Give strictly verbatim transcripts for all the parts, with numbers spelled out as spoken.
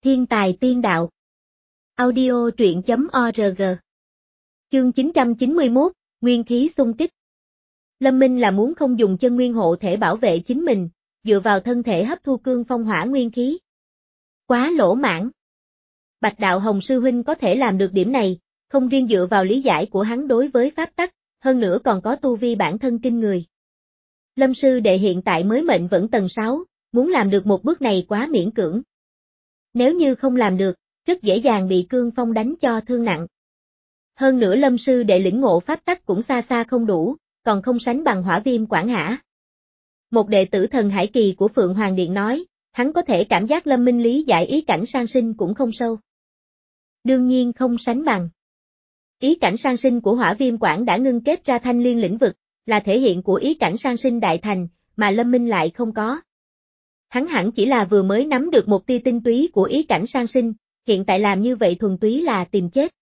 Thiên tài tiên đạo. Audio truyện chấm org. Chương chín trăm chín mươi mốt, Nguyên khí xung kích. Lâm Minh là muốn không dùng chân nguyên hộ thể bảo vệ chính mình, dựa vào thân thể hấp thu cương phong hỏa nguyên khí. Quá lỗ mãng. Bạch Đạo Hồng sư huynh có thể làm được điểm này, không riêng dựa vào lý giải của hắn đối với pháp tắc, hơn nữa còn có tu vi bản thân kinh người. Lâm sư đệ hiện tại mới mệnh vẫn tầng sáu, muốn làm được một bước này quá miễn cưỡng. Nếu như không làm được, rất dễ dàng bị cương phong đánh cho thương nặng. Hơn nữa Lâm sư đệ lĩnh ngộ pháp tắc cũng xa xa không đủ, còn không sánh bằng Hỏa Viêm Quảng hả. Một đệ tử thần hải kỳ của Phượng Hoàng Điện nói, hắn có thể cảm giác Lâm Minh lý giải ý cảnh sang sinh cũng không sâu. Đương nhiên không sánh bằng. Ý cảnh sang sinh của Hỏa Viêm Quảng đã ngưng kết ra thanh liên lĩnh vực, là thể hiện của ý cảnh sang sinh đại thành, mà Lâm Minh lại không có. Hắn hẳn chỉ là vừa mới nắm được một tia tinh túy của ý cảnh sang sinh, hiện tại làm như vậy thuần túy là tìm chết.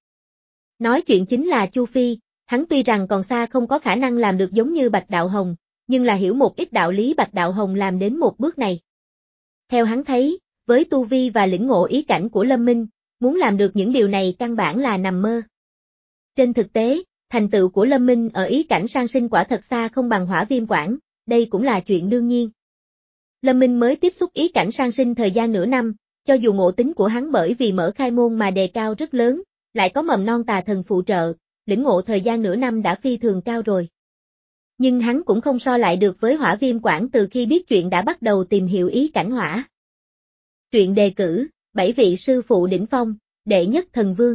Nói chuyện chính là Chu Phi, hắn tuy rằng còn xa không có khả năng làm được giống như Bạch Đạo Hồng, nhưng là hiểu một ít đạo lý Bạch Đạo Hồng làm đến một bước này. Theo hắn thấy, với tu vi và lĩnh ngộ ý cảnh của Lâm Minh, muốn làm được những điều này căn bản là nằm mơ. Trên thực tế, thành tựu của Lâm Minh ở ý cảnh sang sinh quả thật xa không bằng Hỏa Viêm Quảng, đây cũng là chuyện đương nhiên. Lâm Minh mới tiếp xúc ý cảnh sang sinh thời gian nửa năm, cho dù ngộ tính của hắn bởi vì mở khai môn mà đề cao rất lớn, lại có mầm non tà thần phụ trợ, lĩnh ngộ thời gian nửa năm đã phi thường cao rồi. Nhưng hắn cũng không so lại được với Hỏa Viêm Quảng từ khi biết chuyện đã bắt đầu tìm hiểu ý cảnh hỏa. Truyện đề cử, bảy vị sư phụ đỉnh phong, đệ nhất thần vương.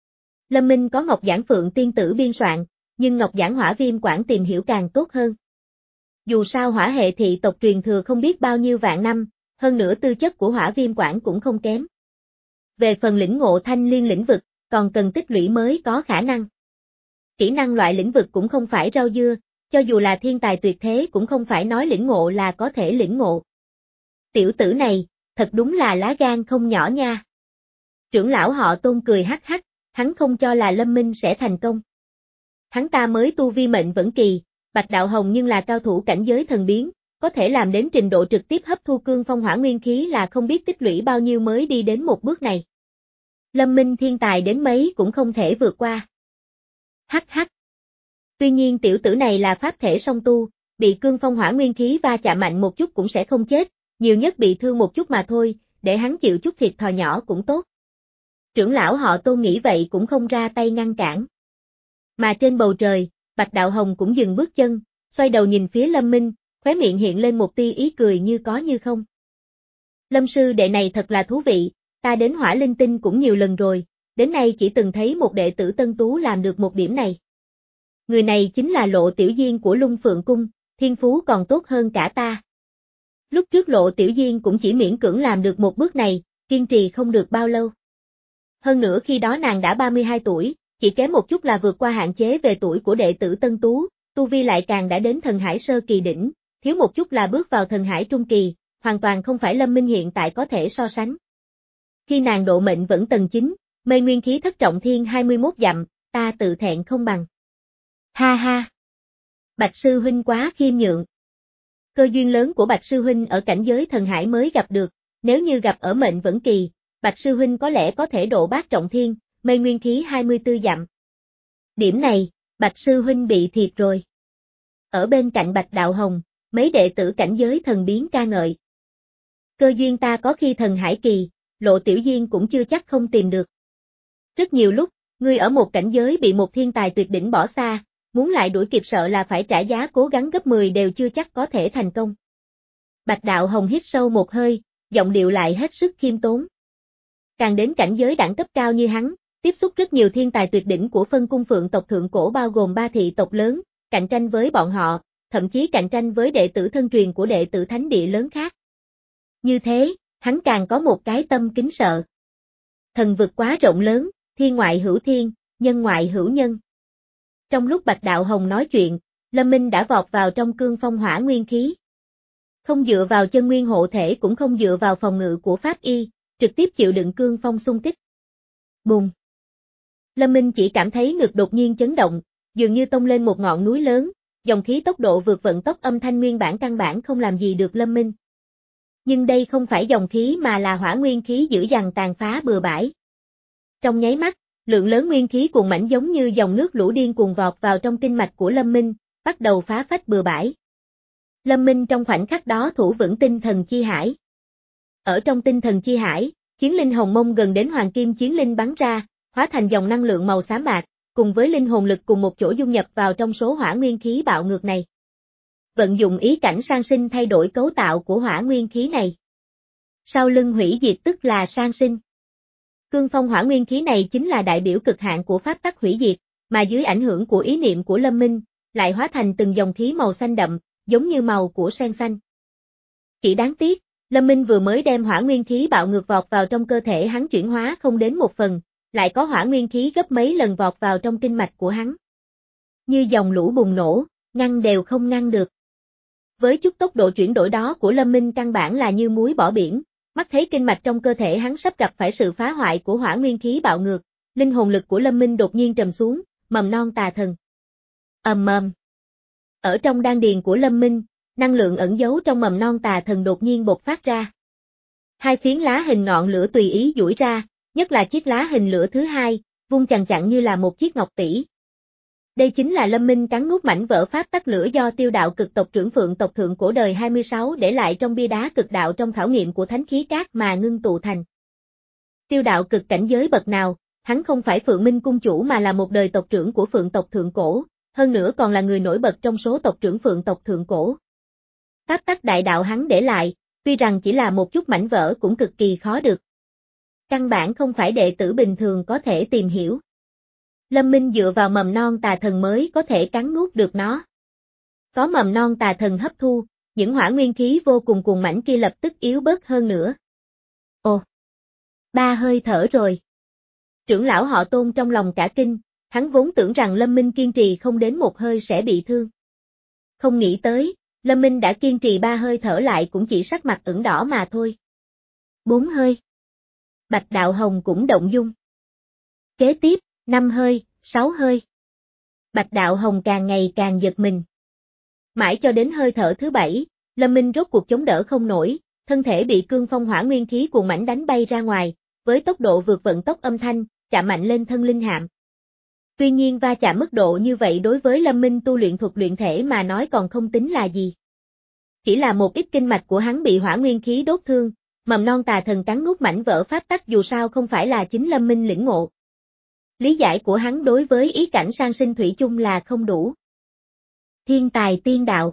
Lâm Minh có Ngọc Giảng Phượng tiên tử biên soạn, nhưng Ngọc Giảng Hỏa Viêm Quảng tìm hiểu càng tốt hơn. Dù sao hỏa hệ thị tộc truyền thừa không biết bao nhiêu vạn năm, hơn nữa tư chất của Hỏa Viêm Quảng cũng không kém. Về phần lĩnh ngộ thanh liên lĩnh vực, còn cần tích lũy mới có khả năng. Kỹ năng loại lĩnh vực cũng không phải rau dưa, cho dù là thiên tài tuyệt thế cũng không phải nói lĩnh ngộ là có thể lĩnh ngộ. Tiểu tử này, thật đúng là lá gan không nhỏ nha. Trưởng lão họ Tôn cười hắc hắc, hắn không cho là Lâm Minh sẽ thành công. Hắn ta mới tu vi mệnh vẫn kỳ, Bạch Đạo Hồng nhưng là cao thủ cảnh giới thần biến, có thể làm đến trình độ trực tiếp hấp thu cương phong hỏa nguyên khí là không biết tích lũy bao nhiêu mới đi đến một bước này. Lâm Minh thiên tài đến mấy cũng không thể vượt qua. Hắc hắc. Tuy nhiên tiểu tử này là pháp thể song tu, bị cương phong hỏa nguyên khí va chạm mạnh một chút cũng sẽ không chết, nhiều nhất bị thương một chút mà thôi, để hắn chịu chút thiệt thòi nhỏ cũng tốt. Trưởng lão họ Tôn nghĩ vậy cũng không ra tay ngăn cản. Mà trên bầu trời, Bạch Đạo Hồng cũng dừng bước chân, xoay đầu nhìn phía Lâm Minh, khóe miệng hiện lên một tia ý cười như có như không. Lâm sư đệ này thật là thú vị, ta đến Hỏa Linh Tinh cũng nhiều lần rồi, đến nay chỉ từng thấy một đệ tử tân tú làm được một điểm này. Người này chính là Lộ Tiểu Diên của Lung Phượng Cung, thiên phú còn tốt hơn cả ta. Lúc trước Lộ Tiểu Diên cũng chỉ miễn cưỡng làm được một bước này, kiên trì không được bao lâu. Hơn nữa khi đó nàng đã ba mươi hai tuổi, chỉ kém một chút là vượt qua hạn chế về tuổi của đệ tử tân tú, tu vi lại càng đã đến thần hải sơ kỳ đỉnh, thiếu một chút là bước vào thần hải trung kỳ, hoàn toàn không phải Lâm Minh hiện tại có thể so sánh. Khi nàng độ mệnh vẫn tầng chín, mê nguyên khí thất trọng thiên hai mươi mốt dặm, ta tự thẹn không bằng. Ha ha! Bạch sư huynh quá khiêm nhượng. Cơ duyên lớn của Bạch sư huynh ở cảnh giới thần hải mới gặp được, nếu như gặp ở mệnh vẫn kỳ, Bạch sư huynh có lẽ có thể độ bát trọng thiên, mê nguyên khí hai mươi tư dặm. Điểm này, Bạch sư huynh bị thiệt rồi. Ở bên cạnh Bạch Đạo Hồng, mấy đệ tử cảnh giới thần biến ca ngợi. Cơ duyên ta có khi thần hải kỳ, Lộ Tiểu Diên cũng chưa chắc không tìm được. Rất nhiều lúc, ngươi ở một cảnh giới bị một thiên tài tuyệt đỉnh bỏ xa, muốn lại đuổi kịp sợ là phải trả giá cố gắng gấp mười đều chưa chắc có thể thành công. Bạch Đạo Hồng hít sâu một hơi, giọng điệu lại hết sức khiêm tốn. Càng đến cảnh giới đẳng cấp cao như hắn, tiếp xúc rất nhiều thiên tài tuyệt đỉnh của phân cung phượng tộc thượng cổ bao gồm ba thị tộc lớn, cạnh tranh với bọn họ, thậm chí cạnh tranh với đệ tử thân truyền của đệ tử thánh địa lớn khác. Như thế, hắn càng có một cái tâm kính sợ. Thần vực quá rộng lớn, thiên ngoại hữu thiên, nhân ngoại hữu nhân. Trong lúc Bạch Đạo Hồng nói chuyện, Lâm Minh đã vọt vào trong cương phong hỏa nguyên khí. Không dựa vào chân nguyên hộ thể cũng không dựa vào phòng ngự của pháp y, trực tiếp chịu đựng cương phong xung kích. Bùng! Lâm Minh chỉ cảm thấy ngực đột nhiên chấn động, dường như tông lên một ngọn núi lớn, dòng khí tốc độ vượt vận tốc âm thanh nguyên bản căn bản không làm gì được Lâm Minh. Nhưng đây không phải dòng khí mà là hỏa nguyên khí dữ dằn tàn phá bừa bãi. Trong nháy mắt, lượng lớn nguyên khí cuồn mãnh giống như dòng nước lũ điên cuồng vọt vào trong kinh mạch của Lâm Minh, bắt đầu phá phách bừa bãi. Lâm Minh trong khoảnh khắc đó thủ vững tinh thần chi hải. Ở trong tinh thần chi hải, chiến linh hồng mông gần đến hoàng kim chiến linh bắn ra, hóa thành dòng năng lượng màu xám bạc, cùng với linh hồn lực cùng một chỗ dung nhập vào trong số hỏa nguyên khí bạo ngược này. Vận dụng ý cảnh sang sinh thay đổi cấu tạo của hỏa nguyên khí này. Sau lưng hủy diệt tức là sang sinh. Cương phong hỏa nguyên khí này chính là đại biểu cực hạn của pháp tắc hủy diệt, mà dưới ảnh hưởng của ý niệm của Lâm Minh, lại hóa thành từng dòng khí màu xanh đậm, giống như màu của sen xanh. Chỉ đáng tiếc, Lâm Minh vừa mới đem hỏa nguyên khí bạo ngược vọt vào trong cơ thể hắn chuyển hóa không đến một phần, lại có hỏa nguyên khí gấp mấy lần vọt vào trong kinh mạch của hắn. Như dòng lũ bùng nổ, ngăn đều không ngăn được. Với chút tốc độ chuyển đổi đó của Lâm Minh căn bản là như muối bỏ biển, mắt thấy kinh mạch trong cơ thể hắn sắp gặp phải sự phá hoại của hỏa nguyên khí bạo ngược, linh hồn lực của Lâm Minh đột nhiên trầm xuống, mầm non tà thần. Ầm ầm. Ở trong đan điền của Lâm Minh, năng lượng ẩn giấu trong mầm non tà thần đột nhiên bộc phát ra. Hai phiến lá hình ngọn lửa tùy ý duỗi ra, nhất là chiếc lá hình lửa thứ hai, vung chằng chặn như là một chiếc ngọc tỷ. Đây chính là Lâm Minh cắn nuốt mảnh vỡ pháp tắc lửa do Tiêu Đạo Cực tộc trưởng Phượng tộc thượng cổ đời hai mươi sáu để lại trong bia đá cực đạo trong khảo nghiệm của thánh khí cát mà ngưng tụ thành. Tiêu Đạo Cực cảnh giới bậc nào, hắn không phải Phượng Minh cung chủ mà là một đời tộc trưởng của Phượng tộc thượng cổ, hơn nữa còn là người nổi bật trong số tộc trưởng Phượng tộc thượng cổ. Pháp tắc đại đạo hắn để lại, tuy rằng chỉ là một chút mảnh vỡ cũng cực kỳ khó được. Căn bản không phải đệ tử bình thường có thể tìm hiểu. Lâm Minh dựa vào mầm non tà thần mới có thể cắn nuốt được nó. Có mầm non tà thần hấp thu, những hỏa nguyên khí vô cùng cuồng mãnh kia lập tức yếu bớt hơn nữa. Ồ! Ba hơi thở rồi. Trưởng lão họ Tôn trong lòng cả kinh, hắn vốn tưởng rằng Lâm Minh kiên trì không đến một hơi sẽ bị thương. Không nghĩ tới, Lâm Minh đã kiên trì ba hơi thở lại cũng chỉ sắc mặt ửng đỏ mà thôi. Bốn hơi. Bạch Đạo Hồng cũng động dung. Kế tiếp, năm hơi, sáu hơi. Bạch Đạo Hồng càng ngày càng giật mình. Mãi cho đến hơi thở thứ bảy, Lâm Minh rốt cuộc chống đỡ không nổi, thân thể bị cương phong hỏa nguyên khí cuồng mãnh đánh bay ra ngoài, với tốc độ vượt vận tốc âm thanh, chạm mạnh lên thân linh hạm. Tuy nhiên va chạm mức độ như vậy đối với Lâm Minh tu luyện thuật luyện thể mà nói còn không tính là gì. Chỉ là một ít kinh mạch của hắn bị hỏa nguyên khí đốt thương, mầm non tà thần cắn nuốt mảnh vỡ pháp tắc dù sao không phải là chính Lâm Minh lĩnh ngộ. Lý giải của hắn đối với ý cảnh sang sinh thủy chung là không đủ. Thiên tài tiên đạo.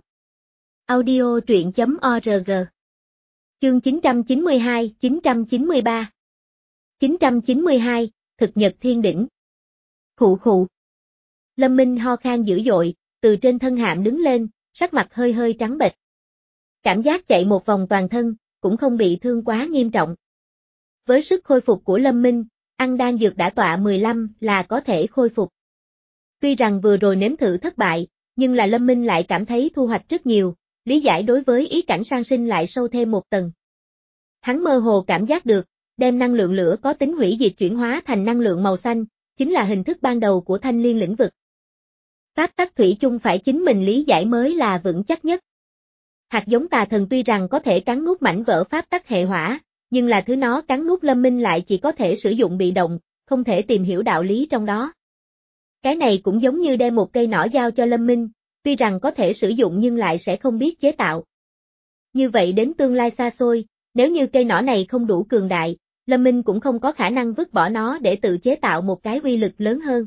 Audio truyện chấm org. Chương chín trăm chín mươi hai, chín trăm chín mươi ba. chín trăm chín mươi hai, thực nhật thiên đỉnh. Khụ khụ. Lâm Minh ho khan dữ dội, từ trên thân hạm đứng lên, sắc mặt hơi hơi trắng bệch. Cảm giác chạy một vòng toàn thân, cũng không bị thương quá nghiêm trọng. Với sức khôi phục của Lâm Minh, ăn đan dược đã tọa mười lăm là có thể khôi phục. Tuy rằng vừa rồi nếm thử thất bại, nhưng là Lâm Minh lại cảm thấy thu hoạch rất nhiều, lý giải đối với ý cảnh sang sinh lại sâu thêm một tầng. Hắn mơ hồ cảm giác được, đem năng lượng lửa có tính hủy diệt chuyển hóa thành năng lượng màu xanh, chính là hình thức ban đầu của thanh liên lĩnh vực. Pháp tắc thủy chung phải chính mình lý giải mới là vững chắc nhất. Hạt giống tà thần tuy rằng có thể cắn nuốt mảnh vỡ pháp tắc hệ hỏa, nhưng là thứ nó cắn nuốt Lâm Minh lại chỉ có thể sử dụng bị động, không thể tìm hiểu đạo lý trong đó. Cái này cũng giống như đem một cây nỏ giao cho Lâm Minh, tuy rằng có thể sử dụng nhưng lại sẽ không biết chế tạo. Như vậy đến tương lai xa xôi, nếu như cây nỏ này không đủ cường đại, Lâm Minh cũng không có khả năng vứt bỏ nó để tự chế tạo một cái uy lực lớn hơn.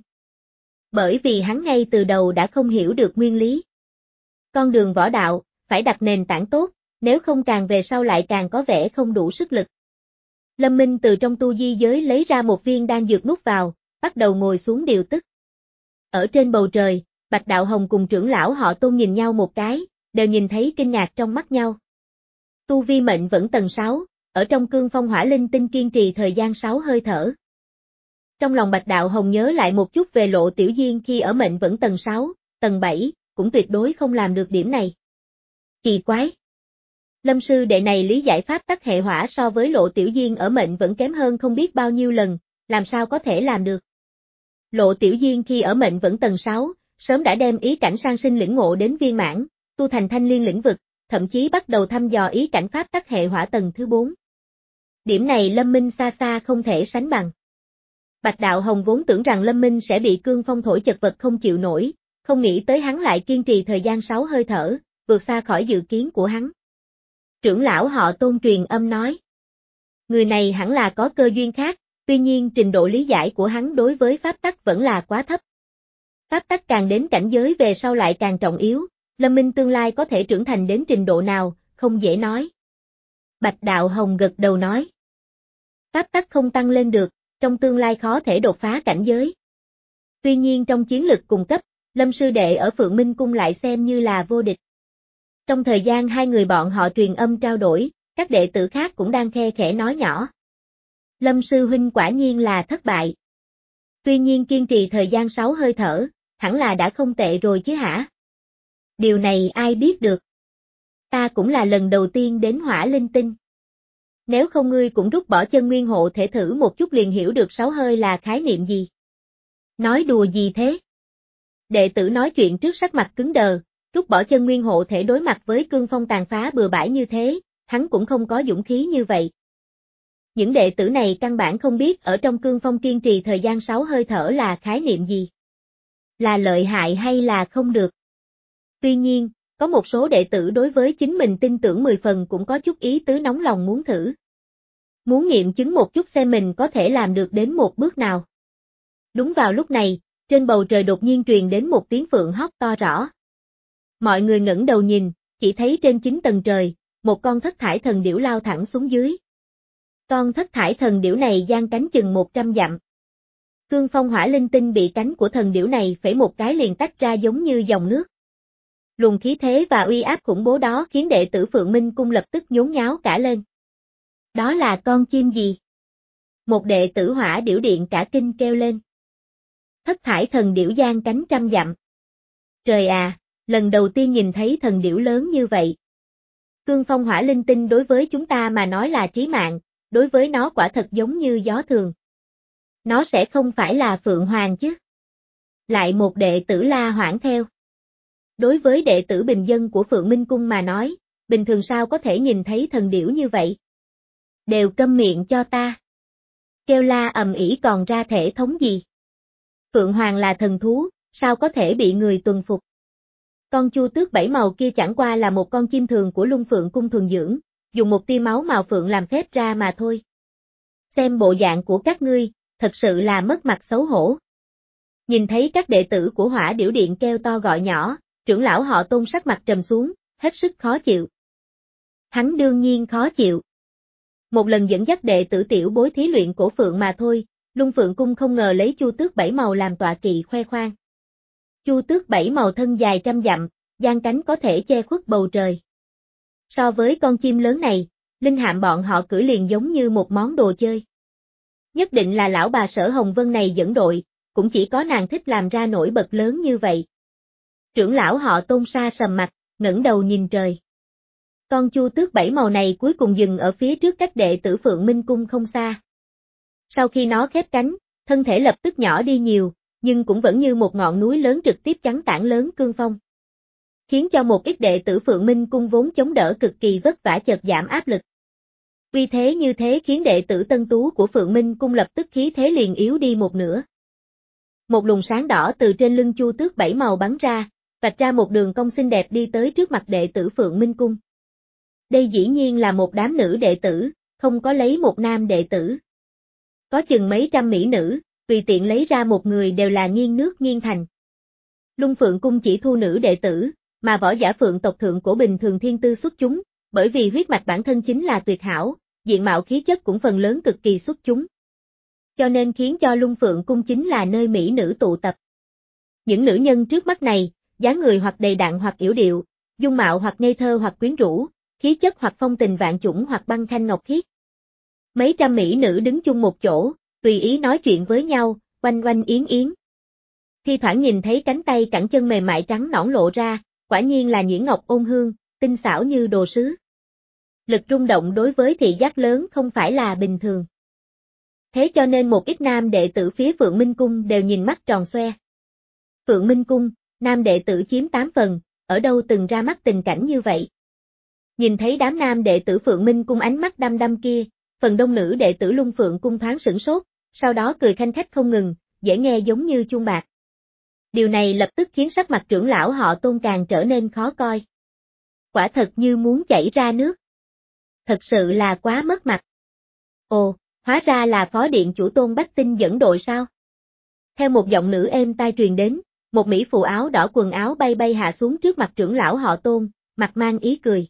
Bởi vì hắn ngay từ đầu đã không hiểu được nguyên lý. Con đường võ đạo, phải đặt nền tảng tốt, nếu không càng về sau lại càng có vẻ không đủ sức lực. Lâm Minh từ trong tu di giới lấy ra một viên đan dược nuốt vào, bắt đầu ngồi xuống điều tức. Ở trên bầu trời, Bạch Đạo Hồng cùng trưởng lão họ Tôn nhìn nhau một cái, đều nhìn thấy kinh ngạc trong mắt nhau. Tu vi mệnh vẫn tầng sáu, ở trong cương phong hỏa linh tinh kiên trì thời gian sáu hơi thở. Trong lòng Bạch Đạo Hồng nhớ lại một chút về Lộ Tiểu Diên khi ở mệnh vẫn tầng sáu, tầng bảy, cũng tuyệt đối không làm được điểm này. Kỳ quái! Lâm sư đệ này lý giải pháp tắc hệ hỏa so với Lộ Tiểu Diên ở mệnh vẫn kém hơn không biết bao nhiêu lần, làm sao có thể làm được. Lộ Tiểu Diên khi ở mệnh vẫn tầng sáu, sớm đã đem ý cảnh sang sinh lĩnh ngộ đến viên mãn, tu thành thanh liên lĩnh vực, thậm chí bắt đầu thăm dò ý cảnh pháp tắc hệ hỏa tầng thứ bốn. Điểm này Lâm Minh xa xa không thể sánh bằng. Bạch Đạo Hồng vốn tưởng rằng Lâm Minh sẽ bị cương phong thổi chật vật không chịu nổi, không nghĩ tới hắn lại kiên trì thời gian sáu hơi thở, vượt xa khỏi dự kiến của hắn. Trưởng lão họ Tôn truyền âm nói. Người này hẳn là có cơ duyên khác, tuy nhiên trình độ lý giải của hắn đối với pháp tắc vẫn là quá thấp. Pháp tắc càng đến cảnh giới về sau lại càng trọng yếu, Lâm Minh tương lai có thể trưởng thành đến trình độ nào, không dễ nói. Bạch Đạo Hồng gật đầu nói. Pháp tắc không tăng lên được, trong tương lai khó thể đột phá cảnh giới. Tuy nhiên trong chiến lực cùng cấp, Lâm sư đệ ở Phượng Minh Cung lại xem như là vô địch. Trong thời gian hai người bọn họ truyền âm trao đổi, các đệ tử khác cũng đang khe khẽ nói nhỏ. Lâm sư huynh quả nhiên là thất bại. Tuy nhiên kiên trì thời gian sáu hơi thở, hẳn là đã không tệ rồi chứ hả? Điều này ai biết được. Ta cũng là lần đầu tiên đến Hỏa Linh Tinh. Nếu không ngươi cũng rút bỏ chân nguyên hộ thể thử một chút liền hiểu được sáu hơi là khái niệm gì. Nói đùa gì thế? Đệ tử nói chuyện trước sắc mặt cứng đờ, rút bỏ chân nguyên hộ thể đối mặt với cương phong tàn phá bừa bãi như thế, hắn cũng không có dũng khí như vậy. Những đệ tử này căn bản không biết ở trong cương phong kiên trì thời gian sáu hơi thở là khái niệm gì. Là lợi hại hay là không được. Tuy nhiên, có một số đệ tử đối với chính mình tin tưởng mười phần cũng có chút ý tứ nóng lòng muốn thử. Muốn nghiệm chứng một chút xem mình có thể làm được đến một bước nào. Đúng vào lúc này, trên bầu trời đột nhiên truyền đến một tiếng phượng hót to rõ. Mọi người ngẩng đầu nhìn, chỉ thấy trên chín tầng trời, một con thất thải thần điểu lao thẳng xuống dưới. Con thất thải thần điểu này giang cánh chừng một trăm dặm. Cương phong hỏa linh tinh bị cánh của thần điểu này phẩy một cái liền tách ra giống như dòng nước. Luồng khí thế và uy áp khủng bố đó khiến đệ tử Phượng Minh Cung lập tức nhốn nháo cả lên. Đó là con chim gì? Một đệ tử Hỏa Điểu Điện cả kinh kêu lên. Thất thải thần điểu giang cánh trăm dặm. Trời à, lần đầu tiên nhìn thấy thần điểu lớn như vậy. Cương phong hỏa linh tinh đối với chúng ta mà nói là trí mạng, đối với nó quả thật giống như gió thường. Nó sẽ không phải là Phượng Hoàng chứ? Lại một đệ tử la hoảng theo. Đối với đệ tử bình dân của Phượng Minh Cung mà nói, bình thường sao có thể nhìn thấy thần điểu như vậy? Đều câm miệng cho ta. Kêu la ầm ĩ còn ra thể thống gì? Phượng Hoàng là thần thú, sao có thể bị người tuần phục? Con chu tước bảy màu kia chẳng qua là một con chim thường của Lung Phượng Cung thuần dưỡng, dùng một tia máu màu phượng làm phép ra mà thôi. Xem bộ dạng của các ngươi, thật sự là mất mặt xấu hổ. Nhìn thấy các đệ tử của Hỏa Điểu Điện kêu to gọi nhỏ, trưởng lão họ Tôn sắc mặt trầm xuống, hết sức khó chịu. Hắn đương nhiên khó chịu. Một lần dẫn dắt đệ tử tiểu bối thí luyện cổ phượng mà thôi, Lung Phượng Cung không ngờ lấy chu tước bảy màu làm tọa kỵ khoe khoang. Chu tước bảy màu thân dài trăm dặm, giang cánh có thể che khuất bầu trời. So với con chim lớn này, linh hạm bọn họ cưỡi liền giống như một món đồ chơi. Nhất định là lão bà Sở Hồng Vân này dẫn đội, cũng chỉ có nàng thích làm ra nổi bật lớn như vậy. Trưởng lão họ Tôn sa sầm mặt, ngẩng đầu nhìn trời. Con chu tước bảy màu này cuối cùng dừng ở phía trước cách đệ tử Phượng Minh Cung không xa. Sau khi nó khép cánh, thân thể lập tức nhỏ đi nhiều, nhưng cũng vẫn như một ngọn núi lớn trực tiếp chắn tảng lớn cương phong. Khiến cho một ít đệ tử Phượng Minh Cung vốn chống đỡ cực kỳ vất vả chợt giảm áp lực. Vì thế như thế khiến đệ tử Tân Tú của Phượng Minh Cung lập tức khí thế liền yếu đi một nửa. Một luồng sáng đỏ từ trên lưng chu tước bảy màu bắn ra, vạch ra một đường cong xinh đẹp đi tới trước mặt đệ tử Phượng Minh Cung. Đây dĩ nhiên là một đám nữ đệ tử, không có lấy một nam đệ tử. Có chừng mấy trăm mỹ nữ, tùy tiện lấy ra một người đều là nghiêng nước nghiêng thành. Lung Phượng Cung chỉ thu nữ đệ tử, mà võ giả Phượng tộc thượng cổ bình thường thiên tư xuất chúng, bởi vì huyết mạch bản thân chính là tuyệt hảo, diện mạo khí chất cũng phần lớn cực kỳ xuất chúng. Cho nên khiến cho Lung Phượng Cung chính là nơi mỹ nữ tụ tập. Những nữ nhân trước mắt này, dáng người hoặc đầy đặn hoặc yểu điệu, dung mạo hoặc ngây thơ hoặc quyến rũ, khí chất hoặc phong tình vạn chủng hoặc băng thanh ngọc khiết. Mấy trăm mỹ nữ đứng chung một chỗ, tùy ý nói chuyện với nhau, oanh oanh yến yến. Thi thoảng nhìn thấy cánh tay cẳng chân mềm mại trắng nõn lộ ra, quả nhiên là nhuyễn ngọc ôn hương, tinh xảo như đồ sứ. Lực rung động đối với thị giác lớn không phải là bình thường. Thế cho nên một ít nam đệ tử phía Phượng Minh Cung đều nhìn mắt tròn xoe. Phượng Minh Cung, nam đệ tử chiếm tám phần, ở đâu từng ra mắt tình cảnh như vậy. Nhìn thấy đám nam đệ tử Phượng Minh Cung ánh mắt đăm đăm kia, phần đông nữ đệ tử Lung Phượng Cung thoáng sửng sốt, sau đó cười khanh khách không ngừng, dễ nghe giống như chuông bạc. Điều này lập tức khiến sắc mặt trưởng lão họ Tôn càng trở nên khó coi. Quả thật như muốn chảy ra nước. Thật sự là quá mất mặt. Ồ, hóa ra là phó điện chủ Tôn Bách Tinh dẫn đội sao? Theo một giọng nữ êm tai truyền đến, một mỹ phụ áo đỏ quần áo bay bay hạ xuống trước mặt trưởng lão họ Tôn, mặt mang ý cười.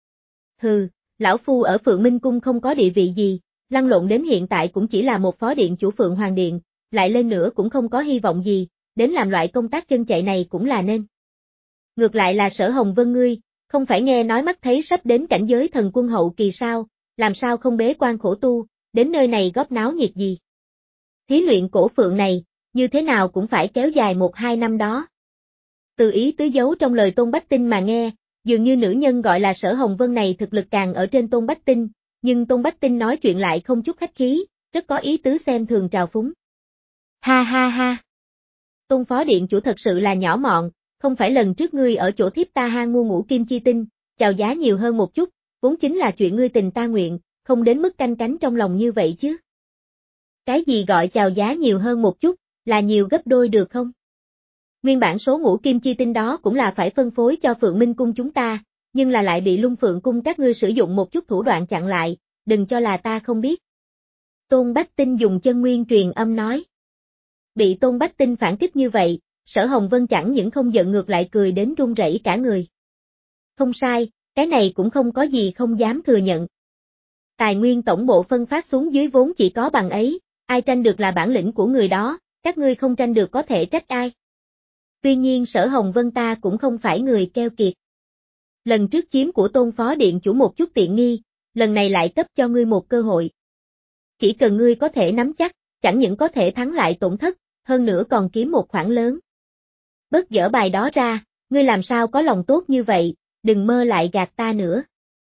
Hừ, lão phu ở Phượng Minh Cung không có địa vị gì, lăn lộn đến hiện tại cũng chỉ là một phó điện chủ Phượng Hoàng Điện, lại lên nữa cũng không có hy vọng gì, đến làm loại công tác chân chạy này cũng là nên. Ngược lại là Sở Hồng Vân ngươi, không phải nghe nói mắt thấy sắp đến cảnh giới thần quân hậu kỳ sao, làm sao không bế quan khổ tu, đến nơi này góp náo nhiệt gì. Thí luyện cổ phượng này, như thế nào cũng phải kéo dài một hai năm đó. Từ ý tứ giấu trong lời Tôn Bách Tinh mà nghe, dường như nữ nhân gọi là Sở Hồng Vân này thực lực càng ở trên Tôn Bách Tinh, nhưng Tôn Bách Tinh nói chuyện lại không chút khách khí, rất có ý tứ xem thường trào phúng. Ha ha ha. Tôn phó điện chủ thật sự là nhỏ mọn, không phải lần trước ngươi ở chỗ thiếp ta hang mua ngũ kim chi tinh, chào giá nhiều hơn một chút, vốn chính là chuyện ngươi tình ta nguyện, không đến mức canh cánh trong lòng như vậy chứ. Cái gì gọi chào giá nhiều hơn một chút, là nhiều gấp đôi được không? Nguyên bản số ngũ kim chi tinh đó cũng là phải phân phối cho Phượng Minh Cung chúng ta, nhưng là lại bị Lung Phượng Cung các ngươi sử dụng một chút thủ đoạn chặn lại, đừng cho là ta không biết. Tôn Bách Tinh dùng chân nguyên truyền âm nói. Bị Tôn Bách Tinh phản kích như vậy, Sở Hồng Vân chẳng những không giận ngược lại cười đến run rẩy cả người. Không sai, cái này cũng không có gì không dám thừa nhận. Tài nguyên tổng bộ phân phát xuống dưới vốn chỉ có bằng ấy, ai tranh được là bản lĩnh của người đó, các ngươi không tranh được có thể trách ai. Tuy nhiên Sở Hồng Vân ta cũng không phải người keo kiệt. Lần trước chiếm của Tôn phó điện chủ một chút tiện nghi, lần này lại cấp cho ngươi một cơ hội. Chỉ cần ngươi có thể nắm chắc, chẳng những có thể thắng lại tổn thất, hơn nữa còn kiếm một khoản lớn. Bớt dở bài đó ra, ngươi làm sao có lòng tốt như vậy, đừng mơ lại gạt ta nữa.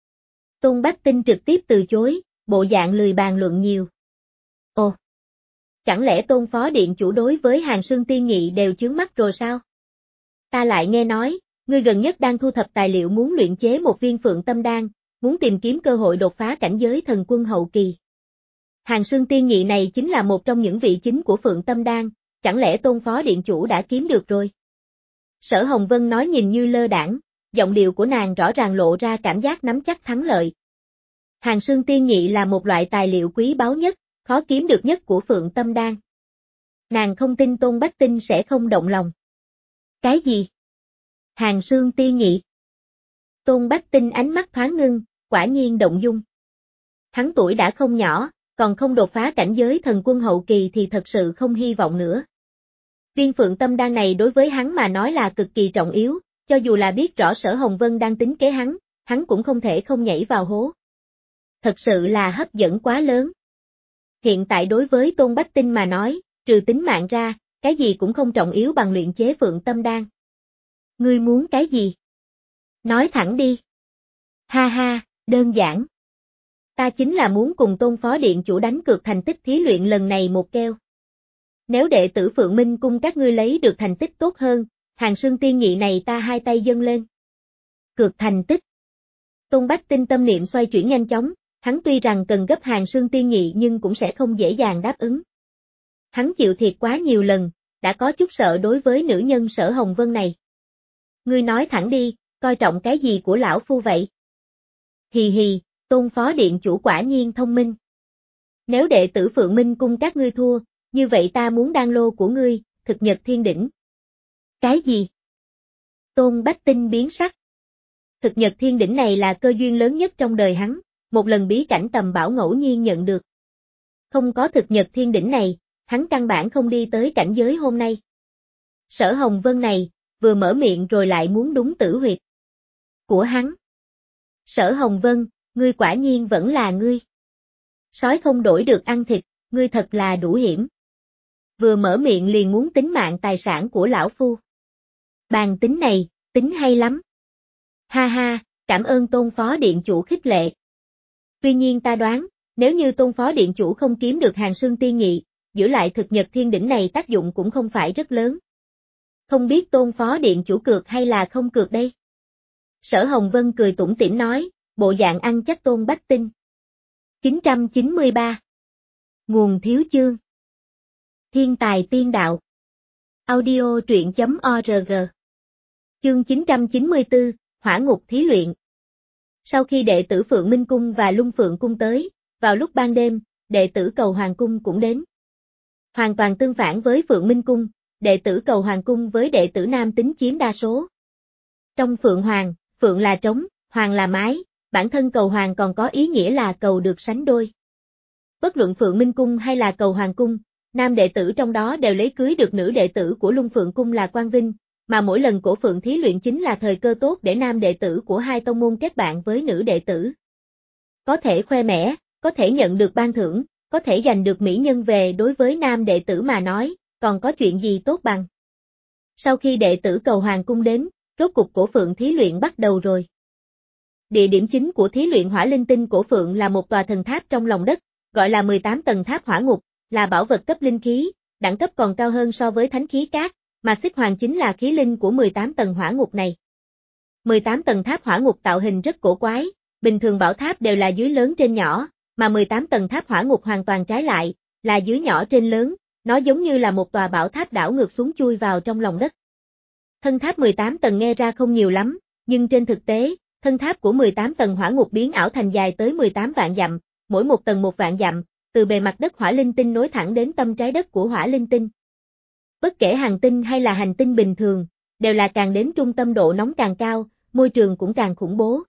Tôn Bách Tinh trực tiếp từ chối, bộ dạng lười bàn luận nhiều. Ồ! Chẳng lẽ Tôn phó điện chủ đối với Hàng Sương Tiên Nhị đều chướng mắt rồi sao? Ta lại nghe nói, ngươi gần nhất đang thu thập tài liệu muốn luyện chế một viên Phượng Tâm Đan, muốn tìm kiếm cơ hội đột phá cảnh giới thần quân hậu kỳ. Hàng Sương Tiên Nhị này chính là một trong những vị chính của Phượng Tâm Đan, chẳng lẽ Tôn phó điện chủ đã kiếm được rồi? Sở Hồng Vân nói nhìn như lơ đãng, giọng điệu của nàng rõ ràng lộ ra cảm giác nắm chắc thắng lợi. Hàng Sương Tiên Nhị là một loại tài liệu quý báu nhất, khó kiếm được nhất của Phượng Tâm Đan. Nàng không tin Tôn Bách Tinh sẽ không động lòng. Cái gì? Hàng Sương Tiên Nhị. Tôn Bách Tinh ánh mắt thoáng ngưng, quả nhiên động dung. Hắn tuổi đã không nhỏ, còn không đột phá cảnh giới thần quân hậu kỳ thì thật sự không hy vọng nữa. Viên Phượng Tâm Đan này đối với hắn mà nói là cực kỳ trọng yếu, cho dù là biết rõ Sở Hồng Vân đang tính kế hắn, hắn cũng không thể không nhảy vào hố. Thật sự là hấp dẫn quá lớn. Hiện tại đối với Tôn Bách Tinh mà nói, trừ tính mạng ra, cái gì cũng không trọng yếu bằng luyện chế Phượng Tâm Đan. Ngươi muốn cái gì? Nói thẳng đi. Ha ha, đơn giản. Ta chính là muốn cùng Tôn phó điện chủ đánh cược thành tích thí luyện lần này một keo. Nếu đệ tử Phượng Minh Cung các ngươi lấy được thành tích tốt hơn, Hàng Sương Tiên Nhị này ta hai tay dâng lên. Cược thành tích. Tôn Bách Tinh tâm niệm xoay chuyển nhanh chóng, hắn tuy rằng cần gấp Hàng Sương Tiên Nhị nhưng cũng sẽ không dễ dàng đáp ứng. Hắn chịu thiệt quá nhiều lần, đã có chút sợ đối với nữ nhân Sở Hồng Vân này. Ngươi nói thẳng đi, coi trọng cái gì của lão phu vậy? Hì hì, Tôn phó điện chủ quả nhiên thông minh. Nếu đệ tử Phượng Minh Cung các ngươi thua, như vậy ta muốn đan lô của ngươi, thực nhật thiên đỉnh. Cái gì? Tôn Bách Tinh biến sắc. Thực nhật thiên đỉnh này là cơ duyên lớn nhất trong đời hắn, một lần bí cảnh tầm bảo ngẫu nhiên nhận được. Không có thực nhật thiên đỉnh này, hắn căn bản không đi tới cảnh giới hôm nay. Sở Hồng Vân này, vừa mở miệng rồi lại muốn đúng tử huyệt của hắn. Sở Hồng Vân, ngươi quả nhiên vẫn là ngươi. Sói không đổi được ăn thịt, ngươi thật là đủ hiểm. Vừa mở miệng liền muốn tính mạng tài sản của lão phu. Bàn tính này, tính hay lắm. Ha ha, cảm ơn Tôn phó điện chủ khích lệ. Tuy nhiên ta đoán, nếu như Tôn phó điện chủ không kiếm được Hàng Sương Tiên Nhị, giữ lại thực nhật thiên đỉnh này tác dụng cũng không phải rất lớn. Không biết Tôn phó điện chủ cược hay là không cược đây? Sở Hồng Vân cười tủm tỉm nói, bộ dạng ăn chắc Tôn Bách Tinh. chín trăm chín mươi ba. Nguồn thiếu chương. Thiên tài tiên đạo. Audio truyện chấm org. Chương chín trăm chín mươi tư, Hỏa ngục thí luyện. Sau khi đệ tử Phượng Minh Cung và Lung Phượng Cung tới, vào lúc ban đêm, đệ tử Cầu Hoàng Cung cũng đến. Hoàn toàn tương phản với Phượng Minh Cung, đệ tử Cầu Hoàng Cung với đệ tử nam tính chiếm đa số. Trong Phượng Hoàng, Phượng là trống, Hoàng là mái, bản thân Cầu Hoàng còn có ý nghĩa là cầu được sánh đôi. Bất luận Phượng Minh Cung hay là Cầu Hoàng Cung, nam đệ tử trong đó đều lấy cưới được nữ đệ tử của Lung Phượng Cung là Quang Vinh, mà mỗi lần cổ Phượng thí luyện chính là thời cơ tốt để nam đệ tử của hai tông môn kết bạn với nữ đệ tử. Có thể khoe mẽ, có thể nhận được ban thưởng, có thể giành được mỹ nhân về, đối với nam đệ tử mà nói, còn có chuyện gì tốt bằng. Sau khi đệ tử Cầu Hoàng Cung đến, rốt cục cổ Phượng thí luyện bắt đầu rồi. Địa điểm chính của thí luyện Hỏa Linh Tinh cổ Phượng là một tòa thần tháp trong lòng đất, gọi là mười tám tầng tháp hỏa ngục, là bảo vật cấp linh khí, đẳng cấp còn cao hơn so với thánh khí cát, mà xích hoàng chính là khí linh của mười tám tầng hỏa ngục này. mười tám tầng tháp hỏa ngục tạo hình rất cổ quái, bình thường bảo tháp đều là dưới lớn trên nhỏ, mà mười tám tầng tháp hỏa ngục hoàn toàn trái lại, là dưới nhỏ trên lớn, nó giống như là một tòa bảo tháp đảo ngược xuống chui vào trong lòng đất. Thân tháp mười tám tầng nghe ra không nhiều lắm, nhưng trên thực tế, thân tháp của mười tám tầng hỏa ngục biến ảo thành dài tới mười tám vạn dặm, mỗi một tầng một vạn dặm, từ bề mặt đất hỏa linh tinh nối thẳng đến tâm trái đất của hỏa linh tinh. Bất kể hành tinh hay là hành tinh bình thường, đều là càng đến trung tâm độ nóng càng cao, môi trường cũng càng khủng bố.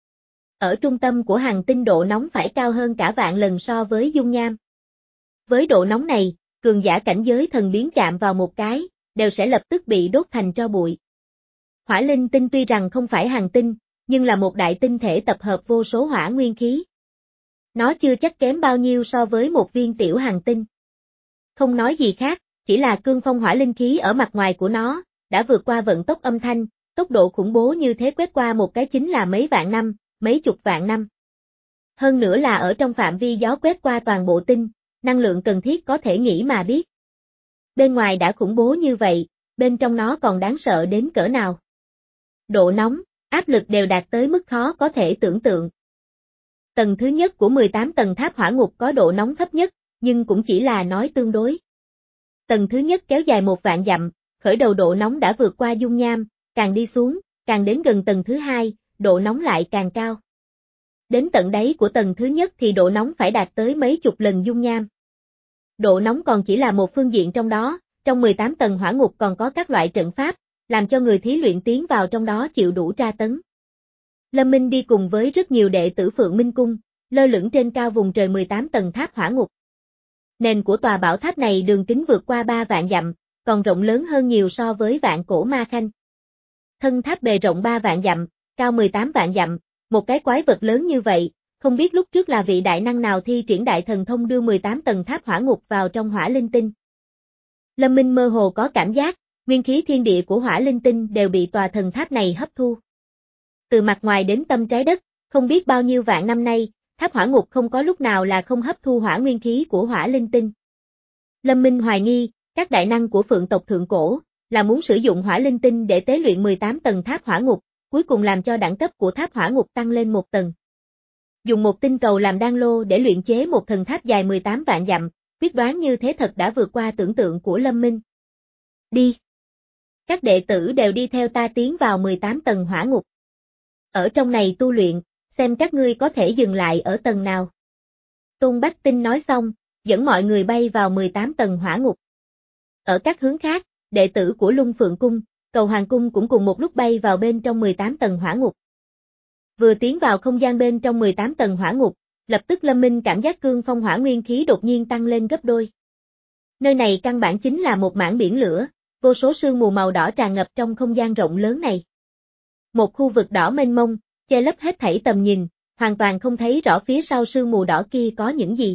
Ở trung tâm của hành tinh độ nóng phải cao hơn cả vạn lần so với dung nham. Với độ nóng này, cường giả cảnh giới thần biến chạm vào một cái, đều sẽ lập tức bị đốt thành tro bụi. Hỏa linh tinh tuy rằng không phải hành tinh, nhưng là một đại tinh thể tập hợp vô số hỏa nguyên khí. Nó chưa chắc kém bao nhiêu so với một viên tiểu hành tinh. Không nói gì khác, chỉ là cương phong hỏa linh khí ở mặt ngoài của nó, đã vượt qua vận tốc âm thanh, tốc độ khủng bố như thế quét qua một cái chính là mấy vạn năm, mấy chục vạn năm. Hơn nữa là ở trong phạm vi gió quét qua toàn bộ tinh, năng lượng cần thiết có thể nghĩ mà biết. Bên ngoài đã khủng bố như vậy, bên trong nó còn đáng sợ đến cỡ nào. Độ nóng, áp lực đều đạt tới mức khó có thể tưởng tượng. Tầng thứ nhất của mười tám tầng tháp hỏa ngục có độ nóng thấp nhất, nhưng cũng chỉ là nói tương đối. Tầng thứ nhất kéo dài một vạn dặm, khởi đầu độ nóng đã vượt qua dung nham, càng đi xuống, càng đến gần tầng thứ hai, độ nóng lại càng cao. Đến tận đáy của tầng thứ nhất thì độ nóng phải đạt tới mấy chục lần dung nham. Độ nóng còn chỉ là một phương diện trong đó, trong mười tám tầng hỏa ngục còn có các loại trận pháp, làm cho người thí luyện tiến vào trong đó chịu đủ tra tấn. Lâm Minh đi cùng với rất nhiều đệ tử Phượng Minh Cung, lơ lửng trên cao vùng trời mười tám tầng tháp hỏa ngục. Nền của tòa bảo tháp này đường kính vượt qua ba vạn dặm, còn rộng lớn hơn nhiều so với Vạn Cổ Ma Khanh. Thân tháp bề rộng ba vạn dặm, cao mười tám vạn dặm, một cái quái vật lớn như vậy, không biết lúc trước là vị đại năng nào thi triển đại thần thông đưa mười tám tầng tháp hỏa ngục vào trong hỏa linh tinh. Lâm Minh mơ hồ có cảm giác, nguyên khí thiên địa của hỏa linh tinh đều bị tòa thần tháp này hấp thu. Từ mặt ngoài đến tâm trái đất, không biết bao nhiêu vạn năm nay, tháp hỏa ngục không có lúc nào là không hấp thu hỏa nguyên khí của hỏa linh tinh. Lâm Minh hoài nghi, các đại năng của Phượng tộc thượng cổ, là muốn sử dụng hỏa linh tinh để tế luyện mười tám tầng tháp hỏa ngục, cuối cùng làm cho đẳng cấp của tháp hỏa ngục tăng lên một tầng. Dùng một tinh cầu làm đan lô để luyện chế một thần tháp dài mười tám vạn dặm, quyết đoán như thế thật đã vượt qua tưởng tượng của Lâm Minh. Đi! Các đệ tử đều đi theo ta tiến vào mười tám tầng hỏa ngục. Ở trong này tu luyện, xem các ngươi có thể dừng lại ở tầng nào. Tôn Bách Tinh nói xong, dẫn mọi người bay vào mười tám tầng hỏa ngục. Ở các hướng khác, đệ tử của Lung Phượng Cung, Cầu Hoàng Cung cũng cùng một lúc bay vào bên trong mười tám tầng hỏa ngục. Vừa tiến vào không gian bên trong mười tám tầng hỏa ngục, lập tức Lâm Minh cảm giác cương phong hỏa nguyên khí đột nhiên tăng lên gấp đôi. Nơi này căn bản chính là một mảng biển lửa, vô số sương mù màu đỏ tràn ngập trong không gian rộng lớn này. Một khu vực đỏ mênh mông, che lấp hết thảy tầm nhìn, hoàn toàn không thấy rõ phía sau sương mù đỏ kia có những gì.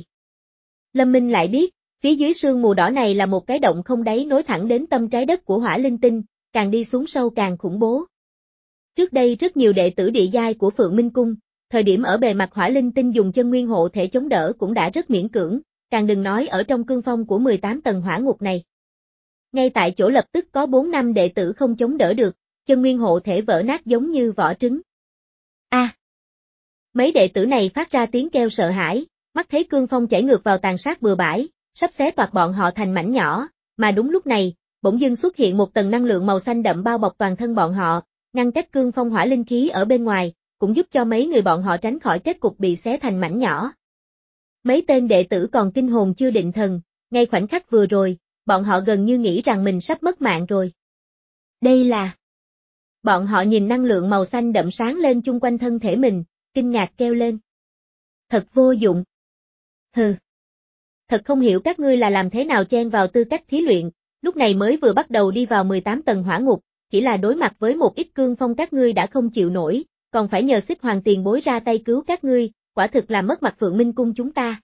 Lâm Minh lại biết, phía dưới sương mù đỏ này là một cái động không đáy nối thẳng đến tâm trái đất của hỏa linh tinh, càng đi xuống sâu càng khủng bố. Trước đây rất nhiều đệ tử địa giai của Phượng Minh Cung, thời điểm ở bề mặt hỏa linh tinh dùng chân nguyên hộ thể chống đỡ cũng đã rất miễn cưỡng, càng đừng nói ở trong cương phong của mười tám tầng hỏa ngục này. Ngay tại chỗ lập tức có bốn năm đệ tử không chống đỡ được, chân nguyên hộ thể vỡ nát giống như vỏ trứng. A! Mấy đệ tử này phát ra tiếng kêu sợ hãi, mắt thấy cương phong chảy ngược vào tàn sát bừa bãi, sắp xé toạc bọn họ thành mảnh nhỏ, mà đúng lúc này, bỗng dưng xuất hiện một tầng năng lượng màu xanh đậm bao bọc toàn thân bọn họ, ngăn cách cương phong hỏa linh khí ở bên ngoài, cũng giúp cho mấy người bọn họ tránh khỏi kết cục bị xé thành mảnh nhỏ. Mấy tên đệ tử còn kinh hồn chưa định thần, ngay khoảnh khắc vừa rồi, bọn họ gần như nghĩ rằng mình sắp mất mạng rồi. Đây là... Bọn họ nhìn năng lượng màu xanh đậm sáng lên chung quanh thân thể mình, kinh ngạc kêu lên. Thật vô dụng. Hừ. Thật không hiểu các ngươi là làm thế nào chen vào tư cách thí luyện, lúc này mới vừa bắt đầu đi vào mười tám tầng hỏa ngục, chỉ là đối mặt với một ít cương phong các ngươi đã không chịu nổi, còn phải nhờ Xích Hoàng tiền bối ra tay cứu các ngươi, quả thực là mất mặt Phượng Minh Cung chúng ta.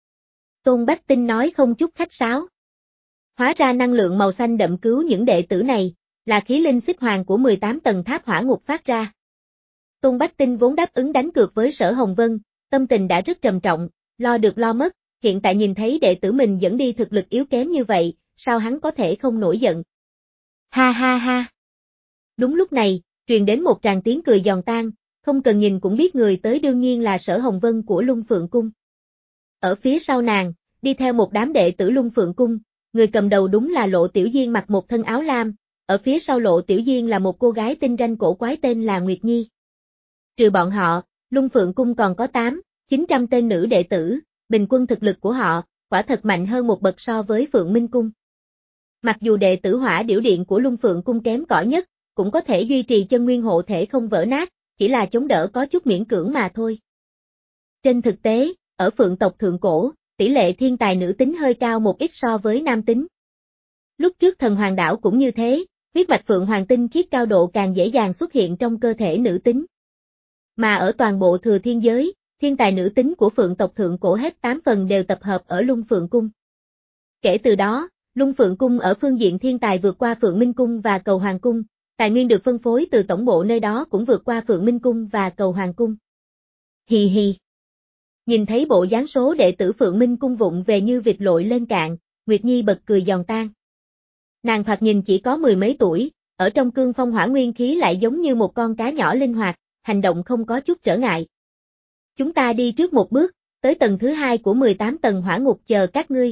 Tôn Bách Tinh nói không chút khách sáo. Hóa ra năng lượng màu xanh đậm cứu những đệ tử này, là khí linh Xích Hoàng của mười tám tầng tháp hỏa ngục phát ra. Tôn Bách Tinh vốn đáp ứng đánh cược với Sở Hồng Vân, tâm tình đã rất trầm trọng, lo được lo mất, hiện tại nhìn thấy đệ tử mình dẫn đi thực lực yếu kém như vậy, sao hắn có thể không nổi giận. Ha ha ha. Đúng lúc này, truyền đến một tràng tiếng cười giòn tan, không cần nhìn cũng biết người tới đương nhiên là Sở Hồng Vân của Lung Phượng Cung. Ở phía sau nàng, đi theo một đám đệ tử Lung Phượng Cung, người cầm đầu đúng là Lộ Tiểu Diên mặc một thân áo lam, ở phía sau Lộ Tiểu Diên là một cô gái tinh ranh cổ quái tên là Nguyệt Nhi. Trừ bọn họ, Lung Phượng Cung còn có tám, chín trăm tên nữ đệ tử, bình quân thực lực của họ, quả thật mạnh hơn một bậc so với Phượng Minh Cung. Mặc dù đệ tử Hỏa Điểu Điện của Lung Phượng Cung kém cỏi nhất, cũng có thể duy trì chân nguyên hộ thể không vỡ nát, chỉ là chống đỡ có chút miễn cưỡng mà thôi. Trên thực tế, ở Phượng tộc Thượng Cổ, tỷ lệ thiên tài nữ tính hơi cao một ít so với nam tính. Lúc trước Thần Hoàng Đảo cũng như thế, huyết mạch Phượng Hoàng tinh khiết cao độ càng dễ dàng xuất hiện trong cơ thể nữ tính. Mà ở toàn bộ Thừa Thiên giới, thiên tài nữ tính của Phượng tộc Thượng Cổ hết tám phần đều tập hợp ở Lung Phượng Cung. Kể từ đó, Lung Phượng Cung ở phương diện thiên tài vượt qua Phượng Minh Cung và Cầu Hoàng Cung, tài nguyên được phân phối từ tổng bộ nơi đó cũng vượt qua Phượng Minh Cung và Cầu Hoàng Cung. Hì hì. Nhìn thấy bộ dáng số đệ tử Phượng Minh Cung vụng về như vịt lội lên cạn, Nguyệt Nhi bật cười giòn tan. Nàng thoạt nhìn chỉ có mười mấy tuổi, ở trong cương phong hỏa nguyên khí lại giống như một con cá nhỏ linh hoạt, hành động không có chút trở ngại. Chúng ta đi trước một bước, tới tầng thứ hai của mười tám tầng hỏa ngục chờ các ngươi.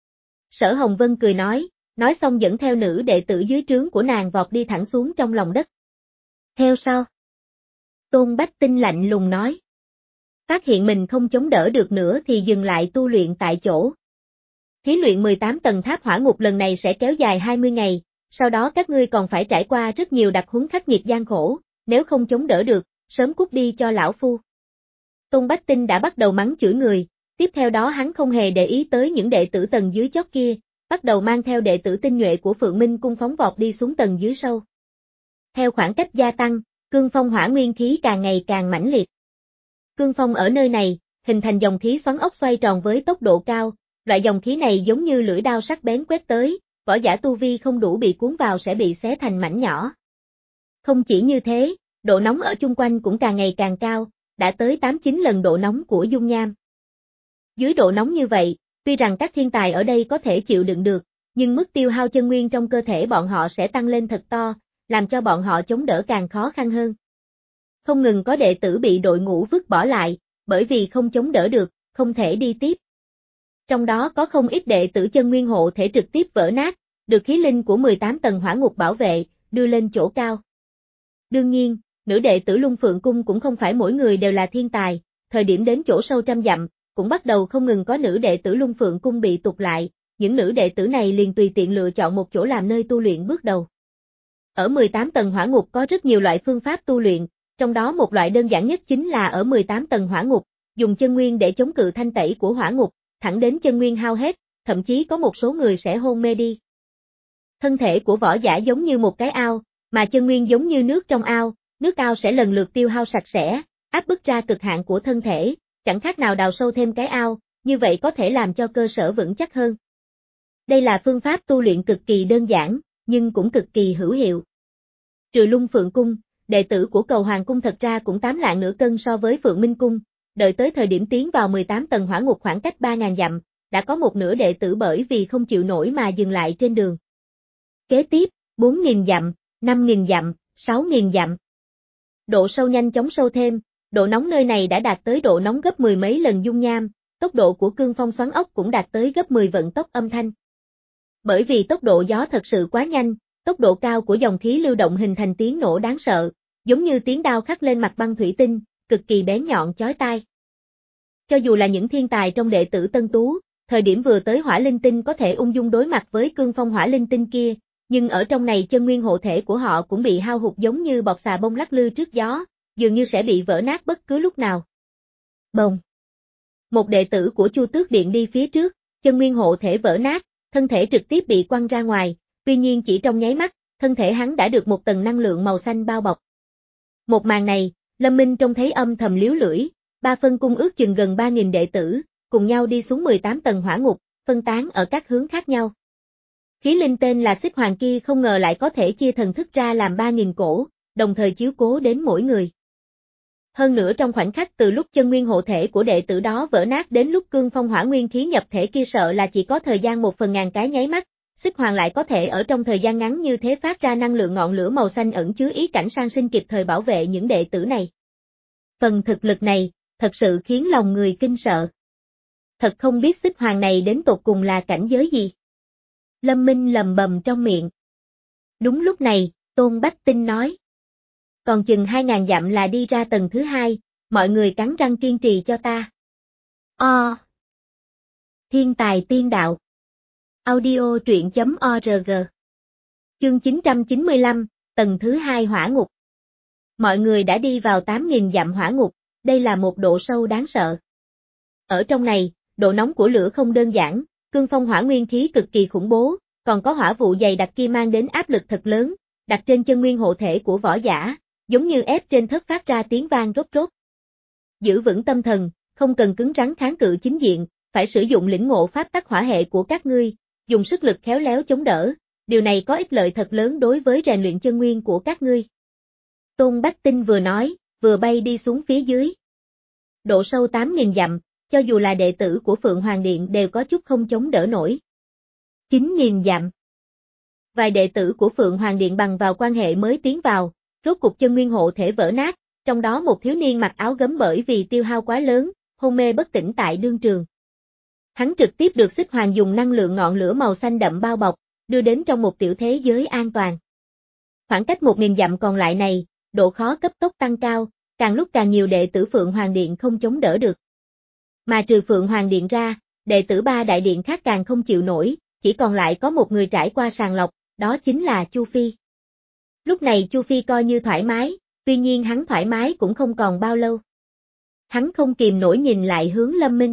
Sở Hồng Vân cười nói, nói xong dẫn theo nữ đệ tử dưới trướng của nàng vọt đi thẳng xuống trong lòng đất. Theo sau. Tôn Bách Tinh lạnh lùng nói. Phát hiện mình không chống đỡ được nữa thì dừng lại tu luyện tại chỗ. Thí luyện mười tám tầng tháp hỏa ngục lần này sẽ kéo dài hai mươi ngày, sau đó các ngươi còn phải trải qua rất nhiều đặc huấn khắc nghiệt gian khổ, nếu không chống đỡ được, sớm cút đi cho lão phu. Tôn Bách Tinh đã bắt đầu mắng chửi người, tiếp theo đó hắn không hề để ý tới những đệ tử tầng dưới chót kia, bắt đầu mang theo đệ tử tinh nhuệ của Phượng Minh Cung phóng vọt đi xuống tầng dưới sâu. Theo khoảng cách gia tăng, cương phong hỏa nguyên khí càng ngày càng mãnh liệt. Cương phong ở nơi này, hình thành dòng khí xoắn ốc xoay tròn với tốc độ cao, loại dòng khí này giống như lưỡi dao sắc bén quét tới, võ giả tu vi không đủ bị cuốn vào sẽ bị xé thành mảnh nhỏ. Không chỉ như thế, độ nóng ở chung quanh cũng càng ngày càng cao, đã tới tám chín lần độ nóng của dung nham. Dưới độ nóng như vậy, tuy rằng các thiên tài ở đây có thể chịu đựng được, nhưng mức tiêu hao chân nguyên trong cơ thể bọn họ sẽ tăng lên thật to, làm cho bọn họ chống đỡ càng khó khăn hơn. Không ngừng có đệ tử bị đội ngũ vứt bỏ lại, bởi vì không chống đỡ được, không thể đi tiếp. Trong đó có không ít đệ tử chân nguyên hộ thể trực tiếp vỡ nát, được khí linh của mười tám tầng hỏa ngục bảo vệ, đưa lên chỗ cao. Đương nhiên, nữ đệ tử Lung Phượng Cung cũng không phải mỗi người đều là thiên tài, thời điểm đến chỗ sâu trăm dặm, cũng bắt đầu không ngừng có nữ đệ tử Lung Phượng Cung bị tụt lại, những nữ đệ tử này liền tùy tiện lựa chọn một chỗ làm nơi tu luyện bước đầu. Ở mười tám tầng hỏa ngục có rất nhiều loại phương pháp tu luyện, trong đó một loại đơn giản nhất chính là ở mười tám tầng hỏa ngục, dùng chân nguyên để chống cự thanh tẩy của hỏa ngục, thẳng đến chân nguyên hao hết, thậm chí có một số người sẽ hôn mê đi. Thân thể của võ giả giống như một cái ao, mà chân nguyên giống như nước trong ao, nước ao sẽ lần lượt tiêu hao sạch sẽ, áp bức ra cực hạn của thân thể, chẳng khác nào đào sâu thêm cái ao, như vậy có thể làm cho cơ sở vững chắc hơn. Đây là phương pháp tu luyện cực kỳ đơn giản, nhưng cũng cực kỳ hữu hiệu. Trừ Lung Phượng Cung, đệ tử của Cầu Hoàng Cung thật ra cũng tám lạng nửa cân so với Phượng Minh Cung, đợi tới thời điểm tiến vào mười tám tầng hỏa ngục khoảng cách ba nghìn dặm, đã có một nửa đệ tử bởi vì không chịu nổi mà dừng lại trên đường. Kế tiếp, bốn nghìn dặm, năm nghìn dặm, sáu nghìn dặm. Độ sâu nhanh chóng sâu thêm, độ nóng nơi này đã đạt tới độ nóng gấp mười mấy lần dung nham, tốc độ của cương phong xoắn ốc cũng đạt tới gấp mười vận tốc âm thanh. Bởi vì tốc độ gió thật sự quá nhanh, tốc độ cao của dòng khí lưu động hình thành tiếng nổ đáng sợ, giống như tiếng đao khắc lên mặt băng thủy tinh, cực kỳ bén nhọn chói tai. Cho dù là những thiên tài trong đệ tử Tân Tú, thời điểm vừa tới hỏa linh tinh có thể ung dung đối mặt với cương phong hỏa linh tinh kia, nhưng ở trong này chân nguyên hộ thể của họ cũng bị hao hụt giống như bọt xà bông lắc lư trước gió, dường như sẽ bị vỡ nát bất cứ lúc nào. Bồng! Một đệ tử của Chu Tước Điện đi phía trước, chân nguyên hộ thể vỡ nát, thân thể trực tiếp bị quăng ra ngoài, tuy nhiên chỉ trong nháy mắt, thân thể hắn đã được một tầng năng lượng màu xanh bao bọc. Một màn này, Lâm Minh trông thấy âm thầm liếu lưỡi, ba phân cung ước chừng gần ba nghìn đệ tử, cùng nhau đi xuống mười tám tầng hỏa ngục, phân tán ở các hướng khác nhau. Khí linh tên là Xích Hoàng kia không ngờ lại có thể chia thần thức ra làm ba nghìn cổ, đồng thời chiếu cố đến mỗi người. Hơn nữa trong khoảnh khắc từ lúc chân nguyên hộ thể của đệ tử đó vỡ nát đến lúc cương phong hỏa nguyên khí nhập thể kia sợ là chỉ có thời gian một phần ngàn cái nháy mắt, Xích Hoàng lại có thể ở trong thời gian ngắn như thế phát ra năng lượng ngọn lửa màu xanh ẩn chứa ý cảnh sang sinh kịp thời bảo vệ những đệ tử này. Phần thực lực này, thật sự khiến lòng người kinh sợ. Thật không biết Xích Hoàng này đến tột cùng là cảnh giới gì. Lâm Minh lầm bầm trong miệng. Đúng lúc này, Tôn Bách Tinh nói. Còn chừng hai ngàn dặm là đi ra tầng thứ hai, mọi người cắn răng kiên trì cho ta. O. Thiên tài tiên đạo. Audio truyện chấm org. Chương chín trăm chín mươi lăm, tầng thứ hai hỏa ngục. Mọi người đã đi vào tám nghìn dặm hỏa ngục, đây là một độ sâu đáng sợ. Ở trong này, độ nóng của lửa không đơn giản, cương phong hỏa nguyên khí cực kỳ khủng bố, còn có hỏa vụ dày đặc kia mang đến áp lực thật lớn, đặt trên chân nguyên hộ thể của võ giả, giống như ép trên thớt phát ra tiếng vang rốt rốt. Giữ vững tâm thần, không cần cứng rắn kháng cự chính diện, phải sử dụng lĩnh ngộ pháp tắc hỏa hệ của các ngươi, dùng sức lực khéo léo chống đỡ, điều này có ích lợi thật lớn đối với rèn luyện chân nguyên của các ngươi. Tôn Bách Tinh vừa nói, vừa bay đi xuống phía dưới. Độ sâu tám nghìn dặm, cho dù là đệ tử của Phượng Hoàng Điện đều có chút không chống đỡ nổi. chín nghìn dặm. Vài đệ tử của Phượng Hoàng Điện bằng vào quan hệ mới tiến vào, rốt cục chân nguyên hộ thể vỡ nát, trong đó một thiếu niên mặc áo gấm bởi vì tiêu hao quá lớn, hôn mê bất tỉnh tại đương trường. Hắn trực tiếp được Xích Hoàng dùng năng lượng ngọn lửa màu xanh đậm bao bọc, đưa đến trong một tiểu thế giới an toàn. Khoảng cách một nghìn dặm còn lại này, độ khó cấp tốc tăng cao, càng lúc càng nhiều đệ tử Phượng Hoàng Điện không chống đỡ được. Mà trừ Phượng Hoàng Điện ra, đệ tử ba đại điện khác càng không chịu nổi, chỉ còn lại có một người trải qua sàng lọc, đó chính là Chu Phi. Lúc này Chu Phi coi như thoải mái, tuy nhiên hắn thoải mái cũng không còn bao lâu. Hắn không kìm nổi nhìn lại hướng Lâm Minh.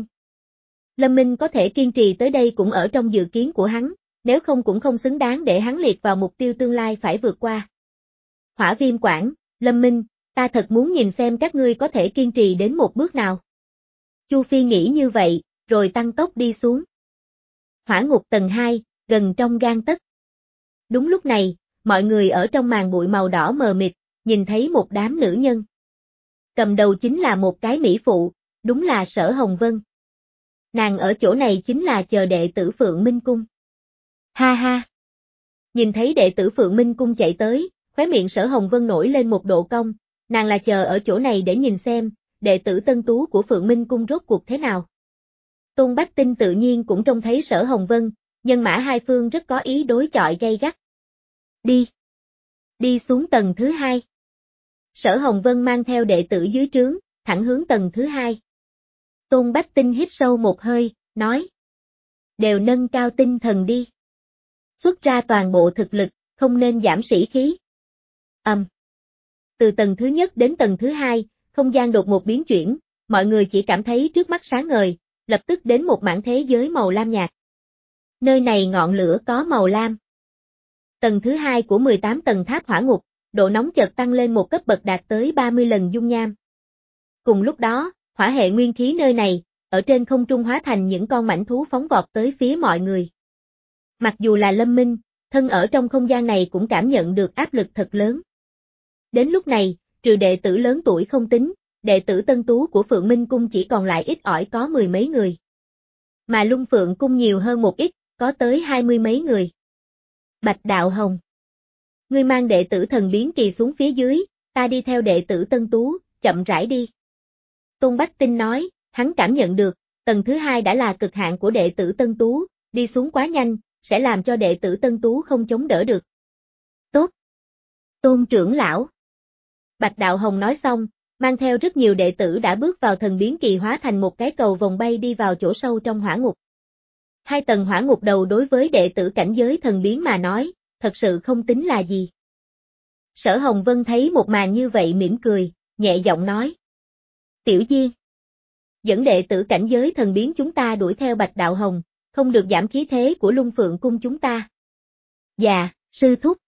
Lâm Minh có thể kiên trì tới đây cũng ở trong dự kiến của hắn, nếu không cũng không xứng đáng để hắn liệt vào mục tiêu tương lai phải vượt qua. Hỏa Viêm Quảng, Lâm Minh, ta thật muốn nhìn xem các ngươi có thể kiên trì đến một bước nào. Chu Phi nghĩ như vậy, rồi tăng tốc đi xuống. Hỏa ngục tầng hai, gần trong gang tấc. Đúng lúc này, mọi người ở trong màn bụi màu đỏ mờ mịt, nhìn thấy một đám nữ nhân. Cầm đầu chính là một cái mỹ phụ, đúng là Sở Hồng Vân. Nàng ở chỗ này chính là chờ đệ tử Phượng Minh Cung. Ha ha! Nhìn thấy đệ tử Phượng Minh Cung chạy tới, khóe miệng Sở Hồng Vân nổi lên một độ cong, nàng là chờ ở chỗ này để nhìn xem, đệ tử tân tú của Phượng Minh Cung rốt cuộc thế nào. Tôn Bách Tinh tự nhiên cũng trông thấy Sở Hồng Vân, nhân mã hai phương rất có ý đối chọi gay gắt. Đi! Đi xuống tầng thứ hai. Sở Hồng Vân mang theo đệ tử dưới trướng, thẳng hướng tầng thứ hai. Tôn Bách Tinh hít sâu một hơi, nói. Đều nâng cao tinh thần đi. Xuất ra toàn bộ thực lực, không nên giảm sĩ khí. Ầm. Um. Từ tầng thứ nhất đến tầng thứ hai, không gian đột ngột biến chuyển, mọi người chỉ cảm thấy trước mắt sáng ngời, lập tức đến một mảng thế giới màu lam nhạt. Nơi này ngọn lửa có màu lam. Tầng thứ hai của mười tám tầng tháp hỏa ngục, độ nóng chợt tăng lên một cấp bậc đạt tới ba mươi lần dung nham. Cùng lúc đó, hỏa hệ nguyên khí nơi này, ở trên không trung hóa thành những con mãnh thú phóng vọt tới phía mọi người. Mặc dù là Lâm Minh, thân ở trong không gian này cũng cảm nhận được áp lực thật lớn. Đến lúc này, trừ đệ tử lớn tuổi không tính, đệ tử tân tú của Phượng Minh Cung chỉ còn lại ít ỏi có mười mấy người. Mà Lung Phượng Cung nhiều hơn một ít, có tới hai mươi mấy người. Bạch Đạo Hồng. Ngươi mang đệ tử thần biến kỳ xuống phía dưới, ta đi theo đệ tử tân tú, chậm rãi đi. Tôn Bách Tinh nói, hắn cảm nhận được, tầng thứ hai đã là cực hạn của đệ tử Tân Tú, đi xuống quá nhanh, sẽ làm cho đệ tử Tân Tú không chống đỡ được. Tốt. Tôn trưởng lão. Bạch Đạo Hồng nói xong, mang theo rất nhiều đệ tử đã bước vào thần biến kỳ hóa thành một cái cầu vòng bay đi vào chỗ sâu trong hỏa ngục. Hai tầng hỏa ngục đầu đối với đệ tử cảnh giới thần biến mà nói, thật sự không tính là gì. Sở Hồng Vân thấy một màn như vậy mỉm cười, nhẹ giọng nói. Tiểu Diên, dẫn đệ tử cảnh giới thần biến chúng ta đuổi theo Bạch Đạo Hồng, không được giảm khí thế của Lung Phượng cung chúng ta. Dạ, sư thúc.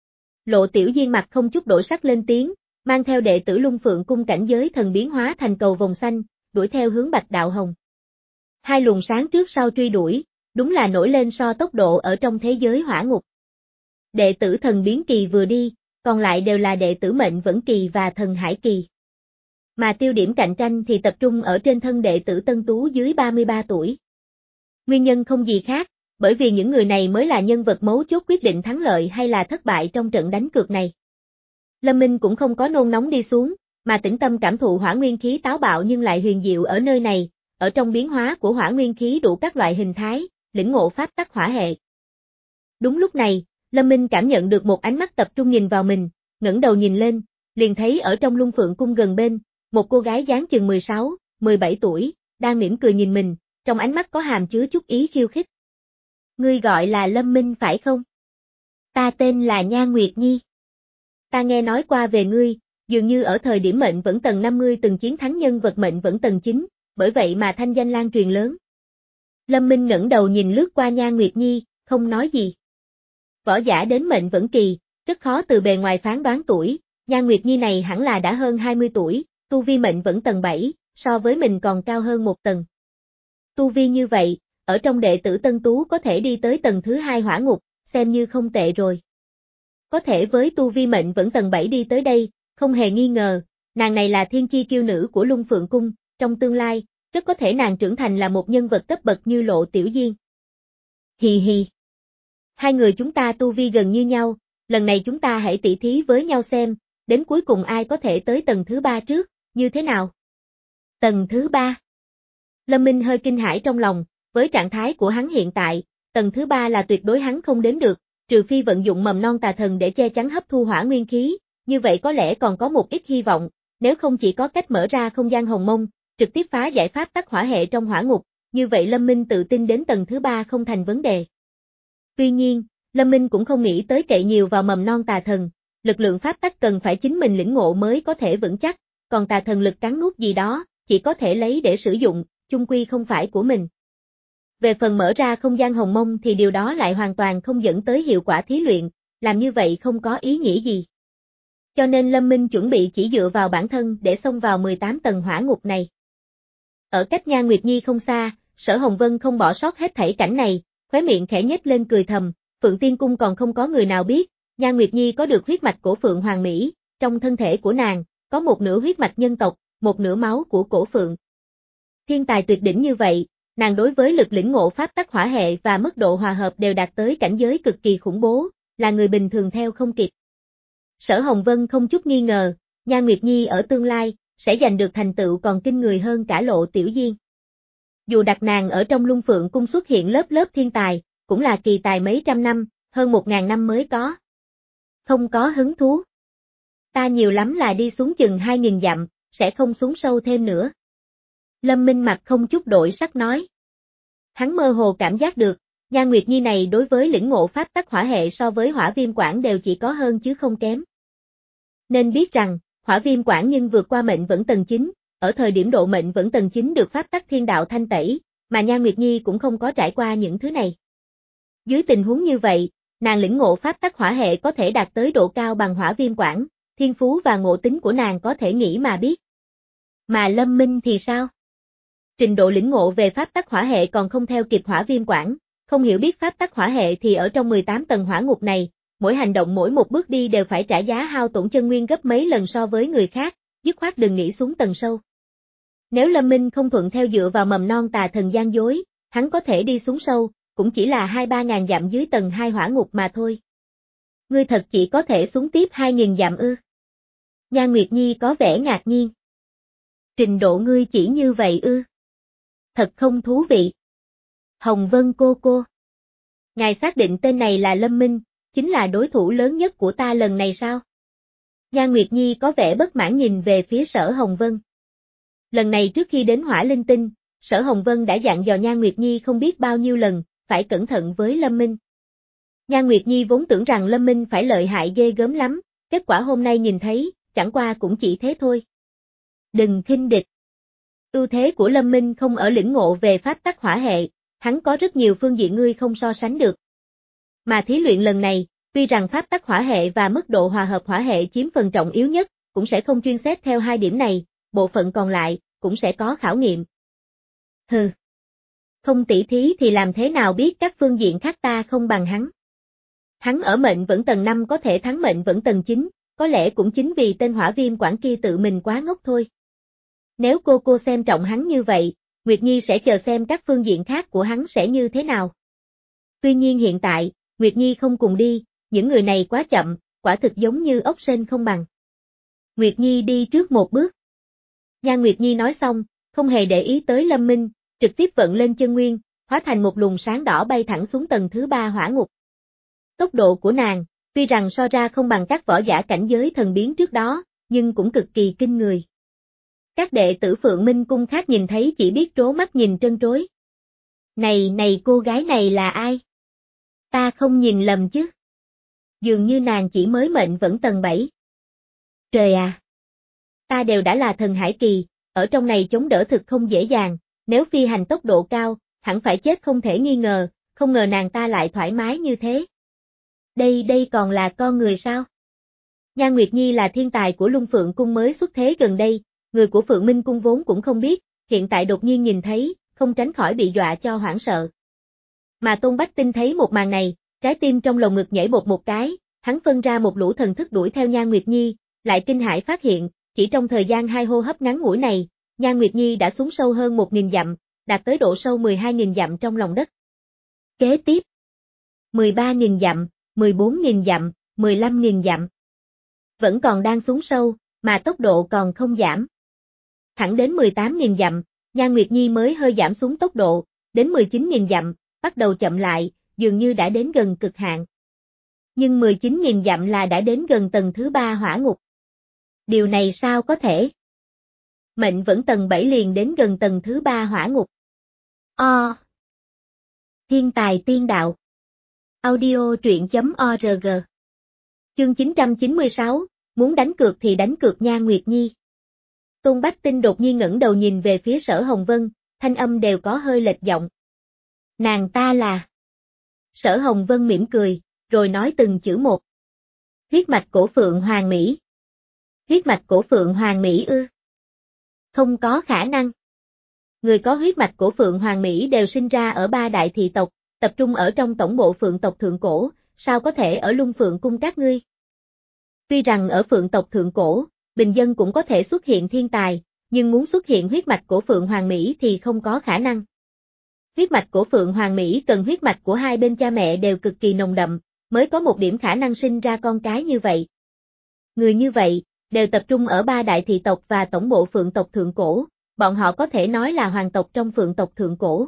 Lộ Tiểu Diên mặt không chút đổi sắc lên tiếng, mang theo đệ tử Lung Phượng cung cảnh giới thần biến hóa thành cầu vòng xanh, đuổi theo hướng Bạch Đạo Hồng. Hai luồng sáng trước sau truy đuổi, đúng là nổi lên so tốc độ ở trong thế giới hỏa ngục. Đệ tử thần biến kỳ vừa đi, còn lại đều là đệ tử mệnh vẫn kỳ và thần hải kỳ. Mà tiêu điểm cạnh tranh thì tập trung ở trên thân đệ tử Tân Tú dưới ba mươi ba tuổi. Nguyên nhân không gì khác, bởi vì những người này mới là nhân vật mấu chốt quyết định thắng lợi hay là thất bại trong trận đánh cược này. Lâm Minh cũng không có nôn nóng đi xuống, mà tĩnh tâm cảm thụ hỏa nguyên khí táo bạo nhưng lại huyền diệu ở nơi này, ở trong biến hóa của hỏa nguyên khí đủ các loại hình thái, lĩnh ngộ pháp tắc hỏa hệ. Đúng lúc này, Lâm Minh cảm nhận được một ánh mắt tập trung nhìn vào mình, ngẩng đầu nhìn lên, liền thấy ở trong Lung Phượng cung gần bên, một cô gái dáng chừng mười sáu, mười bảy tuổi, đang mỉm cười nhìn mình, trong ánh mắt có hàm chứa chút ý khiêu khích. Ngươi gọi là Lâm Minh phải không? Ta tên là Nha Nguyệt Nhi. Ta nghe nói qua về ngươi, dường như ở thời điểm mệnh vẫn tầng năm mươi từng chiến thắng nhân vật mệnh vẫn tầng chín, bởi vậy mà thanh danh lan truyền lớn. Lâm Minh ngẩng đầu nhìn lướt qua Nha Nguyệt Nhi, không nói gì. Võ giả đến mệnh vẫn kỳ, rất khó từ bề ngoài phán đoán tuổi, Nha Nguyệt Nhi này hẳn là đã hơn hai mươi tuổi, tu vi mệnh vẫn tầng bảy, so với mình còn cao hơn một tầng. Tu vi như vậy, ở trong đệ tử Tân Tú có thể đi tới tầng thứ hai hỏa ngục, xem như không tệ rồi. Có thể với tu vi mệnh vẫn tầng bảy đi tới đây, không hề nghi ngờ, nàng này là thiên chi kiêu nữ của Lung Phượng cung, trong tương lai, rất có thể nàng trưởng thành là một nhân vật cấp bậc như Lộ Tiểu Diên. Hì hì. Hai người chúng ta tu vi gần như nhau, lần này chúng ta hãy tỉ thí với nhau xem, đến cuối cùng ai có thể tới tầng thứ ba trước, như thế nào? Tầng thứ ba. Lâm Minh hơi kinh hãi trong lòng, với trạng thái của hắn hiện tại, tầng thứ ba là tuyệt đối hắn không đến được, trừ phi vận dụng mầm non tà thần để che chắn hấp thu hỏa nguyên khí, như vậy có lẽ còn có một ít hy vọng, nếu không chỉ có cách mở ra không gian hồng mông, trực tiếp phá giải pháp tắc hỏa hệ trong hỏa ngục, như vậy Lâm Minh tự tin đến tầng thứ ba không thành vấn đề. Tuy nhiên, Lâm Minh cũng không nghĩ tới cậy nhiều vào mầm non tà thần, lực lượng pháp tắc cần phải chính mình lĩnh ngộ mới có thể vững chắc, còn tà thần lực cắn nuốt gì đó, chỉ có thể lấy để sử dụng, chung quy không phải của mình. Về phần mở ra không gian hồng mông thì điều đó lại hoàn toàn không dẫn tới hiệu quả thí luyện, làm như vậy không có ý nghĩa gì. Cho nên Lâm Minh chuẩn bị chỉ dựa vào bản thân để xông vào mười tám tầng hỏa ngục này. Ở cách Nha Nguyệt Nhi không xa, Sở Hồng Vân không bỏ sót hết thảy cảnh này, khóe miệng khẽ nhếch lên cười thầm, Phượng Tiên Cung còn không có người nào biết, Nha Nguyệt Nhi có được huyết mạch của Phượng Hoàng Mỹ, trong thân thể của nàng, có một nửa huyết mạch nhân tộc, một nửa máu của cổ Phượng. Thiên tài tuyệt đỉnh như vậy, nàng đối với lực lĩnh ngộ pháp tắc hỏa hệ và mức độ hòa hợp đều đạt tới cảnh giới cực kỳ khủng bố, là người bình thường theo không kịp. Sở Hồng Vân không chút nghi ngờ, Nha Nguyệt Nhi ở tương lai, sẽ giành được thành tựu còn kinh người hơn cả Lộ Tiểu Diên. Dù đặt nàng ở trong Lung Phượng cung xuất hiện lớp lớp thiên tài, cũng là kỳ tài mấy trăm năm, hơn một ngàn năm mới có. Không có hứng thú. Ta nhiều lắm là đi xuống chừng hai nghìn dặm, sẽ không xuống sâu thêm nữa. Lâm Minh mặt không chút đổi sắc nói. Hắn mơ hồ cảm giác được, Nha Nguyệt Nhi này đối với lĩnh ngộ pháp tắc hỏa hệ so với Hỏa Viêm Quảng đều chỉ có hơn chứ không kém. Nên biết rằng, Hỏa Viêm Quảng nhưng vượt qua mệnh vẫn tầng chín, ở thời điểm độ mệnh vẫn tầng chín được pháp tắc thiên đạo thanh tẩy, mà Nha Nguyệt Nhi cũng không có trải qua những thứ này. Dưới tình huống như vậy, nàng lĩnh ngộ pháp tắc hỏa hệ có thể đạt tới độ cao bằng Hỏa Viêm Quảng, thiên phú và ngộ tính của nàng có thể nghĩ mà biết. Mà Lâm Minh thì sao? Trình độ lĩnh ngộ về pháp tắc hỏa hệ còn không theo kịp Hỏa Viêm Quảng, không hiểu biết pháp tắc hỏa hệ thì ở trong mười tám tầng hỏa ngục này, mỗi hành động mỗi một bước đi đều phải trả giá hao tổn chân nguyên gấp mấy lần so với người khác, dứt khoát đừng nghĩ xuống tầng sâu. Nếu Lâm Minh không thuận theo dựa vào mầm non tà thần gian dối, hắn có thể đi xuống sâu, cũng chỉ là hai ba ngàn dặm dưới tầng hai hỏa ngục mà thôi. Ngươi thật chỉ có thể xuống tiếp hai nghìn dặm ư? Nha Nguyệt Nhi có vẻ ngạc nhiên. Trình độ ngươi chỉ như vậy ư? Thật không thú vị. Hồng Vân cô cô. Ngài xác định tên này là Lâm Minh, chính là đối thủ lớn nhất của ta lần này sao? Nhan Nguyệt Nhi có vẻ bất mãn nhìn về phía Sở Hồng Vân. Lần này trước khi đến Hỏa Linh Tinh, Sở Hồng Vân đã dặn dò Nhan Nguyệt Nhi không biết bao nhiêu lần, phải cẩn thận với Lâm Minh. Nhan Nguyệt Nhi vốn tưởng rằng Lâm Minh phải lợi hại ghê gớm lắm, kết quả hôm nay nhìn thấy, chẳng qua cũng chỉ thế thôi. Đừng khinh địch. Ưu thế của Lâm Minh không ở lĩnh ngộ về pháp tắc hỏa hệ, hắn có rất nhiều phương diện ngươi không so sánh được. Mà thí luyện lần này, tuy rằng pháp tắc hỏa hệ và mức độ hòa hợp hỏa hệ chiếm phần trọng yếu nhất, cũng sẽ không chuyên xét theo hai điểm này, bộ phận còn lại, cũng sẽ có khảo nghiệm. Hừ. Không tỉ thí thì làm thế nào biết các phương diện khác ta không bằng hắn. Hắn ở mệnh vẫn tầng năm có thể thắng mệnh vẫn tầng chín, có lẽ cũng chính vì tên hỏa viêm quản kia tự mình quá ngốc thôi. Nếu cô cô xem trọng hắn như vậy, Nguyệt Nhi sẽ chờ xem các phương diện khác của hắn sẽ như thế nào. Tuy nhiên hiện tại, Nguyệt Nhi không cùng đi, những người này quá chậm, quả thực giống như ốc sên không bằng. Nguyệt Nhi đi trước một bước. Nhan Nguyệt Nhi nói xong, không hề để ý tới Lâm Minh, trực tiếp vận lên chân nguyên, hóa thành một luồng sáng đỏ bay thẳng xuống tầng thứ ba hỏa ngục. Tốc độ của nàng, tuy rằng so ra không bằng các võ giả cảnh giới thần biến trước đó, nhưng cũng cực kỳ kinh người. Các đệ tử Phượng Minh Cung khác nhìn thấy chỉ biết trố mắt nhìn trân trối. Này này cô gái này là ai? Ta không nhìn lầm chứ? Dường như nàng chỉ mới mệnh vẫn tầng bảy. Trời à! Ta đều đã là thần hải kỳ, ở trong này chống đỡ thực không dễ dàng, nếu phi hành tốc độ cao, hẳn phải chết không thể nghi ngờ, không ngờ nàng ta lại thoải mái như thế. Đây đây còn là con người sao? Nhan Nguyệt Nhi là thiên tài của Lung Phượng Cung mới xuất thế gần đây, người của Phượng Minh Cung vốn cũng không biết, hiện tại đột nhiên nhìn thấy, không tránh khỏi bị dọa cho hoảng sợ. Mà Tôn Bách Tinh thấy một màn này, trái tim trong lồng ngực nhảy bột một cái, hắn phân ra một lũ thần thức đuổi theo Nhan Nguyệt Nhi, lại kinh hãi phát hiện, chỉ trong thời gian hai hô hấp ngắn ngủi này, Nhan Nguyệt Nhi đã xuống sâu hơn một nghìn dặm, đạt tới độ sâu mười hai nghìn dặm trong lòng đất. Kế tiếp, mười ba nghìn dặm, mười bốn nghìn dặm, mười lăm nghìn dặm. Vẫn còn đang xuống sâu, mà tốc độ còn không giảm. Thẳng đến mười tám nghìn dặm, Nhan Nguyệt Nhi mới hơi giảm xuống tốc độ, đến mười chín nghìn dặm, bắt đầu chậm lại, dường như đã đến gần cực hạn. Nhưng mười chín nghìn dặm là đã đến gần tầng thứ ba hỏa ngục. Điều này sao có thể? Mệnh vẫn tầng bảy liền đến gần tầng thứ ba hỏa ngục. O. Thiên tài tiên đạo. Audio truyện chấm org. Chương chín trăm chín mươi sáu, muốn đánh cược thì đánh cược Nhan Nguyệt Nhi. Tôn Bách Tinh đột nhiên ngẩng đầu nhìn về phía Sở Hồng Vân, thanh âm đều có hơi lệch giọng. Nàng ta là... Sở Hồng Vân mỉm cười, rồi nói từng chữ một. Huyết mạch cổ Phượng Hoàng Mỹ. Huyết mạch cổ Phượng Hoàng Mỹ ư? Không có khả năng. Người có huyết mạch cổ Phượng Hoàng Mỹ đều sinh ra ở ba đại thị tộc, tập trung ở trong tổng bộ Phượng tộc Thượng Cổ, sao có thể ở Lung Phượng Cung các ngươi? Tuy rằng ở Phượng tộc Thượng Cổ, bình dân cũng có thể xuất hiện thiên tài, nhưng muốn xuất hiện huyết mạch của Phượng Hoàng Mỹ thì không có khả năng. Huyết mạch của Phượng Hoàng Mỹ cần huyết mạch của hai bên cha mẹ đều cực kỳ nồng đậm, mới có một điểm khả năng sinh ra con cái như vậy. Người như vậy, đều tập trung ở ba đại thị tộc và tổng bộ Phượng tộc Thượng Cổ, bọn họ có thể nói là hoàng tộc trong Phượng tộc Thượng Cổ.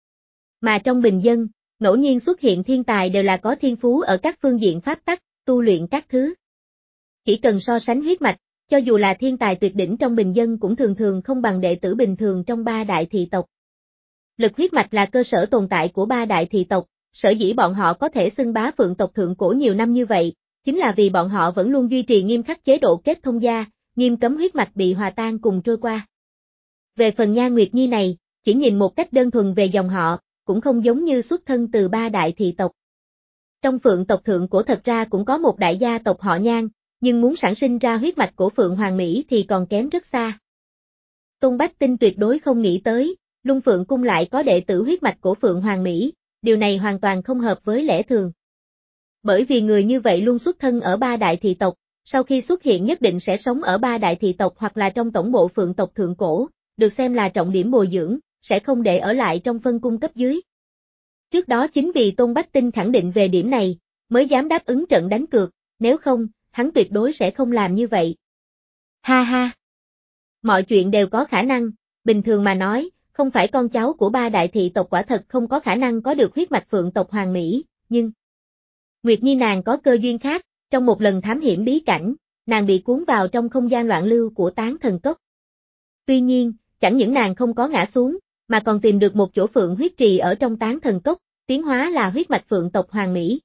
Mà trong bình dân, ngẫu nhiên xuất hiện thiên tài đều là có thiên phú ở các phương diện pháp tắc, tu luyện các thứ. Chỉ cần so sánh huyết mạch, cho dù là thiên tài tuyệt đỉnh trong bình dân cũng thường thường không bằng đệ tử bình thường trong ba đại thị tộc. Lực huyết mạch là cơ sở tồn tại của ba đại thị tộc, sở dĩ bọn họ có thể xưng bá Phượng tộc Thượng Cổ nhiều năm như vậy, chính là vì bọn họ vẫn luôn duy trì nghiêm khắc chế độ kết thông gia, nghiêm cấm huyết mạch bị hòa tan cùng trôi qua. Về phần Nhan Nguyệt Nhi này, chỉ nhìn một cách đơn thuần về dòng họ, cũng không giống như xuất thân từ ba đại thị tộc. Trong Phượng tộc Thượng Cổ thật ra cũng có một đại gia tộc họ Nhan, nhưng muốn sản sinh ra huyết mạch của Phượng Hoàng Mỹ thì còn kém rất xa. Tôn Bách Tinh tuyệt đối không nghĩ tới, Lung Phượng Cung lại có đệ tử huyết mạch của Phượng Hoàng Mỹ, điều này hoàn toàn không hợp với lẽ thường. Bởi vì người như vậy luôn xuất thân ở ba đại thị tộc, sau khi xuất hiện nhất định sẽ sống ở ba đại thị tộc hoặc là trong tổng bộ Phượng tộc Thượng Cổ, được xem là trọng điểm bồi dưỡng, sẽ không để ở lại trong phân cung cấp dưới. Trước đó chính vì Tôn Bách Tinh khẳng định về điểm này, mới dám đáp ứng trận đánh cược, nếu không, hắn tuyệt đối sẽ không làm như vậy. Ha ha! Mọi chuyện đều có khả năng, bình thường mà nói, không phải con cháu của ba đại thị tộc quả thật không có khả năng có được huyết mạch phượng tộc Hoàng Mỹ, nhưng Nguyệt Nhi nàng có cơ duyên khác, trong một lần thám hiểm bí cảnh, nàng bị cuốn vào trong không gian loạn lưu của Tán Thần Cốc. Tuy nhiên, chẳng những nàng không có ngã xuống, mà còn tìm được một chỗ phượng huyết trì ở trong Tán Thần Cốc, tiến hóa là huyết mạch phượng tộc Hoàng Mỹ.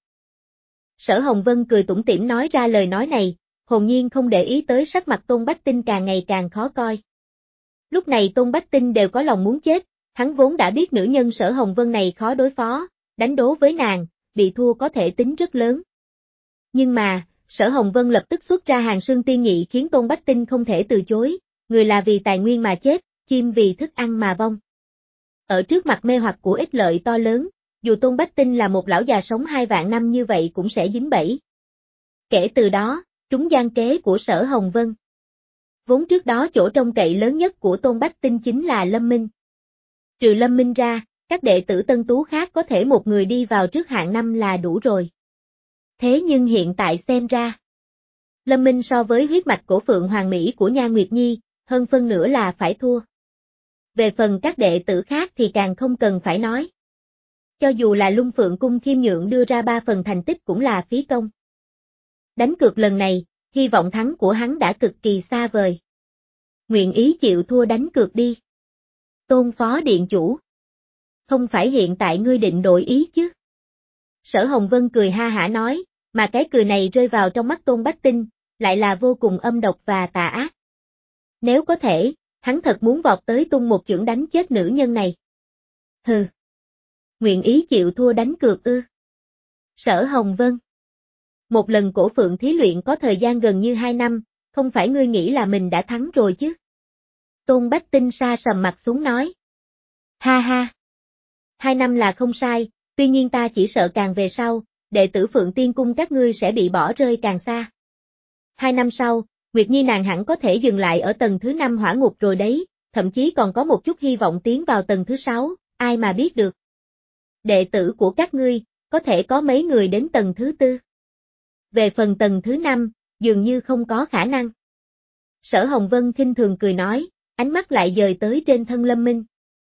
Sở Hồng Vân cười tủm tỉm nói ra lời nói này, hồn nhiên không để ý tới sắc mặt Tôn Bách Tinh càng ngày càng khó coi. Lúc này Tôn Bách Tinh đều có lòng muốn chết, hắn vốn đã biết nữ nhân Sở Hồng Vân này khó đối phó, đánh đố với nàng, bị thua có thể tính rất lớn. Nhưng mà, Sở Hồng Vân lập tức xuất ra hàng xương tiên nhị khiến Tôn Bách Tinh không thể từ chối, người là vì tài nguyên mà chết, chim vì thức ăn mà vong. Ở trước mặt mê hoặc của ích lợi to lớn, dù Tôn Bách Tinh là một lão già sống hai vạn năm như vậy cũng sẽ dính bẫy. Kể từ đó, trúng gian kế của Sở Hồng Vân. Vốn trước đó chỗ trông cậy lớn nhất của Tôn Bách Tinh chính là Lâm Minh. Trừ Lâm Minh ra, các đệ tử Tân Tú khác có thể một người đi vào trước hạng năm là đủ rồi. Thế nhưng hiện tại xem ra, Lâm Minh so với huyết mạch cổ phượng Hoàng Mỹ của Nha Nguyệt Nhi, hơn phân nửa là phải thua. Về phần các đệ tử khác thì càng không cần phải nói. Cho dù là Lung Phượng Cung khiêm nhượng đưa ra ba phần thành tích cũng là phí công. Đánh cược lần này, hy vọng thắng của hắn đã cực kỳ xa vời. Nguyện ý chịu thua đánh cược đi. Tôn Phó Điện Chủ. Không phải hiện tại ngươi định đổi ý chứ? Sở Hồng Vân cười ha hả nói, mà cái cười này rơi vào trong mắt Tôn Bách Tinh, lại là vô cùng âm độc và tà ác. Nếu có thể, hắn thật muốn vọt tới tung một chưởng đánh chết nữ nhân này. Hừ. Nguyện ý chịu thua đánh cược ư. Sở Hồng Vân. Một lần cổ phượng thí luyện có thời gian gần như hai năm, không phải ngươi nghĩ là mình đã thắng rồi chứ? Tôn Bách Tinh sa sầm mặt xuống nói. Ha ha. Hai năm là không sai, tuy nhiên ta chỉ sợ càng về sau, đệ tử Phượng Tiên Cung các ngươi sẽ bị bỏ rơi càng xa. Hai năm sau, Nguyệt Nhi nàng hẳn có thể dừng lại ở tầng thứ năm hỏa ngục rồi đấy, thậm chí còn có một chút hy vọng tiến vào tầng thứ sáu, ai mà biết được. Đệ tử của các ngươi, có thể có mấy người đến tầng thứ tư. Về phần tầng thứ năm, dường như không có khả năng. Sở Hồng Vân khinh thường cười nói, ánh mắt lại dời tới trên thân Lâm Minh.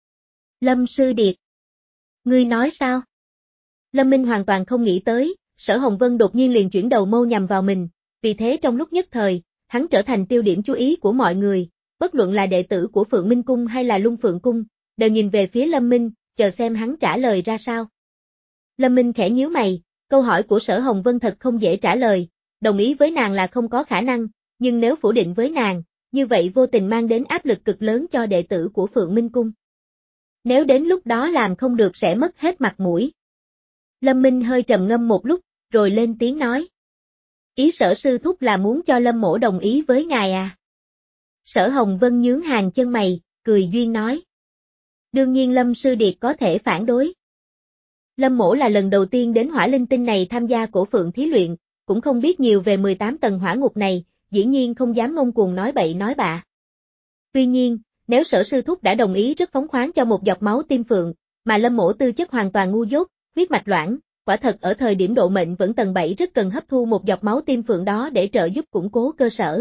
Lâm Sư Điệt. Ngươi nói sao? Lâm Minh hoàn toàn không nghĩ tới, Sở Hồng Vân đột nhiên liền chuyển đầu mâu nhằm vào mình, vì thế trong lúc nhất thời, hắn trở thành tiêu điểm chú ý của mọi người, bất luận là đệ tử của Phượng Minh Cung hay là Lung Phượng Cung, đều nhìn về phía Lâm Minh, chờ xem hắn trả lời ra sao. Lâm Minh khẽ nhíu mày, câu hỏi của Sở Hồng Vân thật không dễ trả lời, đồng ý với nàng là không có khả năng, nhưng nếu phủ định với nàng, như vậy vô tình mang đến áp lực cực lớn cho đệ tử của Phượng Minh Cung. Nếu đến lúc đó làm không được sẽ mất hết mặt mũi. Lâm Minh hơi trầm ngâm một lúc, rồi lên tiếng nói. Ý Sở sư thúc là muốn cho Lâm mỗ đồng ý với ngài à? Sở Hồng Vân nhướng hàng chân mày, cười duyên nói. Đương nhiên Lâm sư điệt có thể phản đối. Lâm mỗ là lần đầu tiên đến hỏa linh tinh này tham gia cổ phượng thí luyện, cũng không biết nhiều về mười tám tầng hỏa ngục này, dĩ nhiên không dám ngông cuồng nói bậy nói bạ. Tuy nhiên, nếu Sở sư thúc đã đồng ý rất phóng khoáng cho một giọt máu tim phượng, mà Lâm mỗ tư chất hoàn toàn ngu dốt, huyết mạch loãng, quả thật ở thời điểm độ mệnh vẫn tầng bảy rất cần hấp thu một giọt máu tim phượng đó để trợ giúp củng cố cơ sở.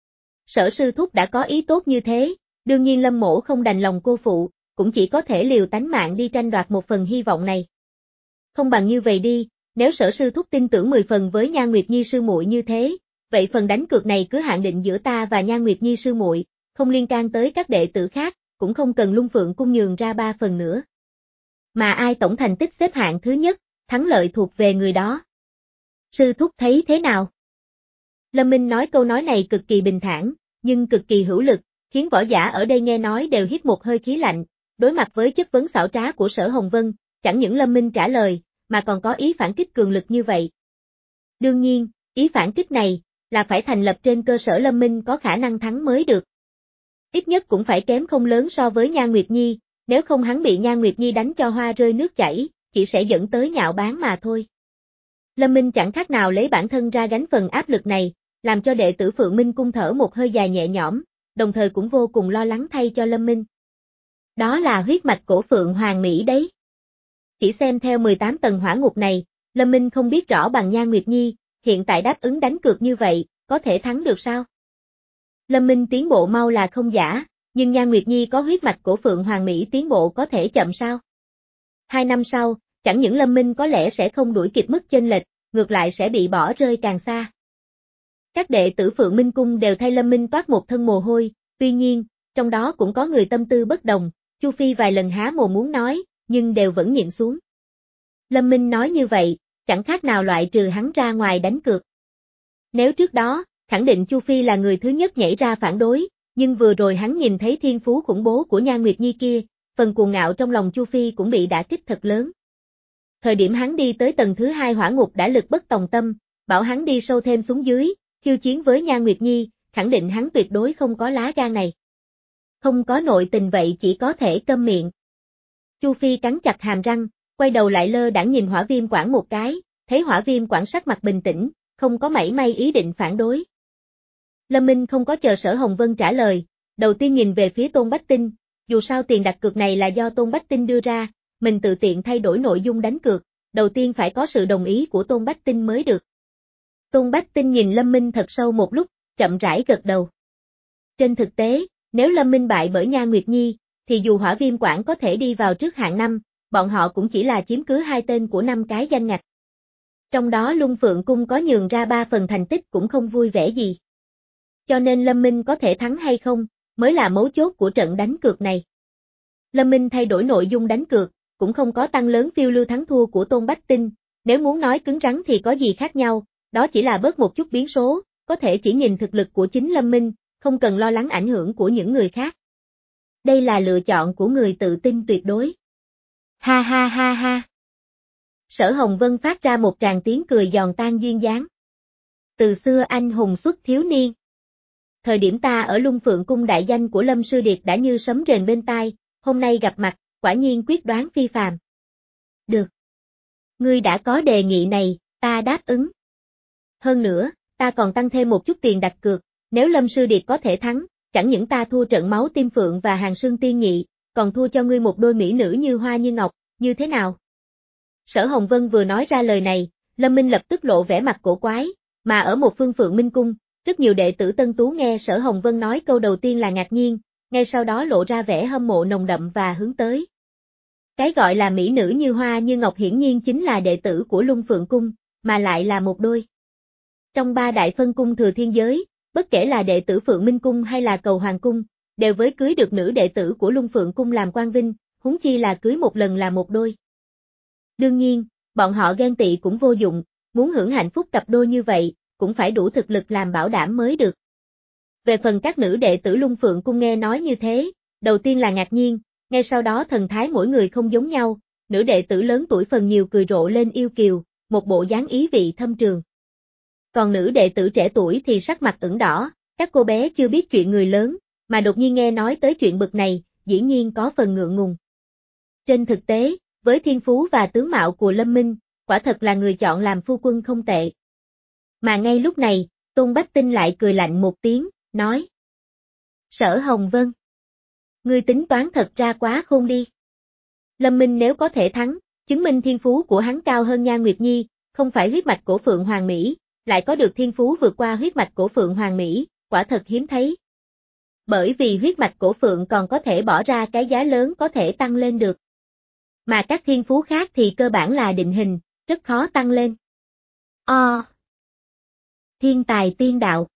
Sở sư thúc đã có ý tốt như thế, đương nhiên Lâm mỗ không đành lòng cô phụ, cũng chỉ có thể liều tánh mạng đi tranh đoạt một phần hy vọng này. Không bằng như vậy đi, nếu Sở sư thúc tin tưởng mười phần với Nha Nguyệt Nhi sư muội như thế, vậy phần đánh cược này cứ hạn định giữa ta và Nha Nguyệt Nhi sư muội, không liên can tới các đệ tử khác, cũng không cần Lung Phượng Cung nhường ra ba phần nữa. Mà ai tổng thành tích xếp hạng thứ nhất, thắng lợi thuộc về người đó. Sư thúc thấy thế nào? Lâm Minh nói câu nói này cực kỳ bình thản, nhưng cực kỳ hữu lực, khiến võ giả ở đây nghe nói đều hít một hơi khí lạnh, đối mặt với chất vấn xảo trá của Sở Hồng Vân, chẳng những Lâm Minh trả lời, mà còn có ý phản kích cường lực như vậy. Đương nhiên, ý phản kích này, là phải thành lập trên cơ sở Lâm Minh có khả năng thắng mới được. Ít nhất cũng phải kém không lớn so với Nha Nguyệt Nhi, nếu không hắn bị Nha Nguyệt Nhi đánh cho hoa rơi nước chảy, chỉ sẽ dẫn tới nhạo báng mà thôi. Lâm Minh chẳng khác nào lấy bản thân ra gánh phần áp lực này, làm cho đệ tử Phượng Minh Cung thở một hơi dài nhẹ nhõm, đồng thời cũng vô cùng lo lắng thay cho Lâm Minh. Đó là huyết mạch cổ Phượng Hoàng Mỹ đấy. Chỉ xem theo mười tám tầng hỏa ngục này, Lâm Minh không biết rõ bằng Nha Nguyệt Nhi, hiện tại đáp ứng đánh cược như vậy, có thể thắng được sao? Lâm Minh tiến bộ mau là không giả, nhưng Nhan Nguyệt Nhi có huyết mạch của Phượng Hoàng Mỹ tiến bộ có thể chậm sao? Hai năm sau, chẳng những Lâm Minh có lẽ sẽ không đuổi kịp mức chênh lệch, ngược lại sẽ bị bỏ rơi càng xa. Các đệ tử Phượng Minh Cung đều thay Lâm Minh toát một thân mồ hôi, tuy nhiên, trong đó cũng có người tâm tư bất đồng, Chu Phi vài lần há mồm muốn nói, nhưng đều vẫn nhịn xuống. Lâm Minh nói như vậy, chẳng khác nào loại trừ hắn ra ngoài đánh cược. Nếu trước đó, khẳng định Chu Phi là người thứ nhất nhảy ra phản đối, nhưng vừa rồi hắn nhìn thấy thiên phú khủng bố của Nhan Nguyệt Nhi kia, phần cuồng ngạo trong lòng Chu Phi cũng bị đả kích thật lớn. Thời điểm hắn đi tới tầng thứ hai hỏa ngục đã lực bất tòng tâm, bảo hắn đi sâu thêm xuống dưới, khiêu chiến với Nhan Nguyệt Nhi, khẳng định hắn tuyệt đối không có lá gan này. Không có nội tình vậy chỉ có thể câm miệng. Chu Phi cắn chặt hàm răng, quay đầu lại lơ đãng nhìn Hỏa Viêm Quảng một cái, thấy Hỏa Viêm Quảng sắc mặt bình tĩnh, không có mảy may ý định phản đối. Lâm Minh không có chờ Sở Hồng Vân trả lời, đầu tiên nhìn về phía Tôn Bách Tinh, dù sao tiền đặt cược này là do Tôn Bách Tinh đưa ra, mình tự tiện thay đổi nội dung đánh cược, đầu tiên phải có sự đồng ý của Tôn Bách Tinh mới được. Tôn Bách Tinh nhìn Lâm Minh thật sâu một lúc, chậm rãi gật đầu. Trên thực tế, nếu Lâm Minh bại bởi Nhan Nguyệt Nhi, thì dù Hỏa Viêm Quảng có thể đi vào trước hạng năm, bọn họ cũng chỉ là chiếm cứ hai tên của năm cái danh ngạch. Trong đó Lung Phượng Cung có nhường ra ba phần thành tích cũng không vui vẻ gì. Cho nên Lâm Minh có thể thắng hay không, mới là mấu chốt của trận đánh cược này. Lâm Minh thay đổi nội dung đánh cược, cũng không có tăng lớn phiêu lưu thắng thua của Tôn Bách Tinh, nếu muốn nói cứng rắn thì có gì khác nhau, đó chỉ là bớt một chút biến số, có thể chỉ nhìn thực lực của chính Lâm Minh, không cần lo lắng ảnh hưởng của những người khác. Đây là lựa chọn của người tự tin tuyệt đối. Ha ha ha ha. Sở Hồng Vân phát ra một tràng tiếng cười giòn tan duyên dáng. Từ xưa anh hùng xuất thiếu niên. Thời điểm ta ở Lung Phượng Cung đại danh của Lâm Sư Điệt đã như sấm rền bên tai, hôm nay gặp mặt, quả nhiên quyết đoán phi phàm. Được. Ngươi đã có đề nghị này, ta đáp ứng. Hơn nữa, ta còn tăng thêm một chút tiền đặt cược, nếu Lâm Sư Điệt có thể thắng, chẳng những ta thua trận máu tim phượng và hàng sương tiên nhị, còn thua cho ngươi một đôi mỹ nữ như hoa như ngọc, như thế nào? Sở Hồng Vân vừa nói ra lời này, Lâm Minh lập tức lộ vẻ mặt cổ quái, mà ở một phương Phượng Minh Cung, rất nhiều đệ tử Tân Tú nghe Sở Hồng Vân nói câu đầu tiên là ngạc nhiên, ngay sau đó lộ ra vẻ hâm mộ nồng đậm và hướng tới. Cái gọi là mỹ nữ như hoa như ngọc hiển nhiên chính là đệ tử của Lung Phượng Cung, mà lại là một đôi. Trong ba đại phân cung thừa thiên giới, bất kể là đệ tử Phượng Minh Cung hay là Cầu Hoàng Cung, đều với cưới được nữ đệ tử của Lung Phượng Cung làm quan vinh, huống chi là cưới một lần là một đôi. Đương nhiên, bọn họ ghen tị cũng vô dụng, muốn hưởng hạnh phúc cặp đôi như vậy, cũng phải đủ thực lực làm bảo đảm mới được. Về phần các nữ đệ tử Lung Phượng Cung nghe nói như thế, đầu tiên là ngạc nhiên, ngay sau đó thần thái mỗi người không giống nhau, nữ đệ tử lớn tuổi phần nhiều cười rộ lên yêu kiều, một bộ dáng ý vị thâm trường. Còn nữ đệ tử trẻ tuổi thì sắc mặt ửng đỏ, các cô bé chưa biết chuyện người lớn, mà đột nhiên nghe nói tới chuyện bực này, dĩ nhiên có phần ngượng ngùng. Trên thực tế, với thiên phú và tướng mạo của Lâm Minh, quả thật là người chọn làm phu quân không tệ. Mà ngay lúc này, Tôn Bách Tinh lại cười lạnh một tiếng, nói. Sở Hồng Vân. Ngươi tính toán thật ra quá khôn đi. Lâm Minh nếu có thể thắng, chứng minh thiên phú của hắn cao hơn Nhan Nguyệt Nhi, không phải huyết mạch của Phượng Hoàng Mỹ, lại có được thiên phú vượt qua huyết mạch của Phượng Hoàng Mỹ, quả thật hiếm thấy. Bởi vì huyết mạch của Phượng còn có thể bỏ ra cái giá lớn có thể tăng lên được. Mà các thiên phú khác thì cơ bản là định hình, rất khó tăng lên. O. Thiên tài tiên đạo.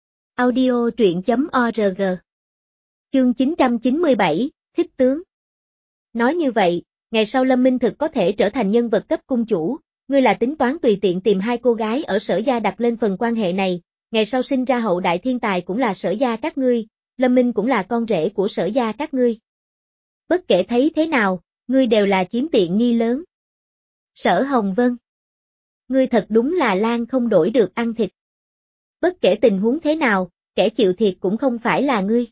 Audio truyện chấm org. Chương chín trăm chín mươi bảy, Thích tướng. Nói như vậy, ngày sau Lâm Minh thực có thể trở thành nhân vật cấp cung chủ, ngươi là tính toán tùy tiện tìm hai cô gái ở Sở gia đặt lên phần quan hệ này, ngày sau sinh ra hậu đại thiên tài cũng là Sở gia các ngươi, Lâm Minh cũng là con rể của Sở gia các ngươi. Bất kể thấy thế nào, ngươi đều là chiếm tiện nghi lớn. Sở Hồng Vân. Ngươi thật đúng là lan không đổi được ăn thịt. Bất kể tình huống thế nào, kẻ chịu thiệt cũng không phải là ngươi.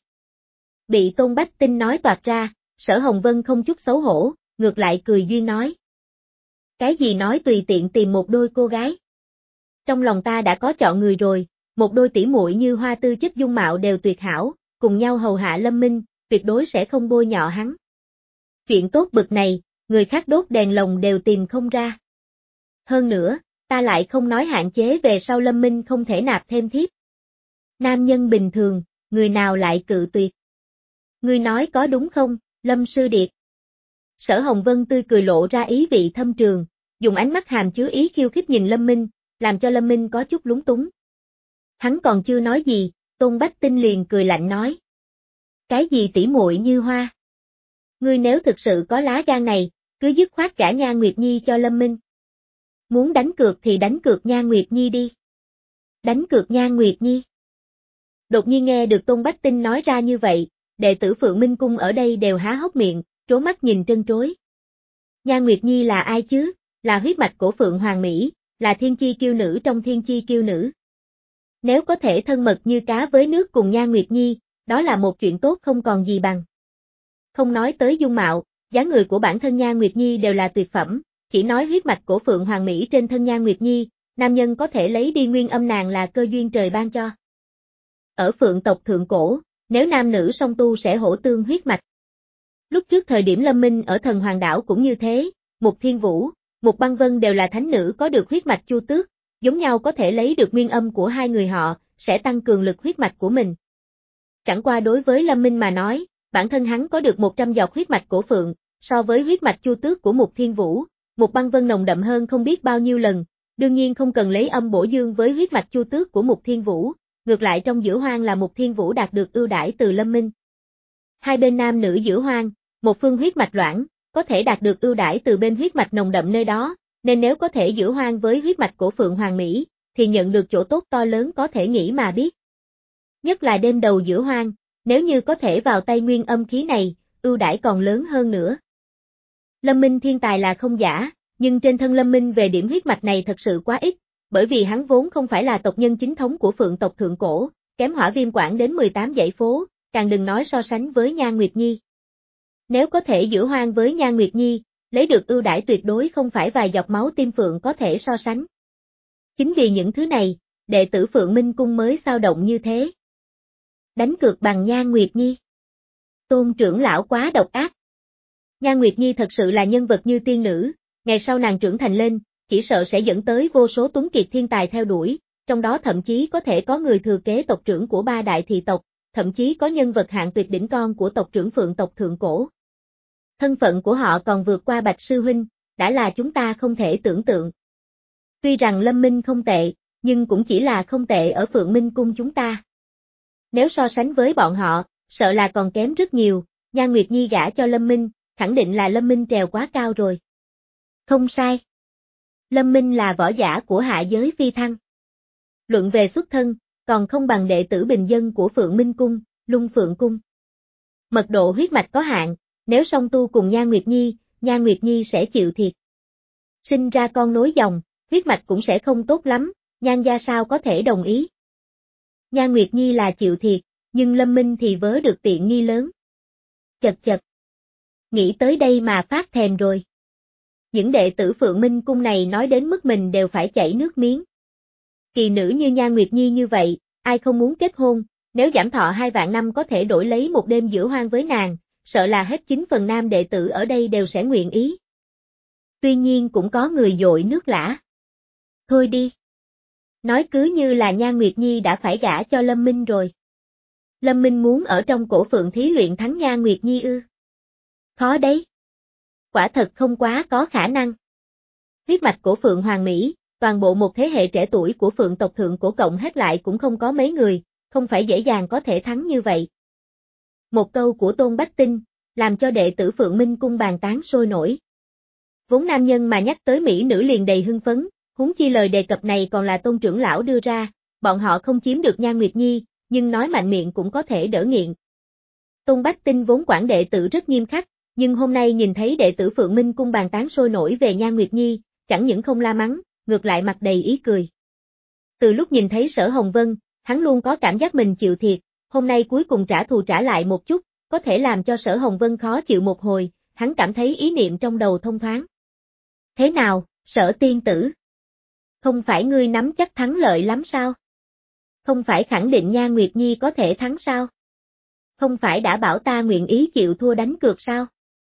Bị Tôn Bách Tinh nói toạc ra, Sở Hồng Vân không chút xấu hổ, ngược lại cười duyên nói. Cái gì nói tùy tiện tìm một đôi cô gái? Trong lòng ta đã có chọn người rồi, một đôi tỷ muội như hoa tư chất dung mạo đều tuyệt hảo, cùng nhau hầu hạ Lâm Minh, tuyệt đối sẽ không bôi nhọ hắn. Chuyện tốt bực này, người khác đốt đèn lồng đều tìm không ra. Hơn nữa, ta lại không nói hạn chế về sau Lâm Minh không thể nạp thêm thiếp. Nam nhân bình thường, người nào lại cự tuyệt? Ngươi nói có đúng không, Lâm Sư Điệt? Sở Hồng Vân tươi cười lộ ra ý vị thâm trường, dùng ánh mắt hàm chứa ý khiêu khích nhìn Lâm Minh, làm cho Lâm Minh có chút lúng túng. Hắn còn chưa nói gì, Tôn Bách Tinh liền cười lạnh nói. Cái gì tỉ muội như hoa? Ngươi nếu thực sự có lá gan này, cứ dứt khoát gả Nha Nguyệt Nhi cho Lâm Minh. Muốn đánh cược thì đánh cược Nha Nguyệt Nhi đi. Đánh cược Nha Nguyệt Nhi. Đột nhiên nghe được Tôn Bách Tinh nói ra như vậy, đệ tử Phượng Minh Cung ở đây đều há hốc miệng, trố mắt nhìn trân trối. Nha Nguyệt Nhi là ai chứ? Là huyết mạch của Phượng Hoàng Mỹ, là thiên chi kiêu nữ trong thiên chi kiêu nữ. Nếu có thể thân mật như cá với nước cùng Nha Nguyệt Nhi, đó là một chuyện tốt không còn gì bằng. Không nói tới dung mạo, dáng người của bản thân Nha Nguyệt Nhi đều là tuyệt phẩm, chỉ nói huyết mạch của Phượng Hoàng Mỹ trên thân Nha Nguyệt Nhi, nam nhân có thể lấy đi nguyên âm nàng là cơ duyên trời ban cho. Ở Phượng tộc thượng cổ, nếu nam nữ song tu sẽ hỗ tương huyết mạch. Lúc trước thời điểm Lâm Minh ở Thần Hoàng Đảo cũng như thế, Mục Thiên Vũ, Mục Băng Vân đều là thánh nữ có được huyết mạch Chu Tước, giống nhau có thể lấy được nguyên âm của hai người họ, sẽ tăng cường lực huyết mạch của mình. Chẳng qua đối với Lâm Minh mà nói, bản thân hắn có được một trăm giọt huyết mạch của Phượng, so với huyết mạch Chu Tước của Mục Thiên Vũ, Mục Băng Vân nồng đậm hơn không biết bao nhiêu lần, đương nhiên không cần lấy âm bổ dương với huyết mạch Chu Tước của Mục Thiên Vũ, ngược lại trong Dữ Hoang là Mục Thiên Vũ đạt được ưu đãi từ Lâm Minh. Hai bên nam nữ Dữ Hoang, một phương huyết mạch loãng, có thể đạt được ưu đãi từ bên huyết mạch nồng đậm nơi đó, nên nếu có thể Dữ Hoang với huyết mạch của Phượng Hoàng Mỹ, thì nhận được chỗ tốt to lớn có thể nghĩ mà biết. Nhất là đêm đầu Dữ Hoang, nếu như có thể vào tay nguyên âm khí này, ưu đãi còn lớn hơn nữa. Lâm Minh thiên tài là không giả, nhưng trên thân Lâm Minh về điểm huyết mạch này thật sự quá ít, bởi vì hắn vốn không phải là tộc nhân chính thống của Phượng tộc thượng cổ, kém Hỏa Viêm Quảng đến mười tám dãy phố, càng đừng nói so sánh với Nha Nguyệt Nhi. Nếu có thể Dữ Hoang với Nha Nguyệt Nhi, lấy được ưu đãi tuyệt đối không phải vài giọt máu tim Phượng có thể so sánh. Chính vì những thứ này, đệ tử Phượng Minh Cung mới sao động như thế. Đánh cược bằng Nha Nguyệt Nhi. Tôn trưởng lão quá độc ác. Nha Nguyệt Nhi thật sự là nhân vật như tiên nữ, ngày sau nàng trưởng thành lên, chỉ sợ sẽ dẫn tới vô số tuấn kiệt thiên tài theo đuổi, trong đó thậm chí có thể có người thừa kế tộc trưởng của ba đại thị tộc, thậm chí có nhân vật hạng tuyệt đỉnh con của tộc trưởng Phượng tộc thượng cổ. Thân phận của họ còn vượt qua Bạch Sư Huynh, đã là chúng ta không thể tưởng tượng. Tuy rằng Lâm Minh không tệ, nhưng cũng chỉ là không tệ ở Phượng Minh Cung chúng ta. Nếu so sánh với bọn họ, sợ là còn kém rất nhiều, Nha Nguyệt Nhi gả cho Lâm Minh, khẳng định là Lâm Minh trèo quá cao rồi. Không sai. Lâm Minh là võ giả của hạ giới phi thăng. Luận về xuất thân, còn không bằng đệ tử bình dân của Phượng Minh Cung, Lung Phượng Cung. Mật độ huyết mạch có hạn, nếu song tu cùng Nha Nguyệt Nhi, Nha Nguyệt Nhi sẽ chịu thiệt. Sinh ra con nối dòng, huyết mạch cũng sẽ không tốt lắm, Nhan gia sao có thể đồng ý. Nha Nguyệt Nhi là chịu thiệt, nhưng Lâm Minh thì vớ được tiện nghi lớn. Chật chật. Nghĩ tới đây mà phát thèm rồi. Những đệ tử Phượng Minh Cung này nói đến mức mình đều phải chảy nước miếng. Kỳ nữ như Nha Nguyệt Nhi như vậy, ai không muốn kết hôn, nếu giảm thọ hai vạn năm có thể đổi lấy một đêm Dữ Hoang với nàng, sợ là hết chín phần nam đệ tử ở đây đều sẽ nguyện ý. Tuy nhiên cũng có người dội nước lã. Thôi đi. Nói cứ như là Nha Nguyệt Nhi đã phải gả cho Lâm Minh rồi. Lâm Minh muốn ở trong cổ Phượng thí luyện thắng Nha Nguyệt Nhi ư? Khó đấy. Quả thật không quá có khả năng. Huyết mạch của Phượng Hoàng Mỹ, toàn bộ một thế hệ trẻ tuổi của Phượng tộc thượng cổ cộng hết lại cũng không có mấy người, không phải dễ dàng có thể thắng như vậy. Một câu của Tôn Bách Tinh, làm cho đệ tử Phượng Minh Cung bàn tán sôi nổi. Vốn nam nhân mà nhắc tới mỹ nữ liền đầy hưng phấn, huống chi lời đề cập này còn là Tôn trưởng lão đưa ra, bọn họ không chiếm được Nha Nguyệt Nhi, nhưng nói mạnh miệng cũng có thể đỡ nghiện. Tôn Bách Tinh vốn quản đệ tử rất nghiêm khắc, nhưng hôm nay nhìn thấy đệ tử Phượng Minh Cung bàn tán sôi nổi về Nha Nguyệt Nhi, chẳng những không la mắng, ngược lại mặt đầy ý cười. Từ lúc nhìn thấy Sở Hồng Vân, hắn luôn có cảm giác mình chịu thiệt, hôm nay cuối cùng trả thù trả lại một chút, có thể làm cho Sở Hồng Vân khó chịu một hồi, hắn cảm thấy ý niệm trong đầu thông thoáng. Thế nào, Sở tiên tử? Không phải ngươi nắm chắc thắng lợi lắm sao? Không phải khẳng định Nha Nguyệt Nhi có thể thắng sao? Không phải đã bảo ta nguyện ý chịu thua đánh cược sao?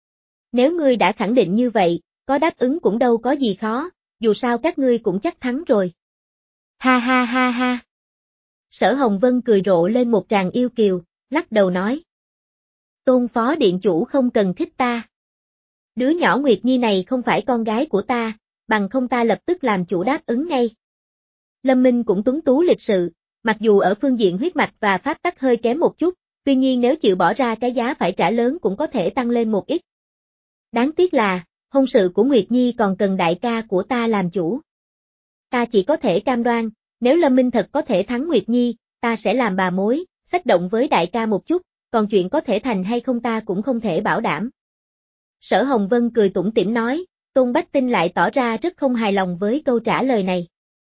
Nếu ngươi đã khẳng định như vậy, có đáp ứng cũng đâu có gì khó, dù sao các ngươi cũng chắc thắng rồi. Ha ha ha ha. Sở Hồng Vân cười rộ lên một tràng yêu kiều, lắc đầu nói. Tôn phó điện chủ không cần thích ta. Đứa nhỏ Nguyệt Nhi này không phải con gái của ta, bằng không ta lập tức làm chủ đáp ứng ngay. Lâm Minh cũng tuấn tú lịch sự, mặc dù ở phương diện huyết mạch và pháp tắc hơi kém một chút, tuy nhiên nếu chịu bỏ ra cái giá phải trả lớn cũng có thể tăng lên một ít. Đáng tiếc là, hôn sự của Nguyệt Nhi còn cần đại ca của ta làm chủ. Ta chỉ có thể cam đoan, nếu Lâm Minh thật có thể thắng Nguyệt Nhi, ta sẽ làm bà mối, xách động với đại ca một chút, còn chuyện có thể thành hay không ta cũng không thể bảo đảm. Sở Hồng Vân cười tủm tỉm nói, Tôn Bách Tinh lại tỏ ra rất không hài lòng với câu trả lời này.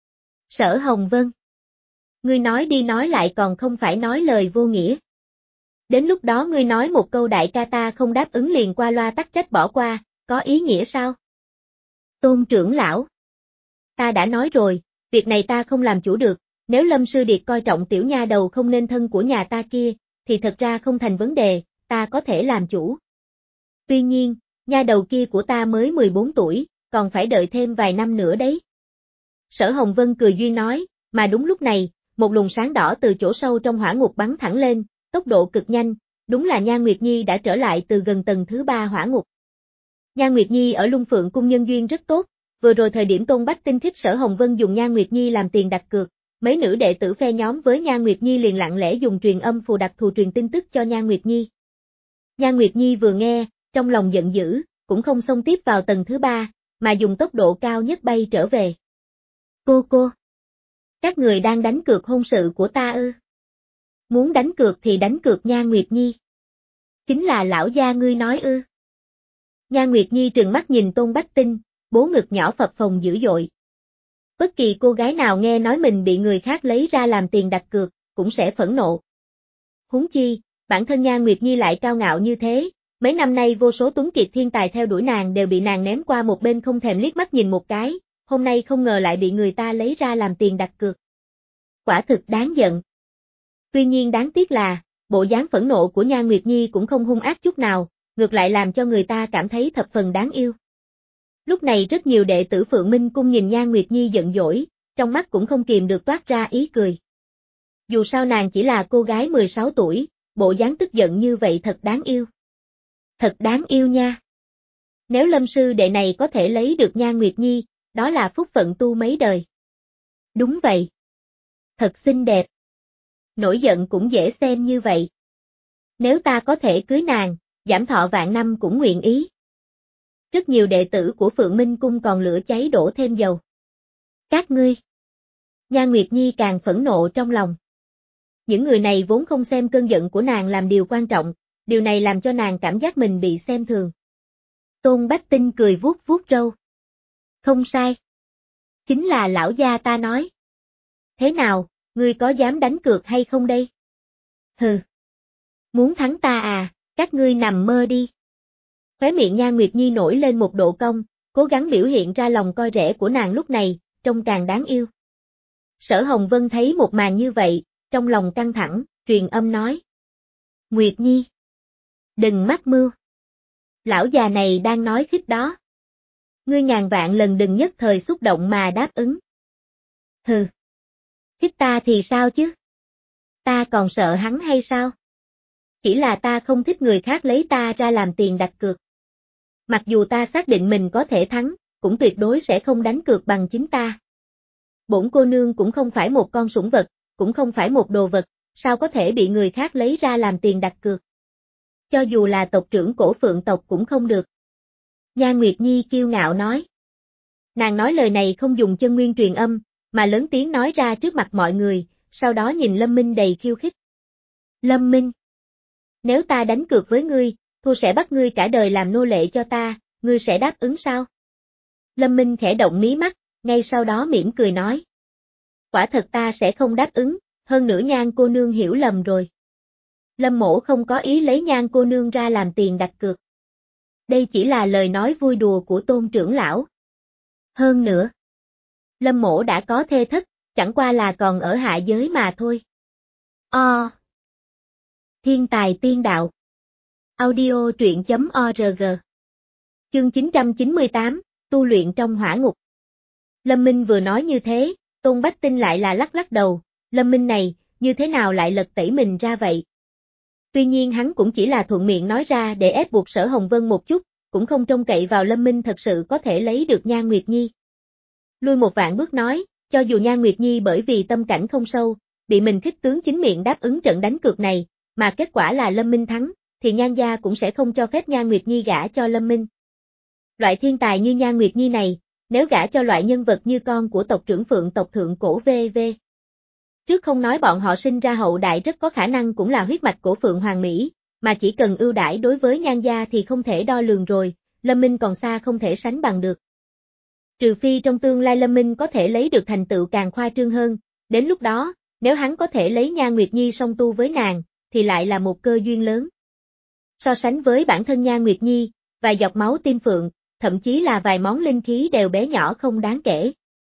Sở Hồng Vân, ngươi nói đi nói lại còn không phải nói lời vô nghĩa. Đến lúc đó ngươi nói một câu đại ca ta không đáp ứng liền qua loa tắc trách bỏ qua, có ý nghĩa sao? Tôn trưởng lão, ta đã nói rồi, việc này ta không làm chủ được, nếu Lâm Sư Điệt coi trọng tiểu nha đầu không nên thân của nhà ta kia, thì thật ra không thành vấn đề, ta có thể làm chủ. Tuy nhiên, nha đầu kia của ta mới mười bốn tuổi, còn phải đợi thêm vài năm nữa đấy. Sở Hồng Vân cười duyên nói, mà đúng lúc này, một luồng sáng đỏ từ chỗ sâu trong hỏa ngục bắn thẳng lên, tốc độ cực nhanh, đúng là Nhan Nguyệt Nhi đã trở lại từ gần tầng thứ ba hỏa ngục. Nhan Nguyệt Nhi ở Lung Phượng cung nhân duyên rất tốt, vừa rồi thời điểm Tôn Bách Tinh thích Sở Hồng Vân dùng Nhan Nguyệt Nhi làm tiền đặt cược, mấy nữ đệ tử phe nhóm với Nhan Nguyệt Nhi liền lặng lẽ dùng truyền âm phù đặc thù truyền tin tức cho Nhan Nguyệt Nhi. Nhan Nguyệt Nhi vừa nghe, trong lòng giận dữ, cũng không xông tiếp vào tầng thứ ba, mà dùng tốc độ cao nhất bay trở về. Cô cô, các người đang đánh cược hôn sự của ta ư? Muốn đánh cược thì đánh cược Nhan Nguyệt Nhi. Chính là lão gia ngươi nói ư? Nhan Nguyệt Nhi trừng mắt nhìn Tôn Bách Tinh, bố ngực nhỏ phập phồng dữ dội. Bất kỳ cô gái nào nghe nói mình bị người khác lấy ra làm tiền đặt cược, cũng sẽ phẫn nộ. Huống chi, bản thân Nhan Nguyệt Nhi lại cao ngạo như thế, mấy năm nay vô số tuấn kiệt thiên tài theo đuổi nàng đều bị nàng ném qua một bên không thèm liếc mắt nhìn một cái, hôm nay không ngờ lại bị người ta lấy ra làm tiền đặt cược. Quả thực đáng giận. Tuy nhiên đáng tiếc là, bộ dáng phẫn nộ của Nhan Nguyệt Nhi cũng không hung ác chút nào, ngược lại làm cho người ta cảm thấy thập phần đáng yêu. Lúc này rất nhiều đệ tử Phượng Minh Cung nhìn Nhan Nguyệt Nhi giận dỗi, trong mắt cũng không kìm được toát ra ý cười. Dù sao nàng chỉ là cô gái mười sáu tuổi, bộ dáng tức giận như vậy thật đáng yêu. Thật đáng yêu nha. Nếu Lâm sư đệ này có thể lấy được Nhan Nguyệt Nhi, đó là phúc phận tu mấy đời. Đúng vậy. Thật xinh đẹp. Nổi giận cũng dễ xem như vậy. Nếu ta có thể cưới nàng, giảm thọ vạn năm cũng nguyện ý. Rất nhiều đệ tử của Phượng Minh Cung còn lửa cháy đổ thêm dầu. Các ngươi. Nhan Nguyệt Nhi càng phẫn nộ trong lòng. Những người này vốn không xem cơn giận của nàng làm điều quan trọng, điều này làm cho nàng cảm giác mình bị xem thường. Tôn Bách Tinh cười vuốt vuốt râu. Không sai. Chính là lão gia ta nói. Thế nào, ngươi có dám đánh cược hay không đây? Hừ. Muốn thắng ta à, các ngươi nằm mơ đi. Khóe miệng Nhan Nguyệt Nhi nổi lên một độ cong, cố gắng biểu hiện ra lòng coi rẻ của nàng lúc này, trông càng đáng yêu. Sở Hồng Vân thấy một màn như vậy, trong lòng căng thẳng, truyền âm nói. Nguyệt Nhi. Đừng mắc mưu. Lão già này đang nói khích đó. Ngươi ngàn vạn lần đừng nhất thời xúc động mà đáp ứng. Hừ. Khích ta thì sao chứ? Ta còn sợ hắn hay sao? Chỉ là ta không thích người khác lấy ta ra làm tiền đặt cược. Mặc dù ta xác định mình có thể thắng, cũng tuyệt đối sẽ không đánh cược bằng chính ta. Bổn cô nương cũng không phải một con sủng vật, cũng không phải một đồ vật, sao có thể bị người khác lấy ra làm tiền đặt cược. Cho dù là tộc trưởng Cổ Phượng tộc cũng không được. Nhan Nguyệt Nhi kiêu ngạo nói. Nàng nói lời này không dùng chân nguyên truyền âm, mà lớn tiếng nói ra trước mặt mọi người, sau đó nhìn Lâm Minh đầy khiêu khích. Lâm Minh. Nếu ta đánh cược với ngươi, thua sẽ bắt ngươi cả đời làm nô lệ cho ta, ngươi sẽ đáp ứng sao? Lâm Minh khẽ động mí mắt, ngay sau đó mỉm cười nói. Quả thật ta sẽ không đáp ứng, hơn nữa Nhan cô nương hiểu lầm rồi. Lâm mỗ không có ý lấy Nhan cô nương ra làm tiền đặt cược. Đây chỉ là lời nói vui đùa của Tôn trưởng lão. Hơn nữa, Lâm mỗ đã có thê thất, chẳng qua là còn ở hạ giới mà thôi. O. Thiên tài tiên đạo. Audio truyện chấm org. Chương chín trăm chín mươi tám, tu luyện trong hỏa ngục. Lâm Minh vừa nói như thế, Tôn Bách Tinh lại là lắc lắc đầu, Lâm Minh này, như thế nào lại lật tẩy mình ra vậy? Tuy nhiên hắn cũng chỉ là thuận miệng nói ra để ép buộc Sở Hồng Vân một chút, cũng không trông cậy vào Lâm Minh thật sự có thể lấy được Nhan Nguyệt Nhi. Lui một vạn bước nói, cho dù Nhan Nguyệt Nhi bởi vì tâm cảnh không sâu, bị mình khích tướng chính miệng đáp ứng trận đánh cược này, mà kết quả là Lâm Minh thắng, thì Nhan gia cũng sẽ không cho phép Nhan Nguyệt Nhi gả cho Lâm Minh. Loại thiên tài như Nhan Nguyệt Nhi này, nếu gả cho loại nhân vật như con của tộc trưởng Phượng tộc thượng cổ vê vê. Trước không nói bọn họ sinh ra hậu đại rất có khả năng cũng là huyết mạch của Phượng Hoàng Mỹ, mà chỉ cần ưu đãi đối với Nhan gia thì không thể đo lường rồi, Lâm Minh còn xa không thể sánh bằng được. Trừ phi trong tương lai Lâm Minh có thể lấy được thành tựu càng khoa trương hơn, đến lúc đó, nếu hắn có thể lấy Nhan Nguyệt Nhi song tu với nàng, thì lại là một cơ duyên lớn. So sánh với bản thân Nhan Nguyệt Nhi, vài giọt máu tim phượng, thậm chí là vài món linh khí đều bé nhỏ không đáng kể.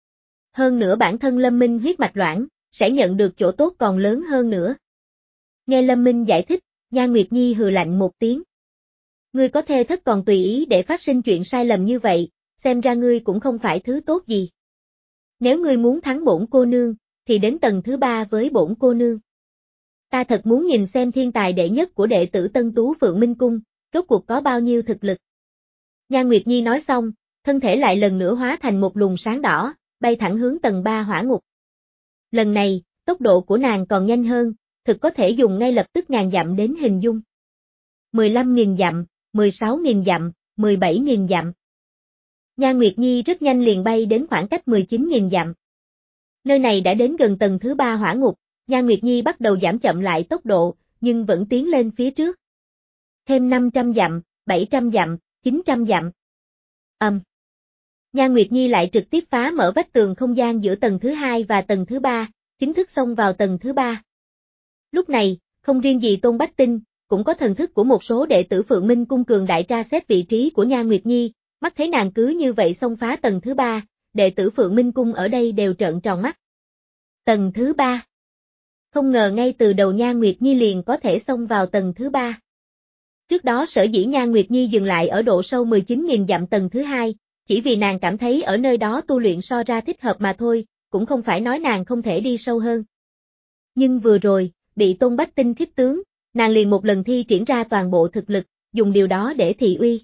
Hơn nữa bản thân Lâm Minh huyết mạch loãng, sẽ nhận được chỗ tốt còn lớn hơn nữa. Nghe Lâm Minh giải thích, Nhan Nguyệt Nhi hừ lạnh một tiếng. Ngươi có thê thất còn tùy ý để phát sinh chuyện sai lầm như vậy, xem ra ngươi cũng không phải thứ tốt gì. Nếu ngươi muốn thắng bổn cô nương, thì đến tầng thứ ba với bổn cô nương. Ta thật muốn nhìn xem thiên tài đệ nhất của đệ tử Tân Tú Phượng Minh Cung, rốt cuộc có bao nhiêu thực lực. Nhan Nguyệt Nhi nói xong, thân thể lại lần nữa hóa thành một luồng sáng đỏ, bay thẳng hướng tầng ba hỏa ngục. Lần này, tốc độ của nàng còn nhanh hơn, thực có thể dùng ngay lập tức ngàn dặm đến hình dung. mười lăm nghìn dặm, mười sáu nghìn dặm, mười bảy nghìn dặm. Nhan Nguyệt Nhi rất nhanh liền bay đến khoảng cách mười chín nghìn dặm. Nơi này đã đến gần tầng thứ ba hỏa ngục, Nhan Nguyệt Nhi bắt đầu giảm chậm lại tốc độ, nhưng vẫn tiến lên phía trước. Thêm năm trăm dặm, bảy trăm dặm, chín trăm dặm. Ầm. Um. Nhan Nguyệt Nhi lại trực tiếp phá mở vách tường không gian giữa tầng thứ hai và tầng thứ ba, chính thức xông vào tầng thứ ba. Lúc này, không riêng gì Tôn Bách Tinh, cũng có thần thức của một số đệ tử Phượng Minh Cung cường đại tra xét vị trí của Nhan Nguyệt Nhi, mắt thấy nàng cứ như vậy xông phá tầng thứ ba, đệ tử Phượng Minh Cung ở đây đều trợn tròn mắt. Tầng thứ ba. Không ngờ ngay từ đầu Nhan Nguyệt Nhi liền có thể xông vào tầng thứ ba. Trước đó sở dĩ Nhan Nguyệt Nhi dừng lại ở độ sâu mười chín nghìn dặm tầng thứ hai, chỉ vì nàng cảm thấy ở nơi đó tu luyện so ra thích hợp mà thôi, cũng không phải nói nàng không thể đi sâu hơn. Nhưng vừa rồi, bị Tôn Bách Tinh khích tướng, nàng liền một lần thi triển ra toàn bộ thực lực, dùng điều đó để thị uy.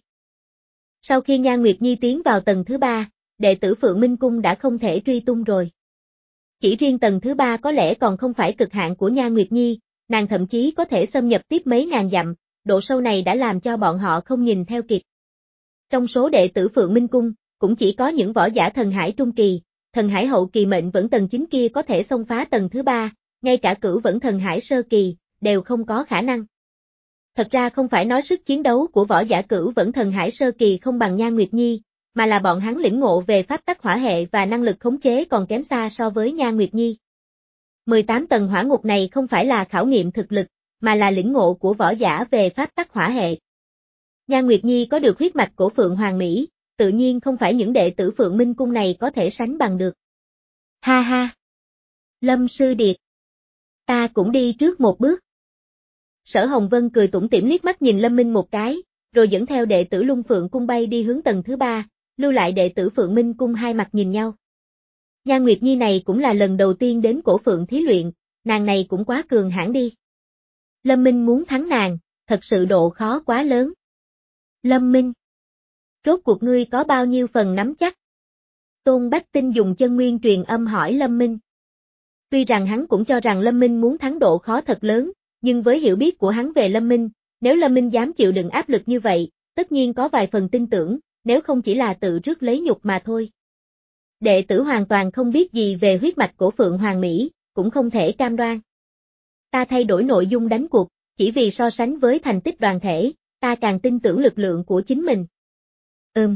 Sau khi Nhan Nguyệt Nhi tiến vào tầng thứ ba, đệ tử Phượng Minh Cung đã không thể truy tung rồi. Chỉ riêng tầng thứ ba có lẽ còn không phải cực hạn của Nhan Nguyệt Nhi, nàng thậm chí có thể xâm nhập tiếp mấy ngàn dặm, độ sâu này đã làm cho bọn họ không nhìn theo kịp. Trong số đệ tử Phượng Minh Cung, cũng chỉ có những võ giả thần hải trung kỳ, thần hải hậu kỳ mệnh vẫn tầng chín kia có thể xông phá tầng thứ ba, ngay cả cửu vẫn thần hải sơ kỳ, đều không có khả năng. Thật ra không phải nói sức chiến đấu của võ giả cửu vẫn thần hải sơ kỳ không bằng Nhan Nguyệt Nhi, mà là bọn hắn lĩnh ngộ về pháp tắc hỏa hệ và năng lực khống chế còn kém xa so với Nhan Nguyệt Nhi. mười tám tầng hỏa ngục này không phải là khảo nghiệm thực lực, mà là lĩnh ngộ của võ giả về pháp tắc hỏa hệ. Nhan Nguyệt Nhi có được huyết mạch của Phượng Hoàng Mỹ, tự nhiên không phải những đệ tử Phượng Minh Cung này có thể sánh bằng được. Ha ha! Lâm Sư Điệt! Ta cũng đi trước một bước. Sở Hồng Vân cười tủm tỉm liếc mắt nhìn Lâm Minh một cái, rồi dẫn theo đệ tử Lung Phượng Cung bay đi hướng tầng thứ ba, lưu lại đệ tử Phượng Minh Cung hai mặt nhìn nhau. Nhan Nguyệt Nhi này cũng là lần đầu tiên đến Cổ Phượng thí luyện, nàng này cũng quá cường hãn đi. Lâm Minh muốn thắng nàng, thật sự độ khó quá lớn. Lâm Minh! Rốt cuộc ngươi có bao nhiêu phần nắm chắc? Tôn Bách Tinh dùng chân nguyên truyền âm hỏi Lâm Minh. Tuy rằng hắn cũng cho rằng Lâm Minh muốn thắng độ khó thật lớn, nhưng với hiểu biết của hắn về Lâm Minh, nếu Lâm Minh dám chịu đựng áp lực như vậy, tất nhiên có vài phần tin tưởng, nếu không chỉ là tự rước lấy nhục mà thôi. Đệ tử hoàn toàn không biết gì về huyết mạch của Phượng Hoàng Mỹ, cũng không thể cam đoan. Ta thay đổi nội dung đánh cuộc, chỉ vì so sánh với thành tích đoàn thể, ta càng tin tưởng lực lượng của chính mình. Ừm.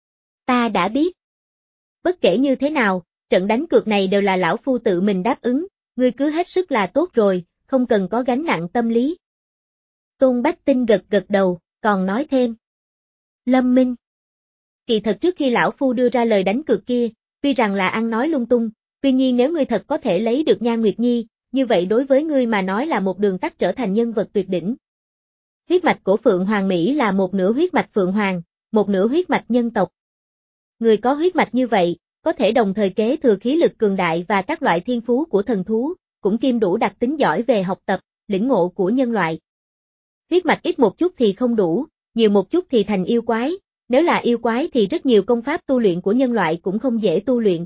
Ta đã biết. Bất kể như thế nào, trận đánh cược này đều là lão phu tự mình đáp ứng, ngươi cứ hết sức là tốt rồi, không cần có gánh nặng tâm lý. Tôn Bách Tinh gật gật đầu, còn nói thêm. Lâm Minh. Kỳ thật trước khi lão phu đưa ra lời đánh cược kia, tuy rằng là ăn nói lung tung, tuy nhiên nếu ngươi thật có thể lấy được Nhan Nguyệt Nhi, như vậy đối với ngươi mà nói là một đường tắt trở thành nhân vật tuyệt đỉnh. Huyết mạch của Phượng Hoàng Mỹ là một nửa huyết mạch Phượng Hoàng, một nửa huyết mạch nhân tộc. Người có huyết mạch như vậy, có thể đồng thời kế thừa khí lực cường đại và các loại thiên phú của thần thú, cũng kiêm đủ đặc tính giỏi về học tập, lĩnh ngộ của nhân loại. Huyết mạch ít một chút thì không đủ, nhiều một chút thì thành yêu quái, nếu là yêu quái thì rất nhiều công pháp tu luyện của nhân loại cũng không dễ tu luyện.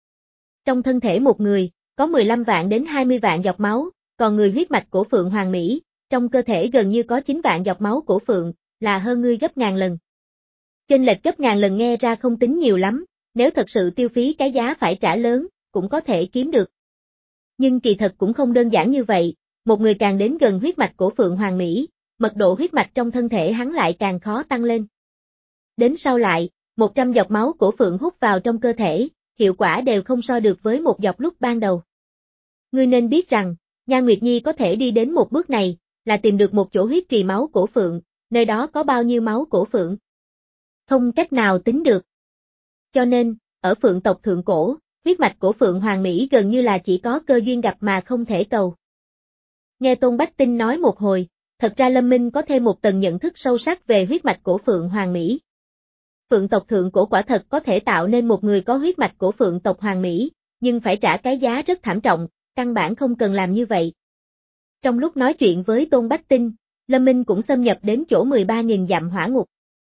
Trong thân thể một người, có mười lăm vạn đến hai mươi vạn giọt máu, còn người huyết mạch của Phượng Hoàng Mỹ, trong cơ thể gần như có chín vạn giọt máu của Phượng, là hơn ngươi gấp ngàn lần. Chênh lệch gấp ngàn lần nghe ra không tính nhiều lắm, nếu thật sự tiêu phí cái giá phải trả lớn, cũng có thể kiếm được. Nhưng kỳ thật cũng không đơn giản như vậy, một người càng đến gần huyết mạch của Phượng Hoàng Mỹ, mật độ huyết mạch trong thân thể hắn lại càng khó tăng lên. Đến sau lại, một trăm giọt máu của Phượng hút vào trong cơ thể, hiệu quả đều không so được với một giọt lúc ban đầu. Ngươi nên biết rằng, Nhan Nguyệt Nhi có thể đi đến một bước này, là tìm được một chỗ huyết trì máu của Phượng, nơi đó có bao nhiêu máu của Phượng. Không cách nào tính được. Cho nên, ở Phượng tộc thượng cổ, huyết mạch của Phượng Hoàng Mỹ gần như là chỉ có cơ duyên gặp mà không thể cầu. Nghe Tôn Bách Tinh nói một hồi, thật ra Lâm Minh có thêm một tầng nhận thức sâu sắc về huyết mạch của Phượng Hoàng Mỹ. Phượng tộc thượng cổ quả thật có thể tạo nên một người có huyết mạch của Phượng tộc Hoàng Mỹ, nhưng phải trả cái giá rất thảm trọng, căn bản không cần làm như vậy. Trong lúc nói chuyện với Tôn Bách Tinh, Lâm Minh cũng xâm nhập đến chỗ mười ba nghìn dặm hỏa ngục.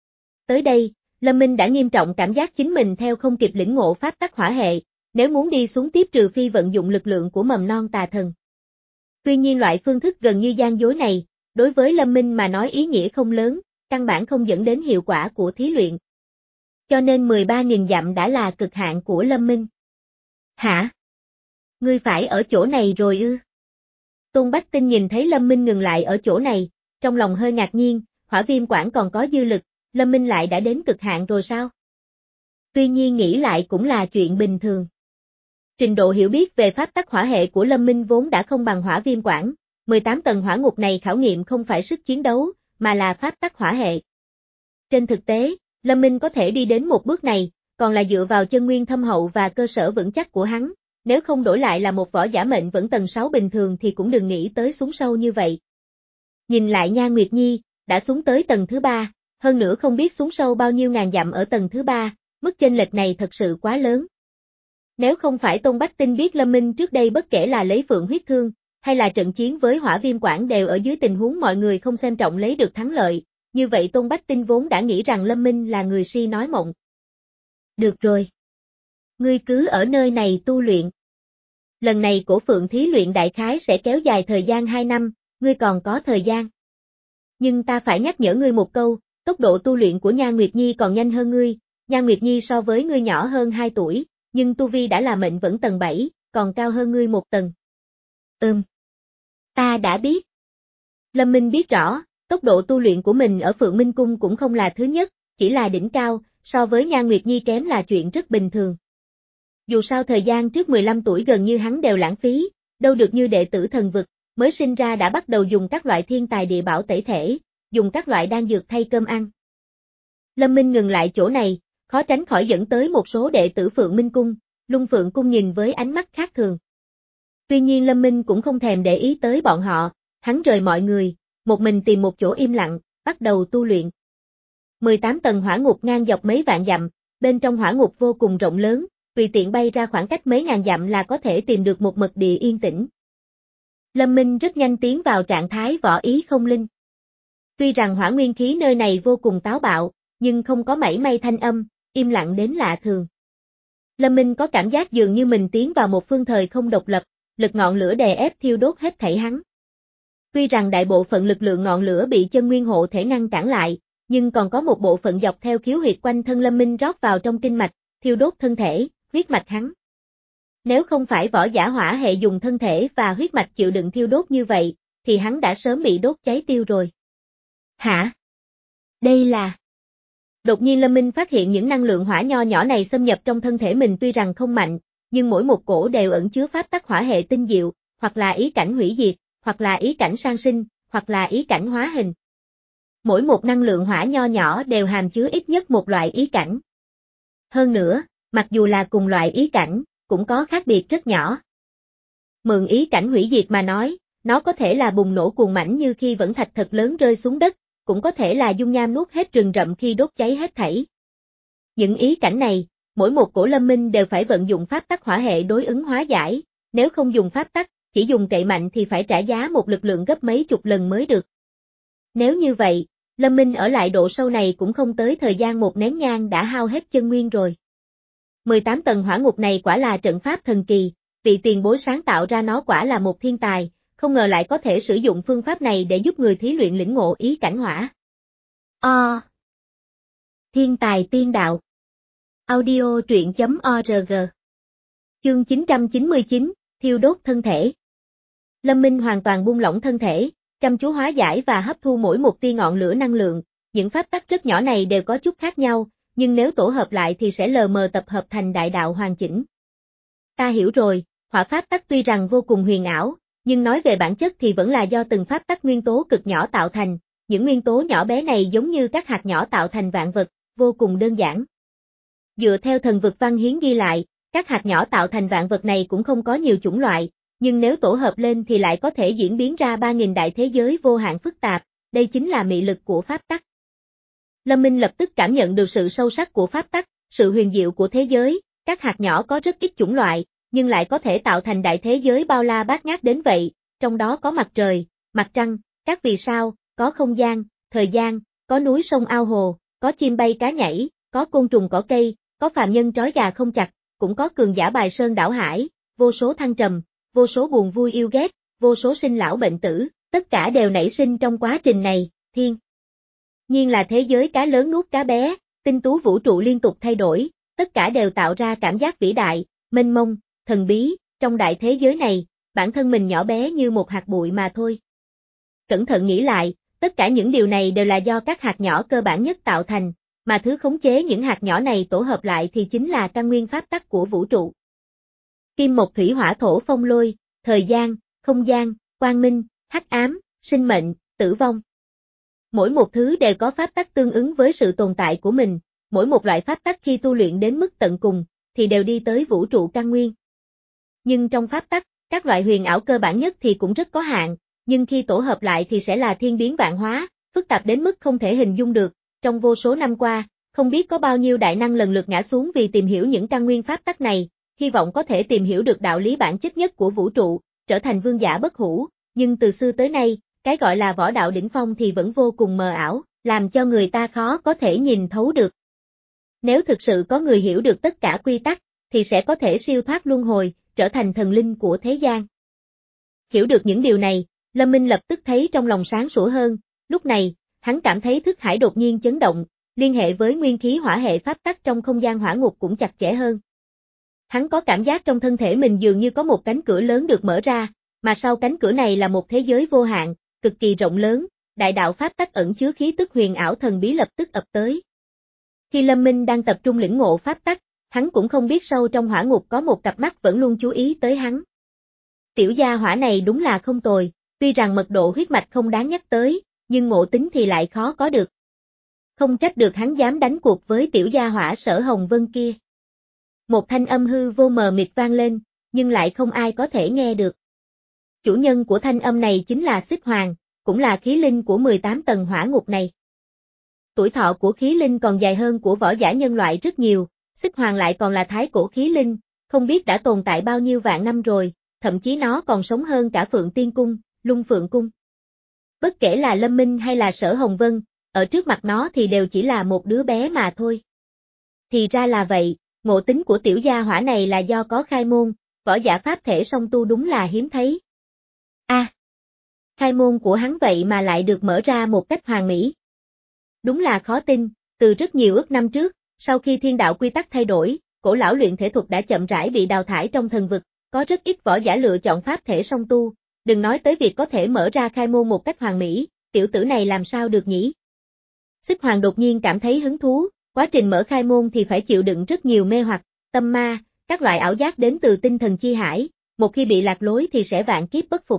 Tới đây, Lâm Minh đã nghiêm trọng cảm giác chính mình theo không kịp lĩnh ngộ pháp tắc hỏa hệ, nếu muốn đi xuống tiếp trừ phi vận dụng lực lượng của mầm non tà thần. Tuy nhiên loại phương thức gần như gian dối này, đối với Lâm Minh mà nói ý nghĩa không lớn, căn bản không dẫn đến hiệu quả của thí luyện. Cho nên mười ba nghìn dặm đã là cực hạn của Lâm Minh. Hả? Ngươi phải ở chỗ này rồi ư? Tôn Bách Tinh nhìn thấy Lâm Minh ngừng lại ở chỗ này, trong lòng hơi ngạc nhiên, hỏa viêm quản còn có dư lực, Lâm Minh lại đã đến cực hạn rồi sao? Tuy nhiên nghĩ lại cũng là chuyện bình thường. Trình độ hiểu biết về pháp tắc hỏa hệ của Lâm Minh vốn đã không bằng hỏa viêm quản, mười tám tầng hỏa ngục này khảo nghiệm không phải sức chiến đấu, mà là pháp tắc hỏa hệ. Trên thực tế, Lâm Minh có thể đi đến một bước này, còn là dựa vào chân nguyên thâm hậu và cơ sở vững chắc của hắn, nếu không đổi lại là một võ giả mệnh vẫn tầng sáu bình thường thì cũng đừng nghĩ tới xuống sâu như vậy. Nhìn lại Nhan Nguyệt Nhi, đã xuống tới tầng thứ ba, hơn nữa không biết xuống sâu bao nhiêu ngàn dặm ở tầng thứ ba, mức chênh lệch này thật sự quá lớn. Nếu không phải Tôn Bách Tinh biết Lâm Minh trước đây bất kể là lấy Phượng huyết thương, hay là trận chiến với hỏa viêm quản đều ở dưới tình huống mọi người không xem trọng lấy được thắng lợi, như vậy Tôn Bách Tinh vốn đã nghĩ rằng Lâm Minh là người si nói mộng. Được rồi. Ngươi cứ ở nơi này tu luyện. Lần này cổ Phượng thí luyện đại khái sẽ kéo dài thời gian hai năm, ngươi còn có thời gian. Nhưng ta phải nhắc nhở ngươi một câu, tốc độ tu luyện của Nhan Nguyệt Nhi còn nhanh hơn ngươi, Nhan Nguyệt Nhi so với ngươi nhỏ hơn hai tuổi, nhưng tu vi đã là mệnh vẫn tầng bảy, còn cao hơn ngươi một tầng. Ừm. Ta đã biết. Lâm Minh biết rõ, tốc độ tu luyện của mình ở Phượng Minh Cung cũng không là thứ nhất, chỉ là đỉnh cao, so với Nhan Nguyệt Nhi kém là chuyện rất bình thường. Dù sao thời gian trước mười lăm tuổi gần như hắn đều lãng phí, đâu được như đệ tử thần vực, mới sinh ra đã bắt đầu dùng các loại thiên tài địa bảo tẩy thể, dùng các loại đan dược thay cơm ăn. Lâm Minh ngừng lại chỗ này, khó tránh khỏi dẫn tới một số đệ tử Phượng Minh Cung, Lung Phượng Cung nhìn với ánh mắt khác thường. Tuy nhiên Lâm Minh cũng không thèm để ý tới bọn họ, hắn rời mọi người, một mình tìm một chỗ im lặng, bắt đầu tu luyện. mười tám tầng hỏa ngục ngang dọc mấy vạn dặm, bên trong hỏa ngục vô cùng rộng lớn, tùy tiện bay ra khoảng cách mấy ngàn dặm là có thể tìm được một mật địa yên tĩnh. Lâm Minh rất nhanh tiến vào trạng thái võ ý không linh. Tuy rằng hỏa nguyên khí nơi này vô cùng táo bạo, nhưng không có mảy may thanh âm, im lặng đến lạ thường. Lâm Minh có cảm giác dường như mình tiến vào một phương thời không độc lập, lực ngọn lửa đè ép thiêu đốt hết thảy hắn. Tuy rằng đại bộ phận lực lượng ngọn lửa bị chân nguyên hộ thể ngăn cản lại, nhưng còn có một bộ phận dọc theo khiếu huyệt quanh thân Lâm Minh rót vào trong kinh mạch, thiêu đốt thân thể, huyết mạch hắn. Nếu không phải võ giả hỏa hệ dùng thân thể và huyết mạch chịu đựng thiêu đốt như vậy, thì hắn đã sớm bị đốt cháy tiêu rồi. Hả? Đây là... Đột nhiên Lâm Minh phát hiện những năng lượng hỏa nho nhỏ này xâm nhập trong thân thể mình tuy rằng không mạnh, nhưng mỗi một cổ đều ẩn chứa pháp tắc hỏa hệ tinh diệu, hoặc là ý cảnh hủy diệt, hoặc là ý cảnh sang sinh, hoặc là ý cảnh hóa hình. Mỗi một năng lượng hỏa nho nhỏ đều hàm chứa ít nhất một loại ý cảnh. Hơn nữa, mặc dù là cùng loại ý cảnh, cũng có khác biệt rất nhỏ. Mượn ý cảnh hủy diệt mà nói, nó có thể là bùng nổ cuồng mãnh như khi vẫn thạch thật lớn rơi xuống đất, cũng có thể là dung nham nuốt hết rừng rậm khi đốt cháy hết thảy. Những ý cảnh này, mỗi một cổ Lâm Minh đều phải vận dụng pháp tắc hỏa hệ đối ứng hóa giải, nếu không dùng pháp tắc, chỉ dùng cậy mạnh thì phải trả giá một lực lượng gấp mấy chục lần mới được. Nếu như vậy, Lâm Minh ở lại độ sâu này cũng không tới thời gian một nén nhang đã hao hết chân nguyên rồi. mười tám tầng hỏa ngục này quả là trận pháp thần kỳ, vị tiền bối sáng tạo ra nó quả là một thiên tài, không ngờ lại có thể sử dụng phương pháp này để giúp người thí luyện lĩnh ngộ ý cảnh hỏa. O. Thiên tài tiên đạo. Audio truyện chấm org. Chương chín trăm chín mươi chín, thiêu đốt thân thể. Lâm Minh hoàn toàn buông lỏng thân thể, chăm chú hóa giải và hấp thu mỗi một tia ngọn lửa năng lượng, những pháp tắc rất nhỏ này đều có chút khác nhau, nhưng nếu tổ hợp lại thì sẽ lờ mờ tập hợp thành đại đạo hoàn chỉnh. Ta hiểu rồi, hỏa pháp tắc tuy rằng vô cùng huyền ảo, nhưng nói về bản chất thì vẫn là do từng pháp tắc nguyên tố cực nhỏ tạo thành, những nguyên tố nhỏ bé này giống như các hạt nhỏ tạo thành vạn vật, vô cùng đơn giản. Dựa theo thần vực văn hiến ghi lại, các hạt nhỏ tạo thành vạn vật này cũng không có nhiều chủng loại, nhưng nếu tổ hợp lên thì lại có thể diễn biến ra ba nghìn đại thế giới vô hạn phức tạp, đây chính là mị lực của pháp tắc. Lâm Minh lập tức cảm nhận được sự sâu sắc của pháp tắc, sự huyền diệu của thế giới, các hạt nhỏ có rất ít chủng loại, nhưng lại có thể tạo thành đại thế giới bao la bát ngát đến vậy, trong đó có mặt trời, mặt trăng, các vì sao, có không gian, thời gian, có núi sông ao hồ, có chim bay cá nhảy, có côn trùng cỏ cây, có phàm nhân trói gà không chặt, cũng có cường giả bài sơn đảo hải, vô số thăng trầm, vô số buồn vui yêu ghét, vô số sinh lão bệnh tử, tất cả đều nảy sinh trong quá trình này, thiên nhiên là thế giới cá lớn nuốt cá bé, tinh tú vũ trụ liên tục thay đổi, tất cả đều tạo ra cảm giác vĩ đại, mênh mông, thần bí, trong đại thế giới này, bản thân mình nhỏ bé như một hạt bụi mà thôi. Cẩn thận nghĩ lại, tất cả những điều này đều là do các hạt nhỏ cơ bản nhất tạo thành, mà thứ khống chế những hạt nhỏ này tổ hợp lại thì chính là căn nguyên pháp tắc của vũ trụ. Kim mộc thủy hỏa thổ phong lôi, thời gian, không gian, quang minh, hắc ám, sinh mệnh, tử vong. Mỗi một thứ đều có pháp tắc tương ứng với sự tồn tại của mình, mỗi một loại pháp tắc khi tu luyện đến mức tận cùng, thì đều đi tới vũ trụ căn nguyên. Nhưng trong pháp tắc, các loại huyền ảo cơ bản nhất thì cũng rất có hạn, nhưng khi tổ hợp lại thì sẽ là thiên biến vạn hóa, phức tạp đến mức không thể hình dung được. Trong vô số năm qua, không biết có bao nhiêu đại năng lần lượt ngã xuống vì tìm hiểu những căn nguyên pháp tắc này, hy vọng có thể tìm hiểu được đạo lý bản chất nhất của vũ trụ, trở thành vương giả bất hủ, nhưng từ xưa tới nay, cái gọi là võ đạo đỉnh phong thì vẫn vô cùng mờ ảo, làm cho người ta khó có thể nhìn thấu được. Nếu thực sự có người hiểu được tất cả quy tắc, thì sẽ có thể siêu thoát luân hồi, trở thành thần linh của thế gian. Hiểu được những điều này, Lâm Minh lập tức thấy trong lòng sáng sủa hơn, lúc này, hắn cảm thấy thức hải đột nhiên chấn động, liên hệ với nguyên khí hỏa hệ pháp tắc trong không gian hỏa ngục cũng chặt chẽ hơn. Hắn có cảm giác trong thân thể mình dường như có một cánh cửa lớn được mở ra, mà sau cánh cửa này là một thế giới vô hạn, cực kỳ rộng lớn, đại đạo pháp tắc ẩn chứa khí tức huyền ảo thần bí lập tức ập tới. Khi Lâm Minh đang tập trung lĩnh ngộ pháp tắc, hắn cũng không biết sâu trong hỏa ngục có một cặp mắt vẫn luôn chú ý tới hắn. Tiểu gia hỏa này đúng là không tồi, tuy rằng mật độ huyết mạch không đáng nhắc tới, nhưng ngộ tính thì lại khó có được. Không trách được hắn dám đánh cuộc với tiểu gia hỏa Sở Hồng Vân kia. Một thanh âm hư vô mờ mịt vang lên, nhưng lại không ai có thể nghe được. Chủ nhân của thanh âm này chính là Xích Hoàng, cũng là khí linh của mười tám tầng hỏa ngục này. Tuổi thọ của khí linh còn dài hơn của võ giả nhân loại rất nhiều, Xích Hoàng lại còn là thái cổ khí linh, không biết đã tồn tại bao nhiêu vạn năm rồi, thậm chí nó còn sống hơn cả Phượng Tiên Cung, Lung Phượng Cung. Bất kể là Lâm Minh hay là Sở Hồng Vân, ở trước mặt nó thì đều chỉ là một đứa bé mà thôi. Thì ra là vậy, ngộ tính của tiểu gia hỏa này là do có khai môn, võ giả pháp thể song tu đúng là hiếm thấy. A, à, khai môn của hắn vậy mà lại được mở ra một cách hoàn mỹ. Đúng là khó tin, từ rất nhiều ức năm trước, sau khi thiên đạo quy tắc thay đổi, cổ lão luyện thể thuật đã chậm rãi bị đào thải trong thần vực, có rất ít võ giả lựa chọn pháp thể song tu, đừng nói tới việc có thể mở ra khai môn một cách hoàn mỹ, tiểu tử này làm sao được nhỉ? Xích Hoàng đột nhiên cảm thấy hứng thú, quá trình mở khai môn thì phải chịu đựng rất nhiều mê hoặc, tâm ma, các loại ảo giác đến từ tinh thần chi hải, một khi bị lạc lối thì sẽ vạn kiếp bất phục.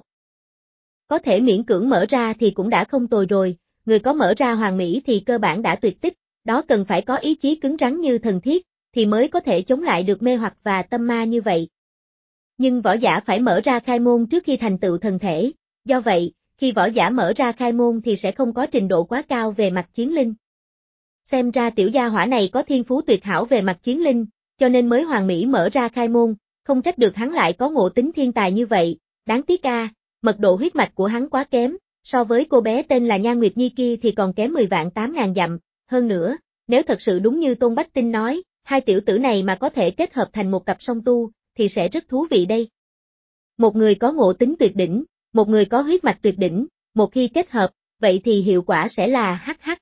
Có thể miễn cưỡng mở ra thì cũng đã không tồi rồi, người có mở ra hoàn mỹ thì cơ bản đã tuyệt tích, đó cần phải có ý chí cứng rắn như thần thiết, thì mới có thể chống lại được mê hoặc và tâm ma như vậy. Nhưng võ giả phải mở ra khai môn trước khi thành tựu thần thể, do vậy, khi võ giả mở ra khai môn thì sẽ không có trình độ quá cao về mặt chiến linh. Xem ra tiểu gia hỏa này có thiên phú tuyệt hảo về mặt chiến linh, cho nên mới hoàn mỹ mở ra khai môn, không trách được hắn lại có ngộ tính thiên tài như vậy, Đáng tiếc a, mật độ huyết mạch của hắn quá kém, so với cô bé tên là Nhan Nguyệt Nhi kia thì còn kém mười vạn tám ngàn dặm, hơn nữa, nếu thật sự đúng như Tôn Bách Tinh nói, hai tiểu tử này mà có thể kết hợp thành một cặp song tu, thì sẽ rất thú vị đây. Một người có ngộ tính tuyệt đỉnh, một người có huyết mạch tuyệt đỉnh, một khi kết hợp, vậy thì hiệu quả sẽ là hắc hắc.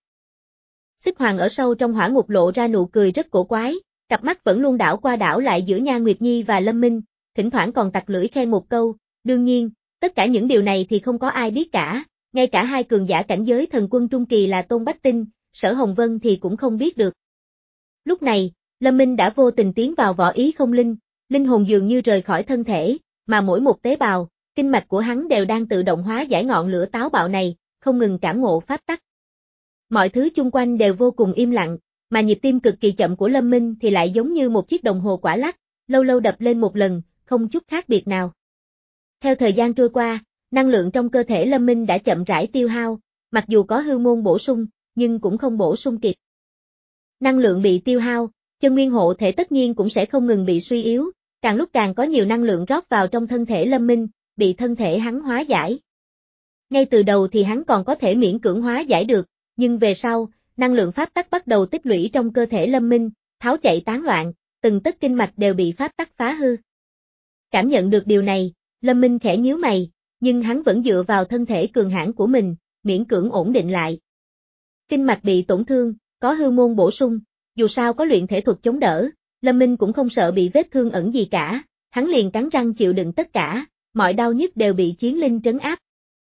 Xích Hoàng ở sâu trong hỏa ngục lộ ra nụ cười rất cổ quái, cặp mắt vẫn luôn đảo qua đảo lại giữa Nhan Nguyệt Nhi và Lâm Minh, thỉnh thoảng còn tặc lưỡi khen một câu, đương nhiên, tất cả những điều này thì không có ai biết cả, ngay cả hai cường giả cảnh giới thần quân trung kỳ là Tôn Bách Tinh, Sở Hồng Vân thì cũng không biết được. Lúc này, Lâm Minh đã vô tình tiến vào võ ý không linh, linh hồn dường như rời khỏi thân thể, mà mỗi một tế bào, kinh mạch của hắn đều đang tự động hóa giải ngọn lửa táo bạo này, không ngừng cảm ngộ pháp tắc. Mọi thứ chung quanh đều vô cùng im lặng, mà nhịp tim cực kỳ chậm của Lâm Minh thì lại giống như một chiếc đồng hồ quả lắc, lâu lâu đập lên một lần, không chút khác biệt nào. Theo thời gian trôi qua, năng lượng trong cơ thể Lâm Minh đã chậm rãi tiêu hao, mặc dù có hư môn bổ sung, nhưng cũng không bổ sung kịp. Năng lượng bị tiêu hao, chân nguyên hộ thể tất nhiên cũng sẽ không ngừng bị suy yếu, càng lúc càng có nhiều năng lượng rót vào trong thân thể Lâm Minh, bị thân thể hắn hóa giải. Ngay từ đầu thì hắn còn có thể miễn cưỡng hóa giải được, nhưng về sau, năng lượng pháp tắc bắt đầu tích lũy trong cơ thể Lâm Minh, tháo chạy tán loạn, từng tấc kinh mạch đều bị pháp tắc phá hư. Cảm nhận được điều này, Lâm Minh khẽ nhíu mày, nhưng hắn vẫn dựa vào thân thể cường hãn của mình, miễn cưỡng ổn định lại. Kinh mạch bị tổn thương, có hư môn bổ sung, dù sao có luyện thể thuật chống đỡ, Lâm Minh cũng không sợ bị vết thương ẩn gì cả, hắn liền cắn răng chịu đựng tất cả, mọi đau nhức đều bị chiến linh trấn áp.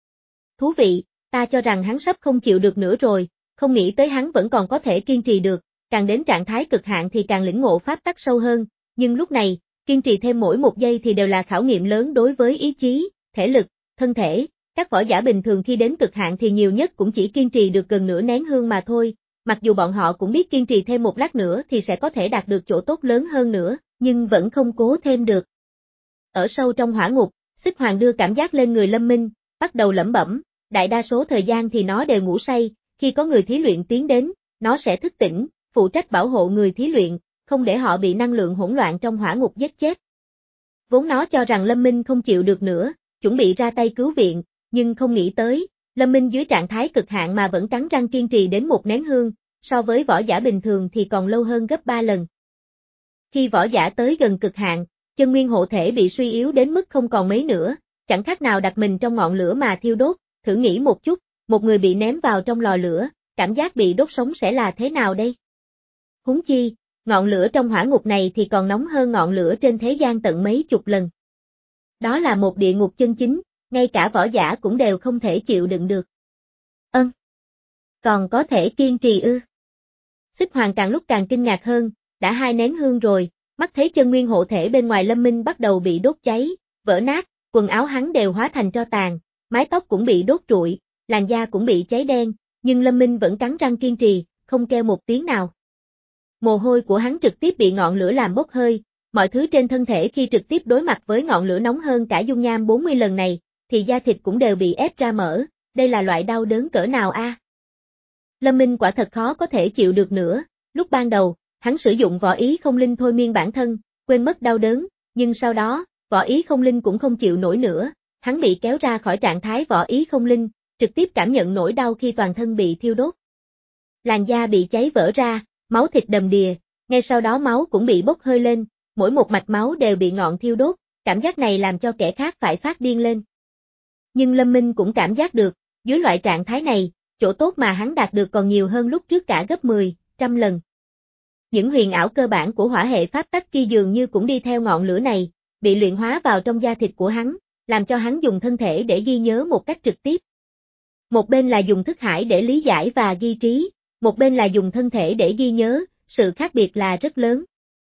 Thú vị, ta cho rằng hắn sắp không chịu được nữa rồi, không nghĩ tới hắn vẫn còn có thể kiên trì được, càng đến trạng thái cực hạn thì càng lĩnh ngộ pháp tắc sâu hơn, nhưng lúc này, kiên trì thêm mỗi một giây thì đều là khảo nghiệm lớn đối với ý chí, thể lực, thân thể. Các võ giả bình thường khi đến cực hạn thì nhiều nhất cũng chỉ kiên trì được gần nửa nén hương mà thôi, mặc dù bọn họ cũng biết kiên trì thêm một lát nữa thì sẽ có thể đạt được chỗ tốt lớn hơn nữa, nhưng vẫn không cố thêm được. Ở sâu trong hỏa ngục, Xích Hoàng đưa cảm giác lên người Lâm Minh, bắt đầu lẩm bẩm, đại đa số thời gian thì nó đều ngủ say, khi có người thí luyện tiến đến, nó sẽ thức tỉnh, phụ trách bảo hộ người thí luyện, không để họ bị năng lượng hỗn loạn trong hỏa ngục giết chết. Vốn nó cho rằng Lâm Minh không chịu được nữa, chuẩn bị ra tay cứu viện, nhưng không nghĩ tới, Lâm Minh dưới trạng thái cực hạn mà vẫn cắn răng kiên trì đến một nén hương, so với võ giả bình thường thì còn lâu hơn gấp ba lần. Khi võ giả tới gần cực hạn, chân nguyên hộ thể bị suy yếu đến mức không còn mấy nữa, chẳng khác nào đặt mình trong ngọn lửa mà thiêu đốt, thử nghĩ một chút, một người bị ném vào trong lò lửa, cảm giác bị đốt sống sẽ là thế nào đây? Huống chi, ngọn lửa trong hỏa ngục này thì còn nóng hơn ngọn lửa trên thế gian tận mấy chục lần. Đó là một địa ngục chân chính, ngay cả võ giả cũng đều không thể chịu đựng được. Ân, còn có thể kiên trì ư? Xích Hoàng càng lúc càng kinh ngạc hơn, đã hai nén hương rồi, mắt thấy chân nguyên hộ thể bên ngoài Lâm Minh bắt đầu bị đốt cháy, vỡ nát, quần áo hắn đều hóa thành tro tàn, mái tóc cũng bị đốt trụi, làn da cũng bị cháy đen, nhưng Lâm Minh vẫn cắn răng kiên trì, không kêu một tiếng nào. Mồ hôi của hắn trực tiếp bị ngọn lửa làm bốc hơi, mọi thứ trên thân thể khi trực tiếp đối mặt với ngọn lửa nóng hơn cả dung nham bốn mươi lần này, thì da thịt cũng đều bị ép ra mở, đây là loại đau đớn cỡ nào a? À? Lâm Minh quả thật khó có thể chịu được nữa, lúc ban đầu, hắn sử dụng võ ý không linh thôi miên bản thân, quên mất đau đớn, nhưng sau đó, võ ý không linh cũng không chịu nổi nữa, hắn bị kéo ra khỏi trạng thái võ ý không linh, trực tiếp cảm nhận nỗi đau khi toàn thân bị thiêu đốt. Làn da bị cháy vỡ ra, máu thịt đầm đìa, ngay sau đó máu cũng bị bốc hơi lên, mỗi một mạch máu đều bị ngọn thiêu đốt, cảm giác này làm cho kẻ khác phải phát điên lên. Nhưng Lâm Minh cũng cảm giác được, dưới loại trạng thái này, chỗ tốt mà hắn đạt được còn nhiều hơn lúc trước cả gấp mười, trăm lần. Những huyền ảo cơ bản của hỏa hệ pháp tắc kia dường như cũng đi theo ngọn lửa này, bị luyện hóa vào trong da thịt của hắn, làm cho hắn dùng thân thể để ghi nhớ một cách trực tiếp. Một bên là dùng thức hải để lý giải và ghi trí, một bên là dùng thân thể để ghi nhớ, sự khác biệt là rất lớn.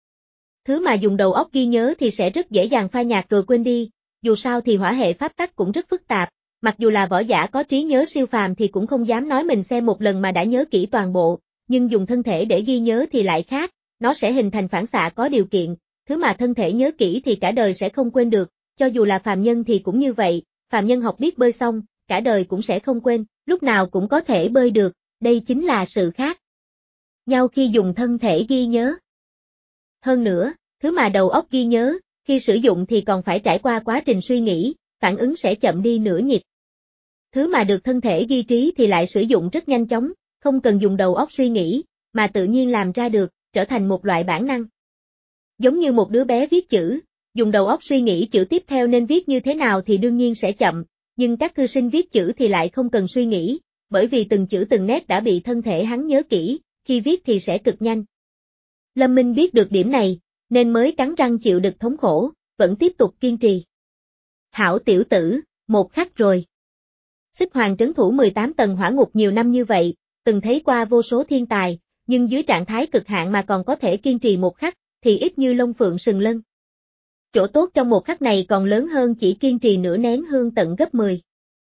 Thứ mà dùng đầu óc ghi nhớ thì sẽ rất dễ dàng phai nhạt rồi quên đi, dù sao thì hỏa hệ pháp tắc cũng rất phức tạp, mặc dù là võ giả có trí nhớ siêu phàm thì cũng không dám nói mình xem một lần mà đã nhớ kỹ toàn bộ, nhưng dùng thân thể để ghi nhớ thì lại khác, nó sẽ hình thành phản xạ có điều kiện, thứ mà thân thể nhớ kỹ thì cả đời sẽ không quên được, cho dù là phàm nhân thì cũng như vậy, phàm nhân học biết bơi xong, cả đời cũng sẽ không quên, lúc nào cũng có thể bơi được, đây chính là sự khác nhau khi dùng thân thể ghi nhớ. Hơn nữa, thứ mà đầu óc ghi nhớ, khi sử dụng thì còn phải trải qua quá trình suy nghĩ, phản ứng sẽ chậm đi nửa nhịp. Thứ mà được thân thể ghi trí thì lại sử dụng rất nhanh chóng, không cần dùng đầu óc suy nghĩ, mà tự nhiên làm ra được, trở thành một loại bản năng. Giống như một đứa bé viết chữ, dùng đầu óc suy nghĩ chữ tiếp theo nên viết như thế nào thì đương nhiên sẽ chậm, nhưng các thư sinh viết chữ thì lại không cần suy nghĩ, bởi vì từng chữ từng nét đã bị thân thể hắn nhớ kỹ, khi viết thì sẽ cực nhanh. Lâm Minh biết được điểm này, nên mới cắn răng chịu đựng thống khổ, vẫn tiếp tục kiên trì. Hảo tiểu tử, một khắc rồi. Xích Hoàng trấn thủ mười tám tầng hỏa ngục nhiều năm như vậy, từng thấy qua vô số thiên tài, nhưng dưới trạng thái cực hạn mà còn có thể kiên trì một khắc, thì ít như lông phượng sừng lân. Chỗ tốt trong một khắc này còn lớn hơn chỉ kiên trì nửa nén hương tận gấp mười.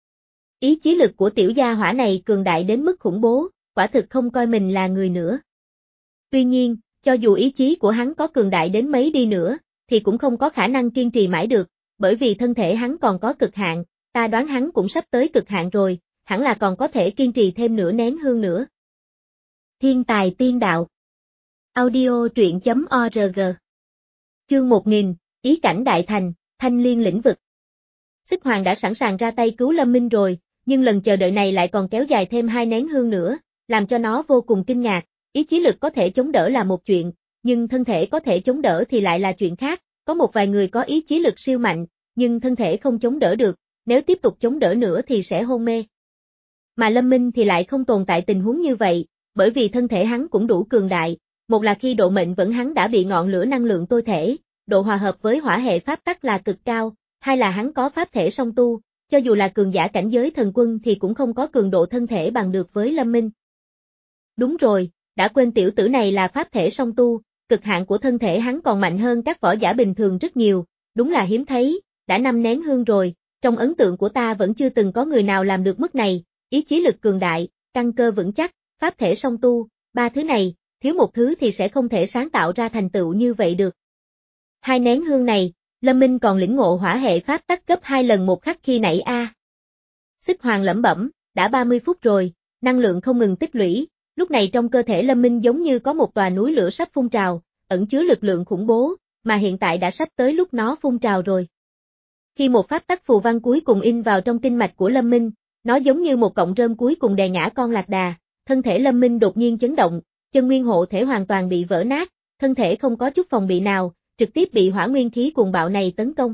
Ý chí lực của tiểu gia hỏa này cường đại đến mức khủng bố, quả thực không coi mình là người nữa. Tuy nhiên, cho dù ý chí của hắn có cường đại đến mấy đi nữa, thì cũng không có khả năng kiên trì mãi được, bởi vì thân thể hắn còn có cực hạn, ta đoán hắn cũng sắp tới cực hạn rồi, hẳn là còn có thể kiên trì thêm nửa nén hương nữa. Thiên tài tiên đạo. Audio truyện chấm org. Chương một nghìn, ý cảnh đại thành, thanh liên lĩnh vực. Xích Hoàng đã sẵn sàng ra tay cứu Lâm Minh rồi, nhưng lần chờ đợi này lại còn kéo dài thêm hai nén hương nữa, làm cho nó vô cùng kinh ngạc. Ý chí lực có thể chống đỡ là một chuyện, nhưng thân thể có thể chống đỡ thì lại là chuyện khác. Có một vài người có ý chí lực siêu mạnh, nhưng thân thể không chống đỡ được, nếu tiếp tục chống đỡ nữa thì sẽ hôn mê. Mà Lâm Minh thì lại không tồn tại tình huống như vậy, bởi vì thân thể hắn cũng đủ cường đại. Một là khi độ mệnh vẫn hắn đã bị ngọn lửa năng lượng tôi thể, độ hòa hợp với hỏa hệ pháp tắc là cực cao, hai là hắn có pháp thể song tu, cho dù là cường giả cảnh giới thần quân thì cũng không có cường độ thân thể bằng được với Lâm Minh. Đúng rồi, đã quên tiểu tử này là pháp thể song tu, cực hạn của thân thể hắn còn mạnh hơn các võ giả bình thường rất nhiều, đúng là hiếm thấy, đã năm nén hương rồi, trong ấn tượng của ta vẫn chưa từng có người nào làm được mức này, ý chí lực cường đại, căn cơ vững chắc, pháp thể song tu, ba thứ này, thiếu một thứ thì sẽ không thể sáng tạo ra thành tựu như vậy được. Hai nén hương này, Lâm Minh còn lĩnh ngộ hỏa hệ pháp tắc gấp hai lần một khắc khi nãy a. À. Xích Hoàng lẩm bẩm, đã ba mươi phút rồi, năng lượng không ngừng tích lũy, lúc này trong cơ thể Lâm Minh giống như có một tòa núi lửa sắp phun trào, ẩn chứa lực lượng khủng bố, mà hiện tại đã sắp tới lúc nó phun trào rồi. Khi một pháp tắc phù văn cuối cùng in vào trong kinh mạch của Lâm Minh, nó giống như một cọng rơm cuối cùng đè ngã con lạc đà, thân thể Lâm Minh đột nhiên chấn động, chân nguyên hộ thể hoàn toàn bị vỡ nát, thân thể không có chút phòng bị nào, trực tiếp bị hỏa nguyên khí cuồng bạo này tấn công.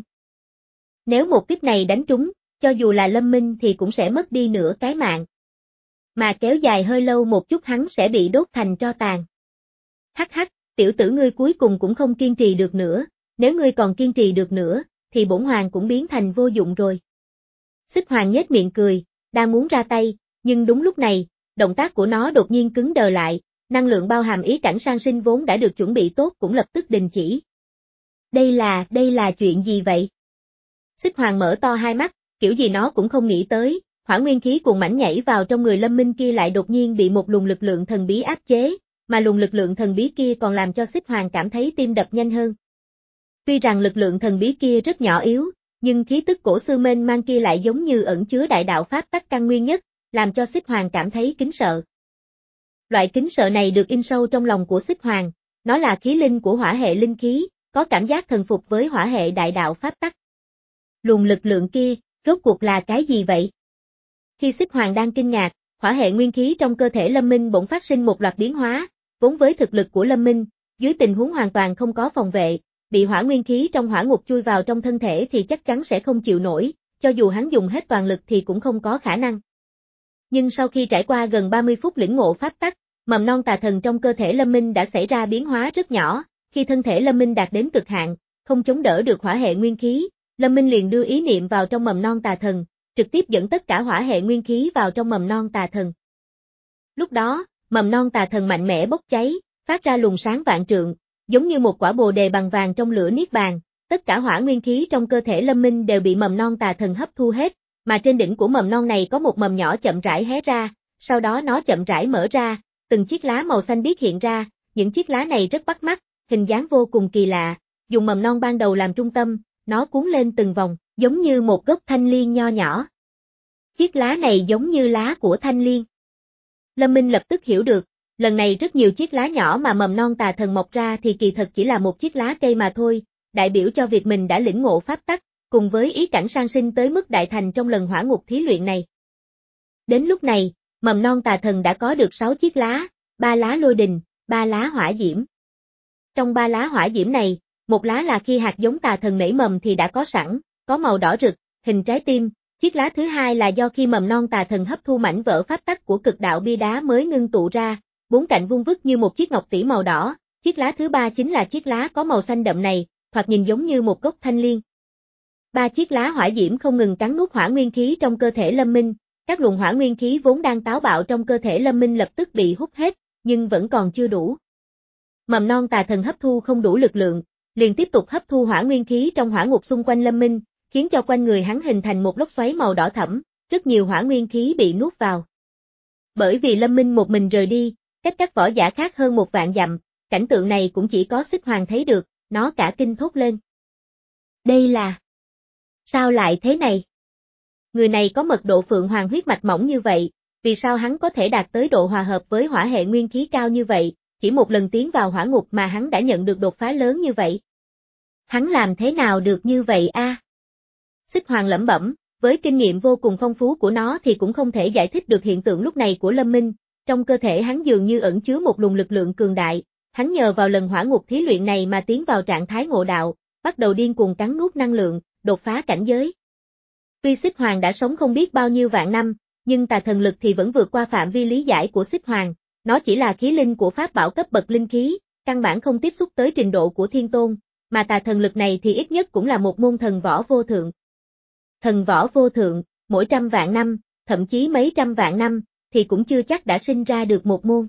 Nếu một kích này đánh trúng, cho dù là Lâm Minh thì cũng sẽ mất đi nửa cái mạng. Mà kéo dài hơi lâu một chút hắn sẽ bị đốt thành tro tàn. Hắc hắc, tiểu tử ngươi cuối cùng cũng không kiên trì được nữa, nếu ngươi còn kiên trì được nữa, thì bổn hoàng cũng biến thành vô dụng rồi. Xích Hoàng nhếch miệng cười, đang muốn ra tay, nhưng đúng lúc này, động tác của nó đột nhiên cứng đờ lại, năng lượng bao hàm ý cảnh sang sinh vốn đã được chuẩn bị tốt cũng lập tức đình chỉ. Đây là, đây là chuyện gì vậy? Xích Hoàng mở to hai mắt, kiểu gì nó cũng không nghĩ tới, hỏa nguyên khí cuồng mãnh nhảy vào trong người Lâm Minh kia lại đột nhiên bị một luồng lực lượng thần bí áp chế, mà luồng lực lượng thần bí kia còn làm cho Xích Hoàng cảm thấy tim đập nhanh hơn. Tuy rằng lực lượng thần bí kia rất nhỏ yếu, nhưng khí tức cổ xưa mênh mang kia lại giống như ẩn chứa đại đạo pháp tắc căn nguyên nhất, làm cho Xích Hoàng cảm thấy kính sợ. Loại kính sợ này được in sâu trong lòng của Xích Hoàng, nó là khí linh của hỏa hệ linh khí, có cảm giác thần phục với hỏa hệ đại đạo pháp tắc. Luồng lực lượng kia, rốt cuộc là cái gì vậy? Khi Xích Hoàng đang kinh ngạc, hỏa hệ nguyên khí trong cơ thể Lâm Minh bỗng phát sinh một loạt biến hóa, vốn với thực lực của Lâm Minh, dưới tình huống hoàn toàn không có phòng vệ, bị hỏa nguyên khí trong hỏa ngục chui vào trong thân thể thì chắc chắn sẽ không chịu nổi, cho dù hắn dùng hết toàn lực thì cũng không có khả năng. Nhưng sau khi trải qua gần ba mươi phút lĩnh ngộ pháp tắc, mầm non tà thần trong cơ thể Lâm Minh đã xảy ra biến hóa rất nhỏ, khi thân thể Lâm Minh đạt đến cực hạn, không chống đỡ được hỏa hệ nguyên khí, Lâm Minh liền đưa ý niệm vào trong mầm non tà thần, trực tiếp dẫn tất cả hỏa hệ nguyên khí vào trong mầm non tà thần. Lúc đó, mầm non tà thần mạnh mẽ bốc cháy, phát ra luồng sáng vạn trượng, giống như một quả bồ đề bằng vàng trong lửa niết bàn, tất cả hỏa nguyên khí trong cơ thể Lâm Minh đều bị mầm non tà thần hấp thu hết, mà trên đỉnh của mầm non này có một mầm nhỏ chậm rãi hé ra, sau đó nó chậm rãi mở ra, từng chiếc lá màu xanh biếc hiện ra, những chiếc lá này rất bắt mắt, hình dáng vô cùng kỳ lạ, dùng mầm non ban đầu làm trung tâm, nó cuốn lên từng vòng, giống như một gốc thanh liên nho nhỏ. Chiếc lá này giống như lá của thanh liên. Lâm Minh lập tức hiểu được, lần này rất nhiều chiếc lá nhỏ mà mầm non tà thần mọc ra thì kỳ thật chỉ là một chiếc lá cây mà thôi, đại biểu cho việc mình đã lĩnh ngộ pháp tắc, cùng với ý cảnh sang sinh tới mức đại thành trong lần hỏa ngục thí luyện này. Đến lúc này, mầm non tà thần đã có được sáu chiếc lá, ba lá lôi đình, ba lá hỏa diễm. Trong ba lá hỏa diễm này, một lá là khi hạt giống tà thần nảy mầm thì đã có sẵn, có màu đỏ rực, hình trái tim, chiếc lá thứ hai là do khi mầm non tà thần hấp thu mảnh vỡ pháp tắc của cực đạo bia đá mới ngưng tụ ra, bốn cạnh vuông vức như một chiếc ngọc tỷ màu đỏ, chiếc lá thứ ba chính là chiếc lá có màu xanh đậm này, thoạt nhìn giống như một gốc thanh liên. Ba chiếc lá hỏa diễm không ngừng cắn nuốt hỏa nguyên khí trong cơ thể Lâm Minh, các luồng hỏa nguyên khí vốn đang táo bạo trong cơ thể Lâm Minh lập tức bị hút hết, nhưng vẫn còn chưa đủ. Mầm non tà thần hấp thu không đủ lực lượng, liền tiếp tục hấp thu hỏa nguyên khí trong hỏa ngục xung quanh Lâm Minh, khiến cho quanh người hắn hình thành một lốc xoáy màu đỏ thẫm, rất nhiều hỏa nguyên khí bị nuốt vào. Bởi vì Lâm Minh một mình rời đi, cách các võ giả khác hơn một vạn dặm, cảnh tượng này cũng chỉ có Xích Hoàng thấy được, nó cả kinh thốt lên. Đây là... Sao lại thế này? Người này có mật độ phượng hoàng huyết mạch mỏng như vậy, vì sao hắn có thể đạt tới độ hòa hợp với hỏa hệ nguyên khí cao như vậy, chỉ một lần tiến vào hỏa ngục mà hắn đã nhận được đột phá lớn như vậy? Hắn làm thế nào được như vậy a? À? Xích Hoàng lẩm bẩm, với kinh nghiệm vô cùng phong phú của nó thì cũng không thể giải thích được hiện tượng lúc này của Lâm Minh, trong cơ thể hắn dường như ẩn chứa một luồng lực lượng cường đại, hắn nhờ vào lần hỏa ngục thí luyện này mà tiến vào trạng thái ngộ đạo, bắt đầu điên cuồng cắn nuốt năng lượng, đột phá cảnh giới. Tuy Xích Hoàng đã sống không biết bao nhiêu vạn năm, nhưng tà thần lực thì vẫn vượt qua phạm vi lý giải của Xích Hoàng, nó chỉ là khí linh của pháp bảo cấp bậc linh khí, căn bản không tiếp xúc tới trình độ của thiên tôn, mà tà thần lực này thì ít nhất cũng là một môn thần võ vô thượng. Thần võ vô thượng, mỗi trăm vạn năm, thậm chí mấy trăm vạn năm, thì cũng chưa chắc đã sinh ra được một môn.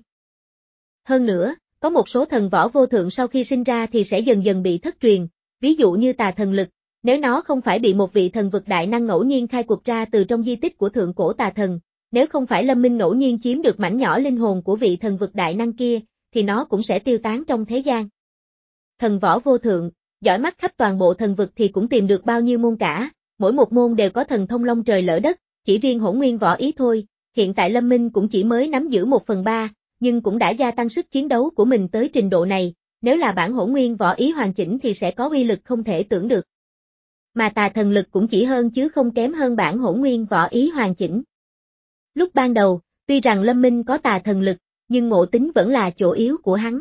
Hơn nữa, có một số thần võ vô thượng sau khi sinh ra thì sẽ dần dần bị thất truyền, ví dụ như tà thần lực, nếu nó không phải bị một vị thần vực đại năng ngẫu nhiên khai quật ra từ trong di tích của thượng cổ tà thần, nếu không phải Lâm Minh ngẫu nhiên chiếm được mảnh nhỏ linh hồn của vị thần vực đại năng kia, thì nó cũng sẽ tiêu tán trong thế gian. Thần võ vô thượng, dõi mắt khắp toàn bộ thần vực thì cũng tìm được bao nhiêu môn cả, mỗi một môn đều có thần thông long trời lỡ đất, chỉ riêng hỗn nguyên võ ý thôi, hiện tại Lâm Minh cũng chỉ mới nắm giữ một phần ba, nhưng cũng đã gia tăng sức chiến đấu của mình tới trình độ này, nếu là bản hỗn nguyên võ ý hoàn chỉnh thì sẽ có uy lực không thể tưởng được. Mà tà thần lực cũng chỉ hơn chứ không kém hơn bản hỗn nguyên võ ý hoàn chỉnh. Lúc ban đầu, tuy rằng Lâm Minh có tà thần lực, nhưng ngộ tính vẫn là chỗ yếu của hắn.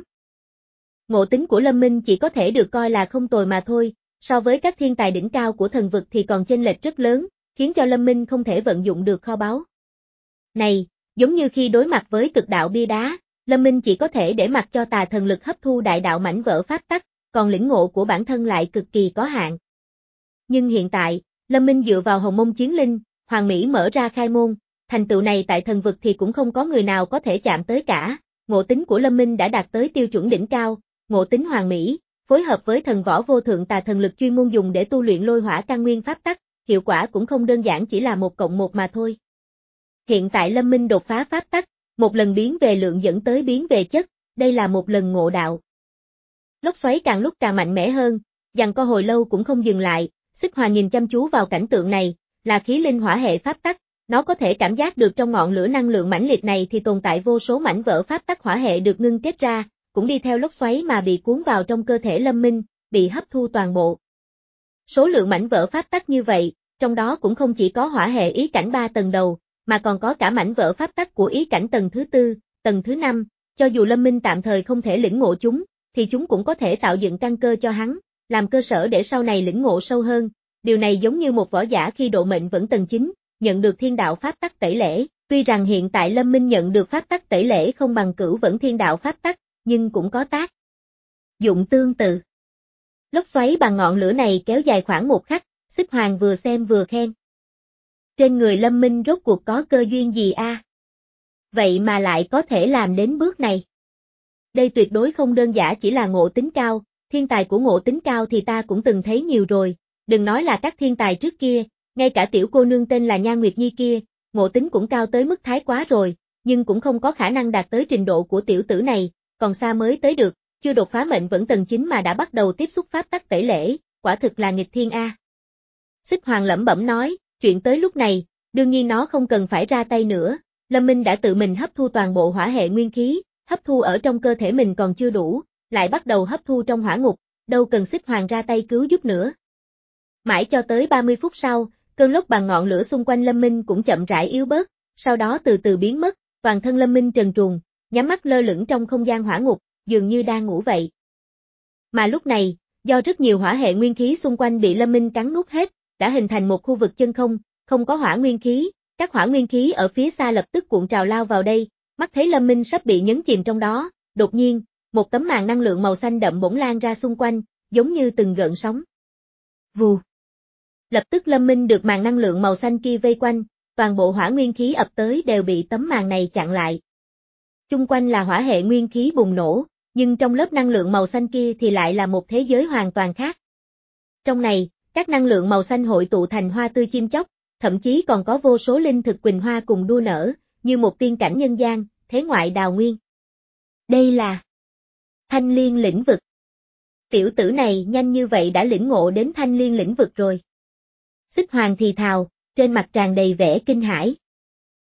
Ngộ tính của Lâm Minh chỉ có thể được coi là không tồi mà thôi, so với các thiên tài đỉnh cao của thần vực thì còn chênh lệch rất lớn, khiến cho Lâm Minh không thể vận dụng được kho báu. Này, giống như khi đối mặt với cực đạo bia đá, Lâm Minh chỉ có thể để mặc cho tà thần lực hấp thu đại đạo mảnh vỡ pháp tắc, còn lĩnh ngộ của bản thân lại cực kỳ có hạn. Nhưng hiện tại, Lâm Minh dựa vào Hồng Mông Chiến Linh, Hoàng Mỹ mở ra khai môn, thành tựu này tại thần vực thì cũng không có người nào có thể chạm tới cả, ngộ tính của Lâm Minh đã đạt tới tiêu chuẩn đỉnh cao, ngộ tính Hoàng Mỹ, phối hợp với thần võ vô thượng tà thần lực chuyên môn dùng để tu luyện lôi hỏa căn nguyên pháp tắc, hiệu quả cũng không đơn giản chỉ là một cộng một mà thôi. Hiện tại Lâm Minh đột phá pháp tắc, một lần biến về lượng dẫn tới biến về chất, đây là một lần ngộ đạo. Lốc xoáy càng lúc càng mạnh mẽ hơn, giằng co hồi lâu cũng không dừng lại, Xích Hoàng nhìn chăm chú vào cảnh tượng này, là khí linh hỏa hệ pháp tắc, nó có thể cảm giác được trong ngọn lửa năng lượng mãnh liệt này thì tồn tại vô số mảnh vỡ pháp tắc hỏa hệ được ngưng kết ra, cũng đi theo lốc xoáy mà bị cuốn vào trong cơ thể Lâm Minh, bị hấp thu toàn bộ. Số lượng mảnh vỡ pháp tắc như vậy, trong đó cũng không chỉ có hỏa hệ ý cảnh ba tầng đầu, mà còn có cả mảnh vỡ pháp tắc của ý cảnh tầng thứ tư, tầng thứ năm, cho dù Lâm Minh tạm thời không thể lĩnh ngộ chúng, thì chúng cũng có thể tạo dựng căn cơ cho hắn, làm cơ sở để sau này lĩnh ngộ sâu hơn. Điều này giống như một võ giả khi độ mệnh vẫn tầng chín, nhận được thiên đạo pháp tắc tẩy lễ, tuy rằng hiện tại Lâm Minh nhận được pháp tắc tẩy lễ không bằng cửu vẫn thiên đạo pháp tắc, nhưng cũng có tác dụng tương tự. Lốc xoáy bằng ngọn lửa này kéo dài khoảng một khắc, Xích Hoàng vừa xem vừa khen. Trên người Lâm Minh rốt cuộc có cơ duyên gì a? À? Vậy mà lại có thể làm đến bước này. Đây tuyệt đối không đơn giản chỉ là ngộ tính cao, thiên tài của ngộ tính cao thì ta cũng từng thấy nhiều rồi, đừng nói là các thiên tài trước kia, ngay cả tiểu cô nương tên là Nhan Nguyệt Nhi kia, ngộ tính cũng cao tới mức thái quá rồi, nhưng cũng không có khả năng đạt tới trình độ của tiểu tử này, còn xa mới tới được, chưa đột phá mệnh vẫn tầng chín mà đã bắt đầu tiếp xúc pháp tắc tẩy lễ, quả thực là nghịch thiên a. Xích Hoàng lẩm bẩm nói, chuyện tới lúc này, đương nhiên nó không cần phải ra tay nữa, Lâm Minh đã tự mình hấp thu toàn bộ hỏa hệ nguyên khí, hấp thu ở trong cơ thể mình còn chưa đủ, lại bắt đầu hấp thu trong hỏa ngục, đâu cần Xích Hoàng ra tay cứu giúp nữa. Mãi cho tới ba mươi phút sau, cơn lốc bằng ngọn lửa xung quanh Lâm Minh cũng chậm rãi yếu bớt, sau đó từ từ biến mất, toàn thân Lâm Minh trần truồng, nhắm mắt lơ lửng trong không gian hỏa ngục, dường như đang ngủ vậy. Mà lúc này, do rất nhiều hỏa hệ nguyên khí xung quanh bị Lâm Minh cắn nuốt hết, đã hình thành một khu vực chân không, không có hỏa nguyên khí, các hỏa nguyên khí ở phía xa lập tức cuộn trào lao vào đây, mắt thấy Lâm Minh sắp bị nhấn chìm trong đó, đột nhiên, một tấm màn năng lượng màu xanh đậm bỗng lan ra xung quanh, giống như từng gợn sóng. Vù. Lập tức Lâm Minh được màn năng lượng màu xanh kia vây quanh, toàn bộ hỏa nguyên khí ập tới đều bị tấm màn này chặn lại. Chung quanh là hỏa hệ nguyên khí bùng nổ, nhưng trong lớp năng lượng màu xanh kia thì lại là một thế giới hoàn toàn khác. Trong này, các năng lượng màu xanh hội tụ thành hoa tươi chim chóc, thậm chí còn có vô số linh thực quỳnh hoa cùng đua nở, như một tiên cảnh nhân gian, thế ngoại đào nguyên. Đây là Thanh Liên lĩnh vực. Tiểu tử này nhanh như vậy đã lĩnh ngộ đến Thanh Liên lĩnh vực rồi. Xích Hoàng thì thào, trên mặt tràn đầy vẻ kinh hãi.